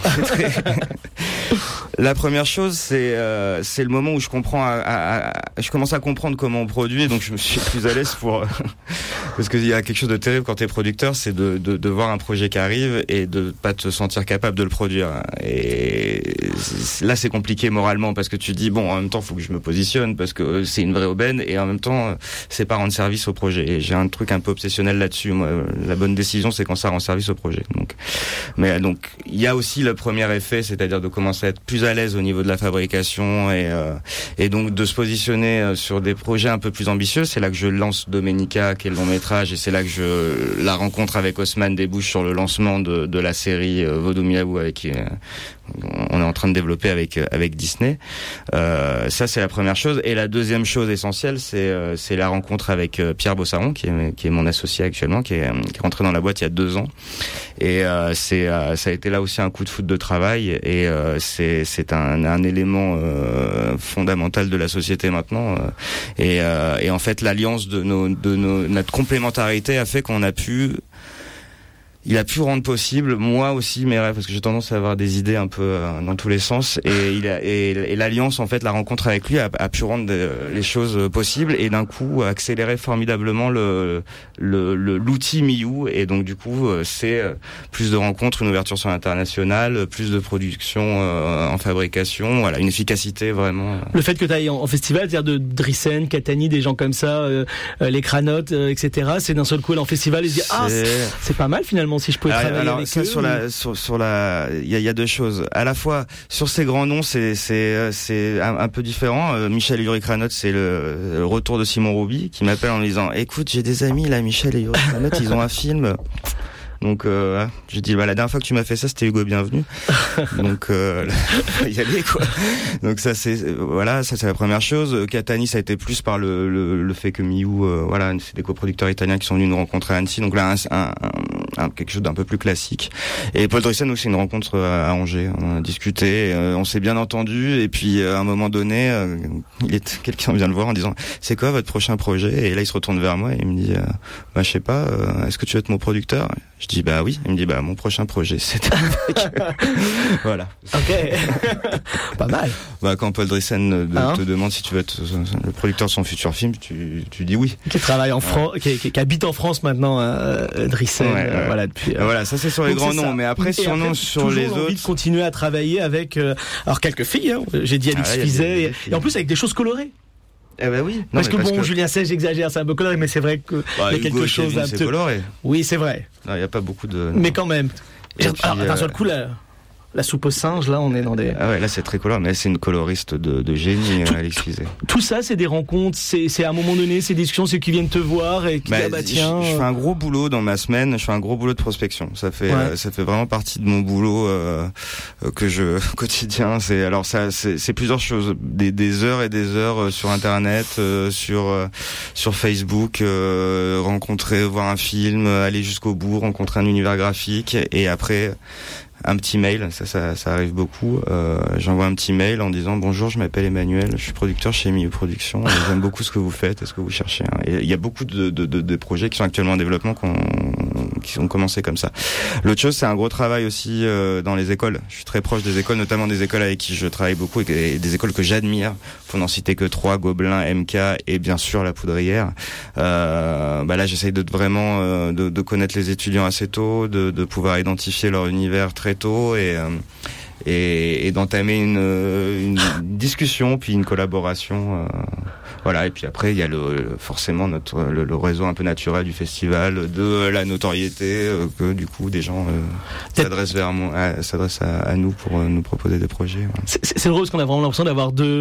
La première chose, c'est le moment où je comprends, je commence à comprendre comment on produit, donc je me suis plus à l'aise parce qu'il y a quelque chose de terrible quand t'es producteur, c'est de voir un projet qui arrive et de pas te sentir capable de le produire. Et là, c'est compliqué moralement parce que tu dis en même temps, faut que je me positionne parce que c'est une vraie aubaine, et en même temps, c'est pas rendre service au projet. Et j'ai un truc un peu obsessionnel là-dessus. Moi, la bonne décision, c'est quand ça rend service au projet. Donc, il y a aussi le premier effet, c'est-à-dire de commencer à être plus à l'aise au niveau de la fabrication, et donc de se positionner sur des projets un peu plus ambitieux. C'est là que je lance Domenica, qui est le long métrage, et c'est là que la rencontre avec Osman débouche sur le lancement de la série Vodou Miaou, avec qui on est en train de développer avec Disney. Ça, c'est la première chose. Et la deuxième chose essentielle, c'est la rencontre avec Pierre Bossaron, qui est mon associé actuellement, qui est rentré dans la boîte il y a 2 ans. Et c'est ça a été là aussi un coup de foudre de travail, et c'est un élément fondamental de la société maintenant, et en fait l'alliance de notre complémentarité a fait qu'on a pu il a pu rendre possible, moi aussi, mes rêves, parce que j'ai tendance à avoir des idées un peu dans tous les sens, et l'alliance, en fait, la rencontre avec lui a pu rendre les choses possibles, et d'un coup accélérer formidablement l'outil Miyu, et donc du coup c'est plus de rencontres, une ouverture sur l'international, plus de production en fabrication, voilà, une efficacité vraiment. Le fait que tu ailles en festival, c'est-à-dire de Drissen, Catani, des gens comme ça, les Cranotes, etc., c'est d'un seul coup aller en festival et se dire c'est pas mal finalement. Si je pouvais travailler avec ça, eux. Sur la, il y a deux choses. À la fois, sur ces grands noms, c'est un peu différent. Michel et Yuri Kranot, c'est le retour de Simon Rouby qui m'appelle en me disant, écoute, j'ai des amis là, Michel et Yuri Kranot, ils ont un film. Donc j'ai dit la dernière fois que tu m'as fait ça c'était Hugo Bienvenu. Donc y aller quoi. Donc ça c'est la première chose. Catani ça a été plus par le fait que Miyu c'est des coproducteurs italiens qui sont venus nous rencontrer à Annecy. Donc là quelque chose d'un peu plus classique. Et Paul Drissen aussi, c'est une rencontre à Angers. On a discuté, on s'est bien entendu, et puis à un moment donné quelqu'un vient le voir en disant c'est quoi votre prochain projet, et là il se retourne vers moi et il me dit je sais pas, est-ce que tu veux être mon producteur? Je dis bah oui. Il me dit mon prochain projet c'est avec voilà. Ok. Pas mal. Quand Paul Drissen te demande si tu veux être le producteur de son futur film, tu dis oui. Qui travaille en France, qui habite en France maintenant, Drissen. Depuis. Voilà, ça c'est sur les grands noms, mais après sur les autres. Envie de continuer à travailler avec alors quelques filles. J'ai dit Alix Fizet, et en plus avec des choses colorées. Eh ben oui. Parce que Julien Sage, j'exagère, c'est un peu coloré, mais c'est vrai qu'il y a quelque chose d'un peu coloré. Oui, c'est vrai. Il n'y a pas beaucoup de. Mais quand même. D'un seul coup, la soupe aux singes, là, on est dans des. Ah ouais, là, c'est très coloré, mais c'est une coloriste de génie, Alix Fizet. Tout ça, c'est des rencontres, c'est à un moment donné, ces discussions, c'est qu'ils viennent te voir et qui disent, tiens. Je fais un gros boulot dans ma semaine, je fais un gros boulot de prospection. Ça fait vraiment partie de mon boulot, quotidien. C'est plusieurs choses. Des heures et des heures sur Internet, sur Facebook, rencontrer, voir un film, aller jusqu'au bout, rencontrer un univers graphique, et après, un petit mail, ça arrive beaucoup. J'envoie un petit mail en disant bonjour, je m'appelle Emmanuel, je suis producteur chez Miyu Productions, j'aime beaucoup ce que vous faites, est-ce que vous cherchez Et il y a beaucoup de projets qui sont actuellement en développement qui ont commencé comme ça. L'autre chose, c'est un gros travail aussi dans les écoles. Je suis très proche des écoles, notamment des écoles avec qui je travaille beaucoup, et des écoles que j'admire. Faut n'en citer que 3, Gobelin, MK et bien sûr la Poudrière. Là, j'essaye de vraiment de connaître les étudiants assez tôt, de pouvoir identifier leur univers très tôt, et d'entamer une discussion, puis une collaboration. Et puis après il y a forcément le réseau un peu naturel du festival, de la notoriété, que du coup des gens s'adressent à nous pour nous proposer des projets. C'est drôle parce qu'on a vraiment l'impression d'avoir deux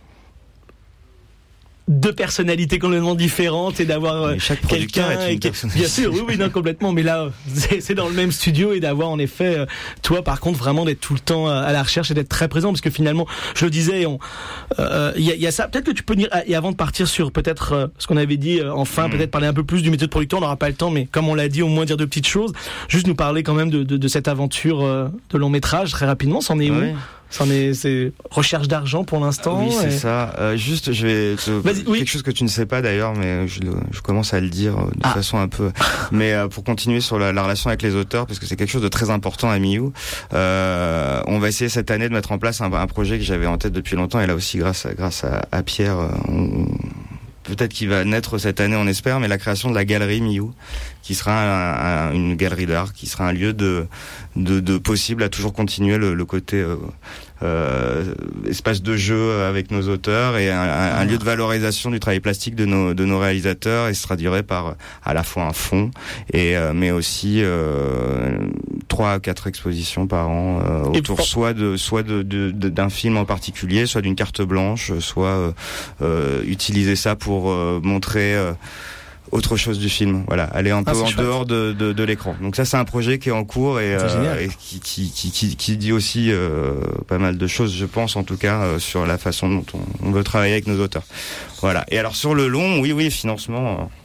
personnalités complètement différentes, et d'avoir quelqu'un bien sûr, oui, non, complètement, mais là c'est dans le même studio, et d'avoir en effet toi par contre vraiment d'être tout le temps à la recherche et d'être très présent, parce que finalement je le disais, il y a ça, peut-être que tu peux dire, et avant de partir sur peut-être ce qu'on avait dit peut-être parler un peu plus du métier de producteur, on n'aura pas le temps, mais comme on l'a dit, au moins dire de petites choses, juste nous parler quand même de cette aventure de long métrage très rapidement. C'en est où? C'est recherche d'argent pour l'instant. Oui, c'est ça. Juste, je vais quelque chose que tu ne sais pas d'ailleurs, mais je commence à le dire de façon un peu. Mais pour continuer sur la relation avec les auteurs, parce que c'est quelque chose de très important à Miyu. On va essayer cette année de mettre en place un projet que j'avais en tête depuis longtemps, et là aussi grâce à Pierre. Peut-être qu'il va naître cette année, on espère, mais la création de la galerie Miyu, qui sera une galerie d'art, qui sera un lieu de possible à toujours continuer le côté espace de jeu avec nos auteurs, et un lieu de valorisation du travail plastique de nos réalisateurs, et se traduirait par à la fois un fonds mais aussi 3 à 4 expositions par an autour soit d'un film en particulier, soit d'une carte blanche, soit utiliser ça pour montrer autre chose du film, aller un peu en dehors de l'écran. Donc ça, c'est un projet qui est en cours, et qui dit aussi pas mal de choses, je pense, en tout cas sur la façon dont on veut travailler avec nos auteurs. Voilà. Et alors sur le long, oui, financement,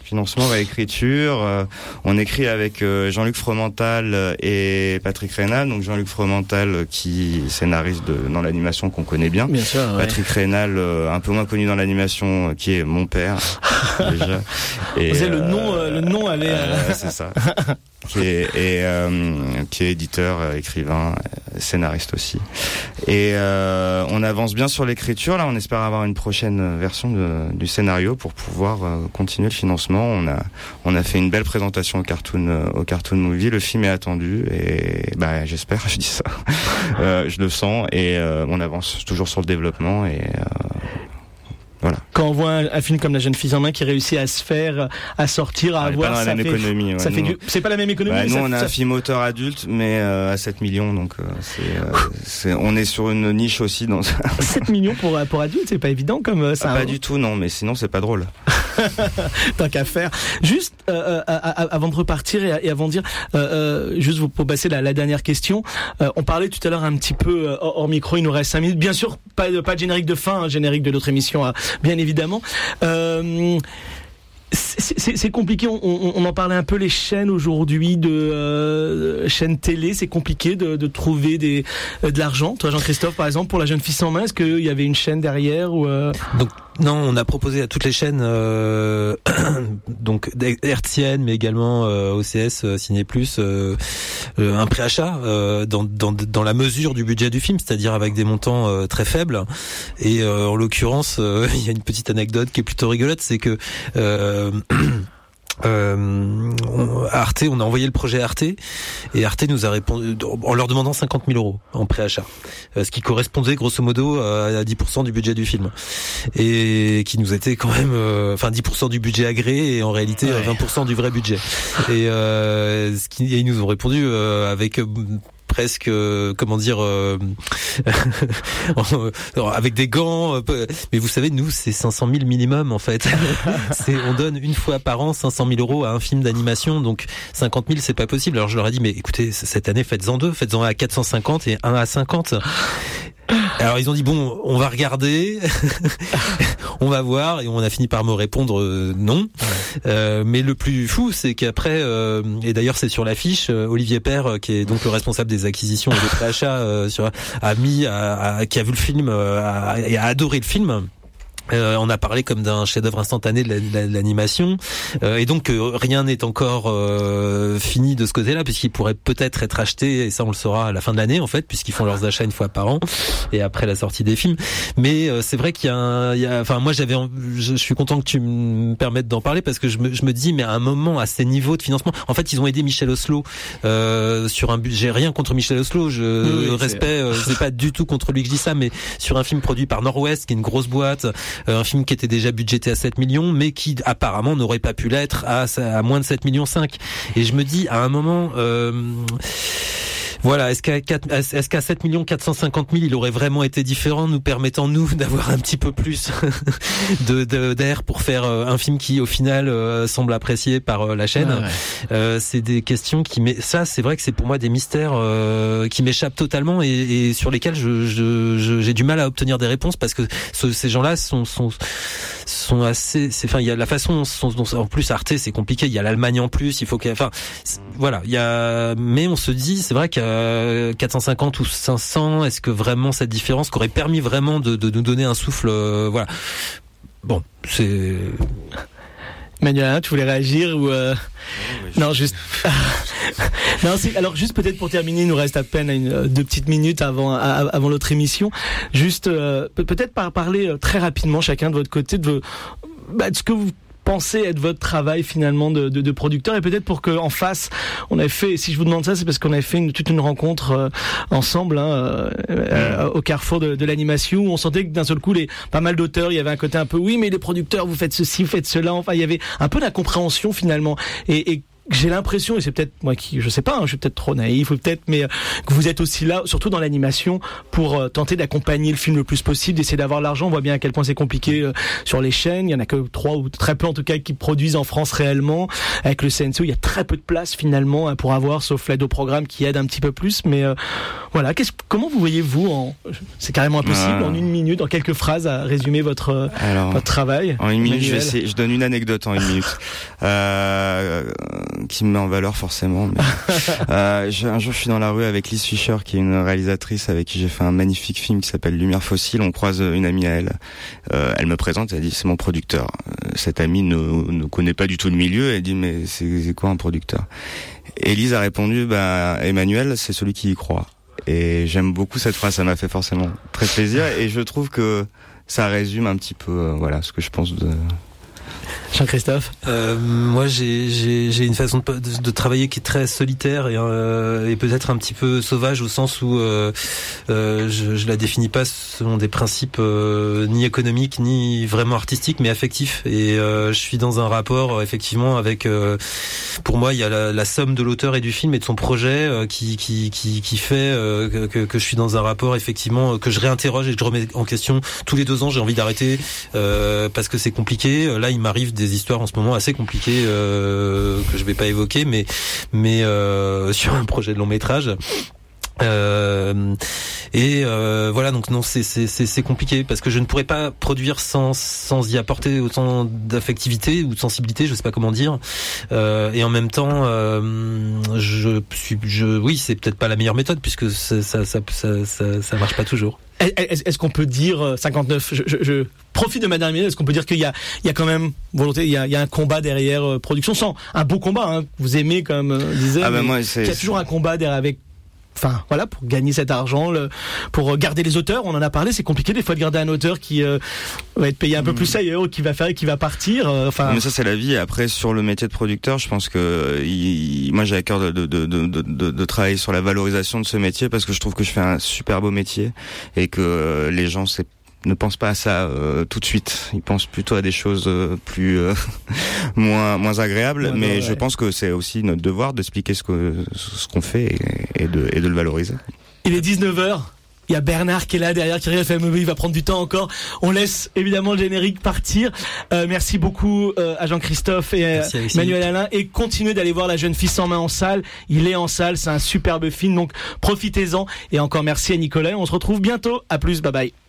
Financement à écriture. On écrit avec Jean-Luc Fromental et Patrick Rénal. Donc Jean-Luc Fromental qui scénariste dans l'animation qu'on connaît bien. Bien sûr, ouais. Patrick Rénal, un peu moins connu dans l'animation, qui est mon père déjà. Et, vous avez le nom allait. C'est ça. Qui est éditeur, écrivain, scénariste aussi. Et on avance bien sur l'écriture. Là, on espère avoir une prochaine version du scénario pour pouvoir continuer le financement. On a fait une belle présentation au Cartoon Movie. Le film est attendu et j'espère, je dis ça, je le sens et on avance toujours sur le développement et voilà. Quand on voit un film comme La Jeune Fille en Main qui réussit à se faire, à sortir, à avoir, ça fait, économie, ouais, ça fait c'est pas la même économie. Nous, on a un film auteur adulte, mais à 7 millions, donc on est sur une niche aussi. 7 millions pour adulte, c'est pas évident comme ça. Pas du tout, non, mais sinon c'est pas drôle. Tant qu'à faire. Juste avant de repartir et avant de dire, juste pour passer la dernière question, on parlait tout à l'heure un petit peu hors micro, il nous reste 5 minutes. Bien sûr, pas de générique de fin, générique de notre émission, bien évidemment. C'est compliqué, on en parlait un peu, les chaînes aujourd'hui de chaînes télé, c'est compliqué de trouver de l'argent. Toi, Jean-Christophe, par exemple, pour La Jeune Fille sans main, est-ce qu'il y avait une chaîne derrière ou Donc non, on a proposé à toutes les chaînes donc hertziennes, mais également OCS, Ciné Plus, un préachat dans la mesure du budget du film, c'est-à-dire avec des montants très faibles. Et en l'occurrence, il y a une petite anecdote qui est plutôt rigolote, c'est que Arte, on a envoyé le projet à Arte et Arte nous a répondu en leur demandant 50 000 euros en préachat, ce qui correspondait grosso modo à 10% du budget du film et qui nous était quand même 10% du budget agréé et en réalité 20% du vrai budget et ils nous ont répondu avec presque avec des gants, mais vous savez, nous c'est 500 000 minimum en fait. On donne une fois par an 500 000 euros à un film d'animation, donc 50 000 c'est pas possible. Alors je leur ai dit mais écoutez, cette année faites-en deux, faites-en un à 450 et un à 50. Alors ils ont dit bon, on va regarder, on va voir, et on a fini par me répondre non. Mais le plus fou, c'est qu'après, et d'ailleurs c'est sur l'affiche, Olivier Père, qui est donc le responsable des acquisitions et des préachats, qui a vu le film et a adoré le film. On a parlé comme d'un chef-d'œuvre instantané de l'animation, et donc rien n'est encore fini de ce côté-là, puisqu'il pourrait peut-être être acheté, et ça on le saura à la fin de l'année en fait, puisqu'ils font leurs achats une fois par an et après la sortie des films. Mais c'est vrai qu'il y a moi je suis content que tu me permettes d'en parler, parce que je me dis mais à un moment, à ces niveaux de financement, en fait ils ont aidé Michel Oslo sur un budget. J'ai rien contre Michel Oslo, c'est pas du tout contre lui que je dis ça, mais sur un film produit par Nord-Ouest, qui est une grosse boîte. Un film qui était déjà budgété à 7 millions, mais qui apparemment n'aurait pas pu l'être à moins de 7 millions 5. Et je me dis, à un moment, voilà, est-ce qu'à 7 450 000, il aurait vraiment été différent, nous permettant, nous, d'avoir un petit peu plus d'air pour faire un film qui, au final, semble apprécié par la chaîne. C'est des questions ça, c'est vrai que c'est pour moi des mystères qui m'échappent totalement et sur lesquels j'ai du mal à obtenir des réponses, parce que ces gens-là sont assez, il y a la façon dont en plus Arte, c'est compliqué, il y a l'Allemagne en plus, il faut mais on se dit, c'est vrai qu'à 450 ou 500, est-ce que vraiment cette différence qu'aurait permis vraiment de nous donner un souffle, voilà. Bon, c'est... Manuel, tu voulais réagir ou non, juste non, alors juste peut-être pour terminer, il nous reste à peine 2 petites minutes avant l'autre émission. Juste peut-être parler très rapidement chacun de votre côté de ce que vous pensez être votre travail finalement de producteur, et peut-être pour que en face, on avait fait, si je vous demande ça, c'est parce qu'on avait fait toute une rencontre ensemble au carrefour de l'animation, où on sentait que d'un seul coup, pas mal d'auteurs, il y avait un côté un peu oui, mais les producteurs, vous faites ceci, vous faites cela, enfin il y avait un peu d'incompréhension finalement, et j'ai l'impression, et c'est peut-être moi qui, je sais pas, je suis peut-être trop naïf ou peut-être, mais que vous êtes aussi là, surtout dans l'animation, pour tenter d'accompagner le film le plus possible, d'essayer d'avoir l'argent. On voit bien à quel point c'est compliqué sur les chaînes. Il y en a que 3 ou très peu en tout cas qui produisent en France réellement. Avec le CNC, il y a très peu de place finalement pour avoir, sauf l'aide au programme qui aide un petit peu plus. Mais voilà, comment vous voyez-vous c'est carrément impossible en 1 minute, en quelques phrases, à résumer votre travail. En 1 minute, je donne une anecdote en 1 minute. Qui me met en valeur forcément. Mais, un jour, je suis dans la rue avec Liz Fischer, qui est une réalisatrice avec qui j'ai fait un magnifique film qui s'appelle Lumière fossile. On croise une amie à elle. Elle me présente, elle dit c'est mon producteur. Cette amie ne connaît pas du tout le milieu. Elle dit mais c'est quoi un producteur? Et Liz a répondu Emmanuel, c'est celui qui y croit. Et j'aime beaucoup cette phrase. Ça m'a fait forcément très plaisir. Et je trouve que ça résume un petit peu ce que je pense de... Jean-Christophe. Moi, j'ai une façon de travailler qui est très solitaire et peut-être un petit peu sauvage, au sens où je la définis pas selon des principes ni économiques ni vraiment artistiques, mais affectifs. Et je suis dans un rapport effectivement avec. Pour moi, il y a la somme de l'auteur et du film et de son projet qui fait que je suis dans un rapport effectivement que je réinterroge et que je remets en question tous les 2 ans. J'ai envie d'arrêter parce que c'est compliqué. Là, il m'arrive des histoires en ce moment assez compliquées que je vais pas évoquer, mais sur un projet de long métrage. Voilà, donc non, c'est compliqué parce que je ne pourrais pas produire sans y apporter autant d'affectivité ou de sensibilité, je sais pas comment dire. Et en même temps, oui, c'est peut-être pas la meilleure méthode puisque ça marche pas toujours. Est-ce qu'on peut dire 59 je profite de ma dernière minute. Est-ce qu'on peut dire qu'il y a quand même volonté, il y a un combat derrière production, sans un beau combat, hein, vous aimez comme disait. Il y a toujours un combat derrière avec. Enfin, voilà, pour gagner cet argent, pour garder les auteurs, on en a parlé, c'est compliqué des fois de garder un auteur qui va être payé un peu plus ailleurs, qui va partir. Mais ça, c'est la vie. Après, sur le métier de producteur, je pense que moi, j'ai à cœur de travailler sur la valorisation de ce métier parce que je trouve que je fais un super beau métier et que les gens ne pensent pas à ça tout de suite. Ils pensent plutôt à des choses plus moins agréables. Mais je pense que c'est aussi notre devoir d'expliquer ce qu'on fait et de le valoriser. Il est 19h. Il y a Bernard qui est là derrière, qui fait il va prendre du temps encore. On laisse évidemment le générique partir. Merci beaucoup à Jean-Christophe et Emmanuel Alain. Et continuez d'aller voir La Jeune Fille sans main en salle. Il est en salle, c'est un superbe film, donc profitez-en. Et encore merci à Nicolas. On se retrouve bientôt. À plus, bye bye.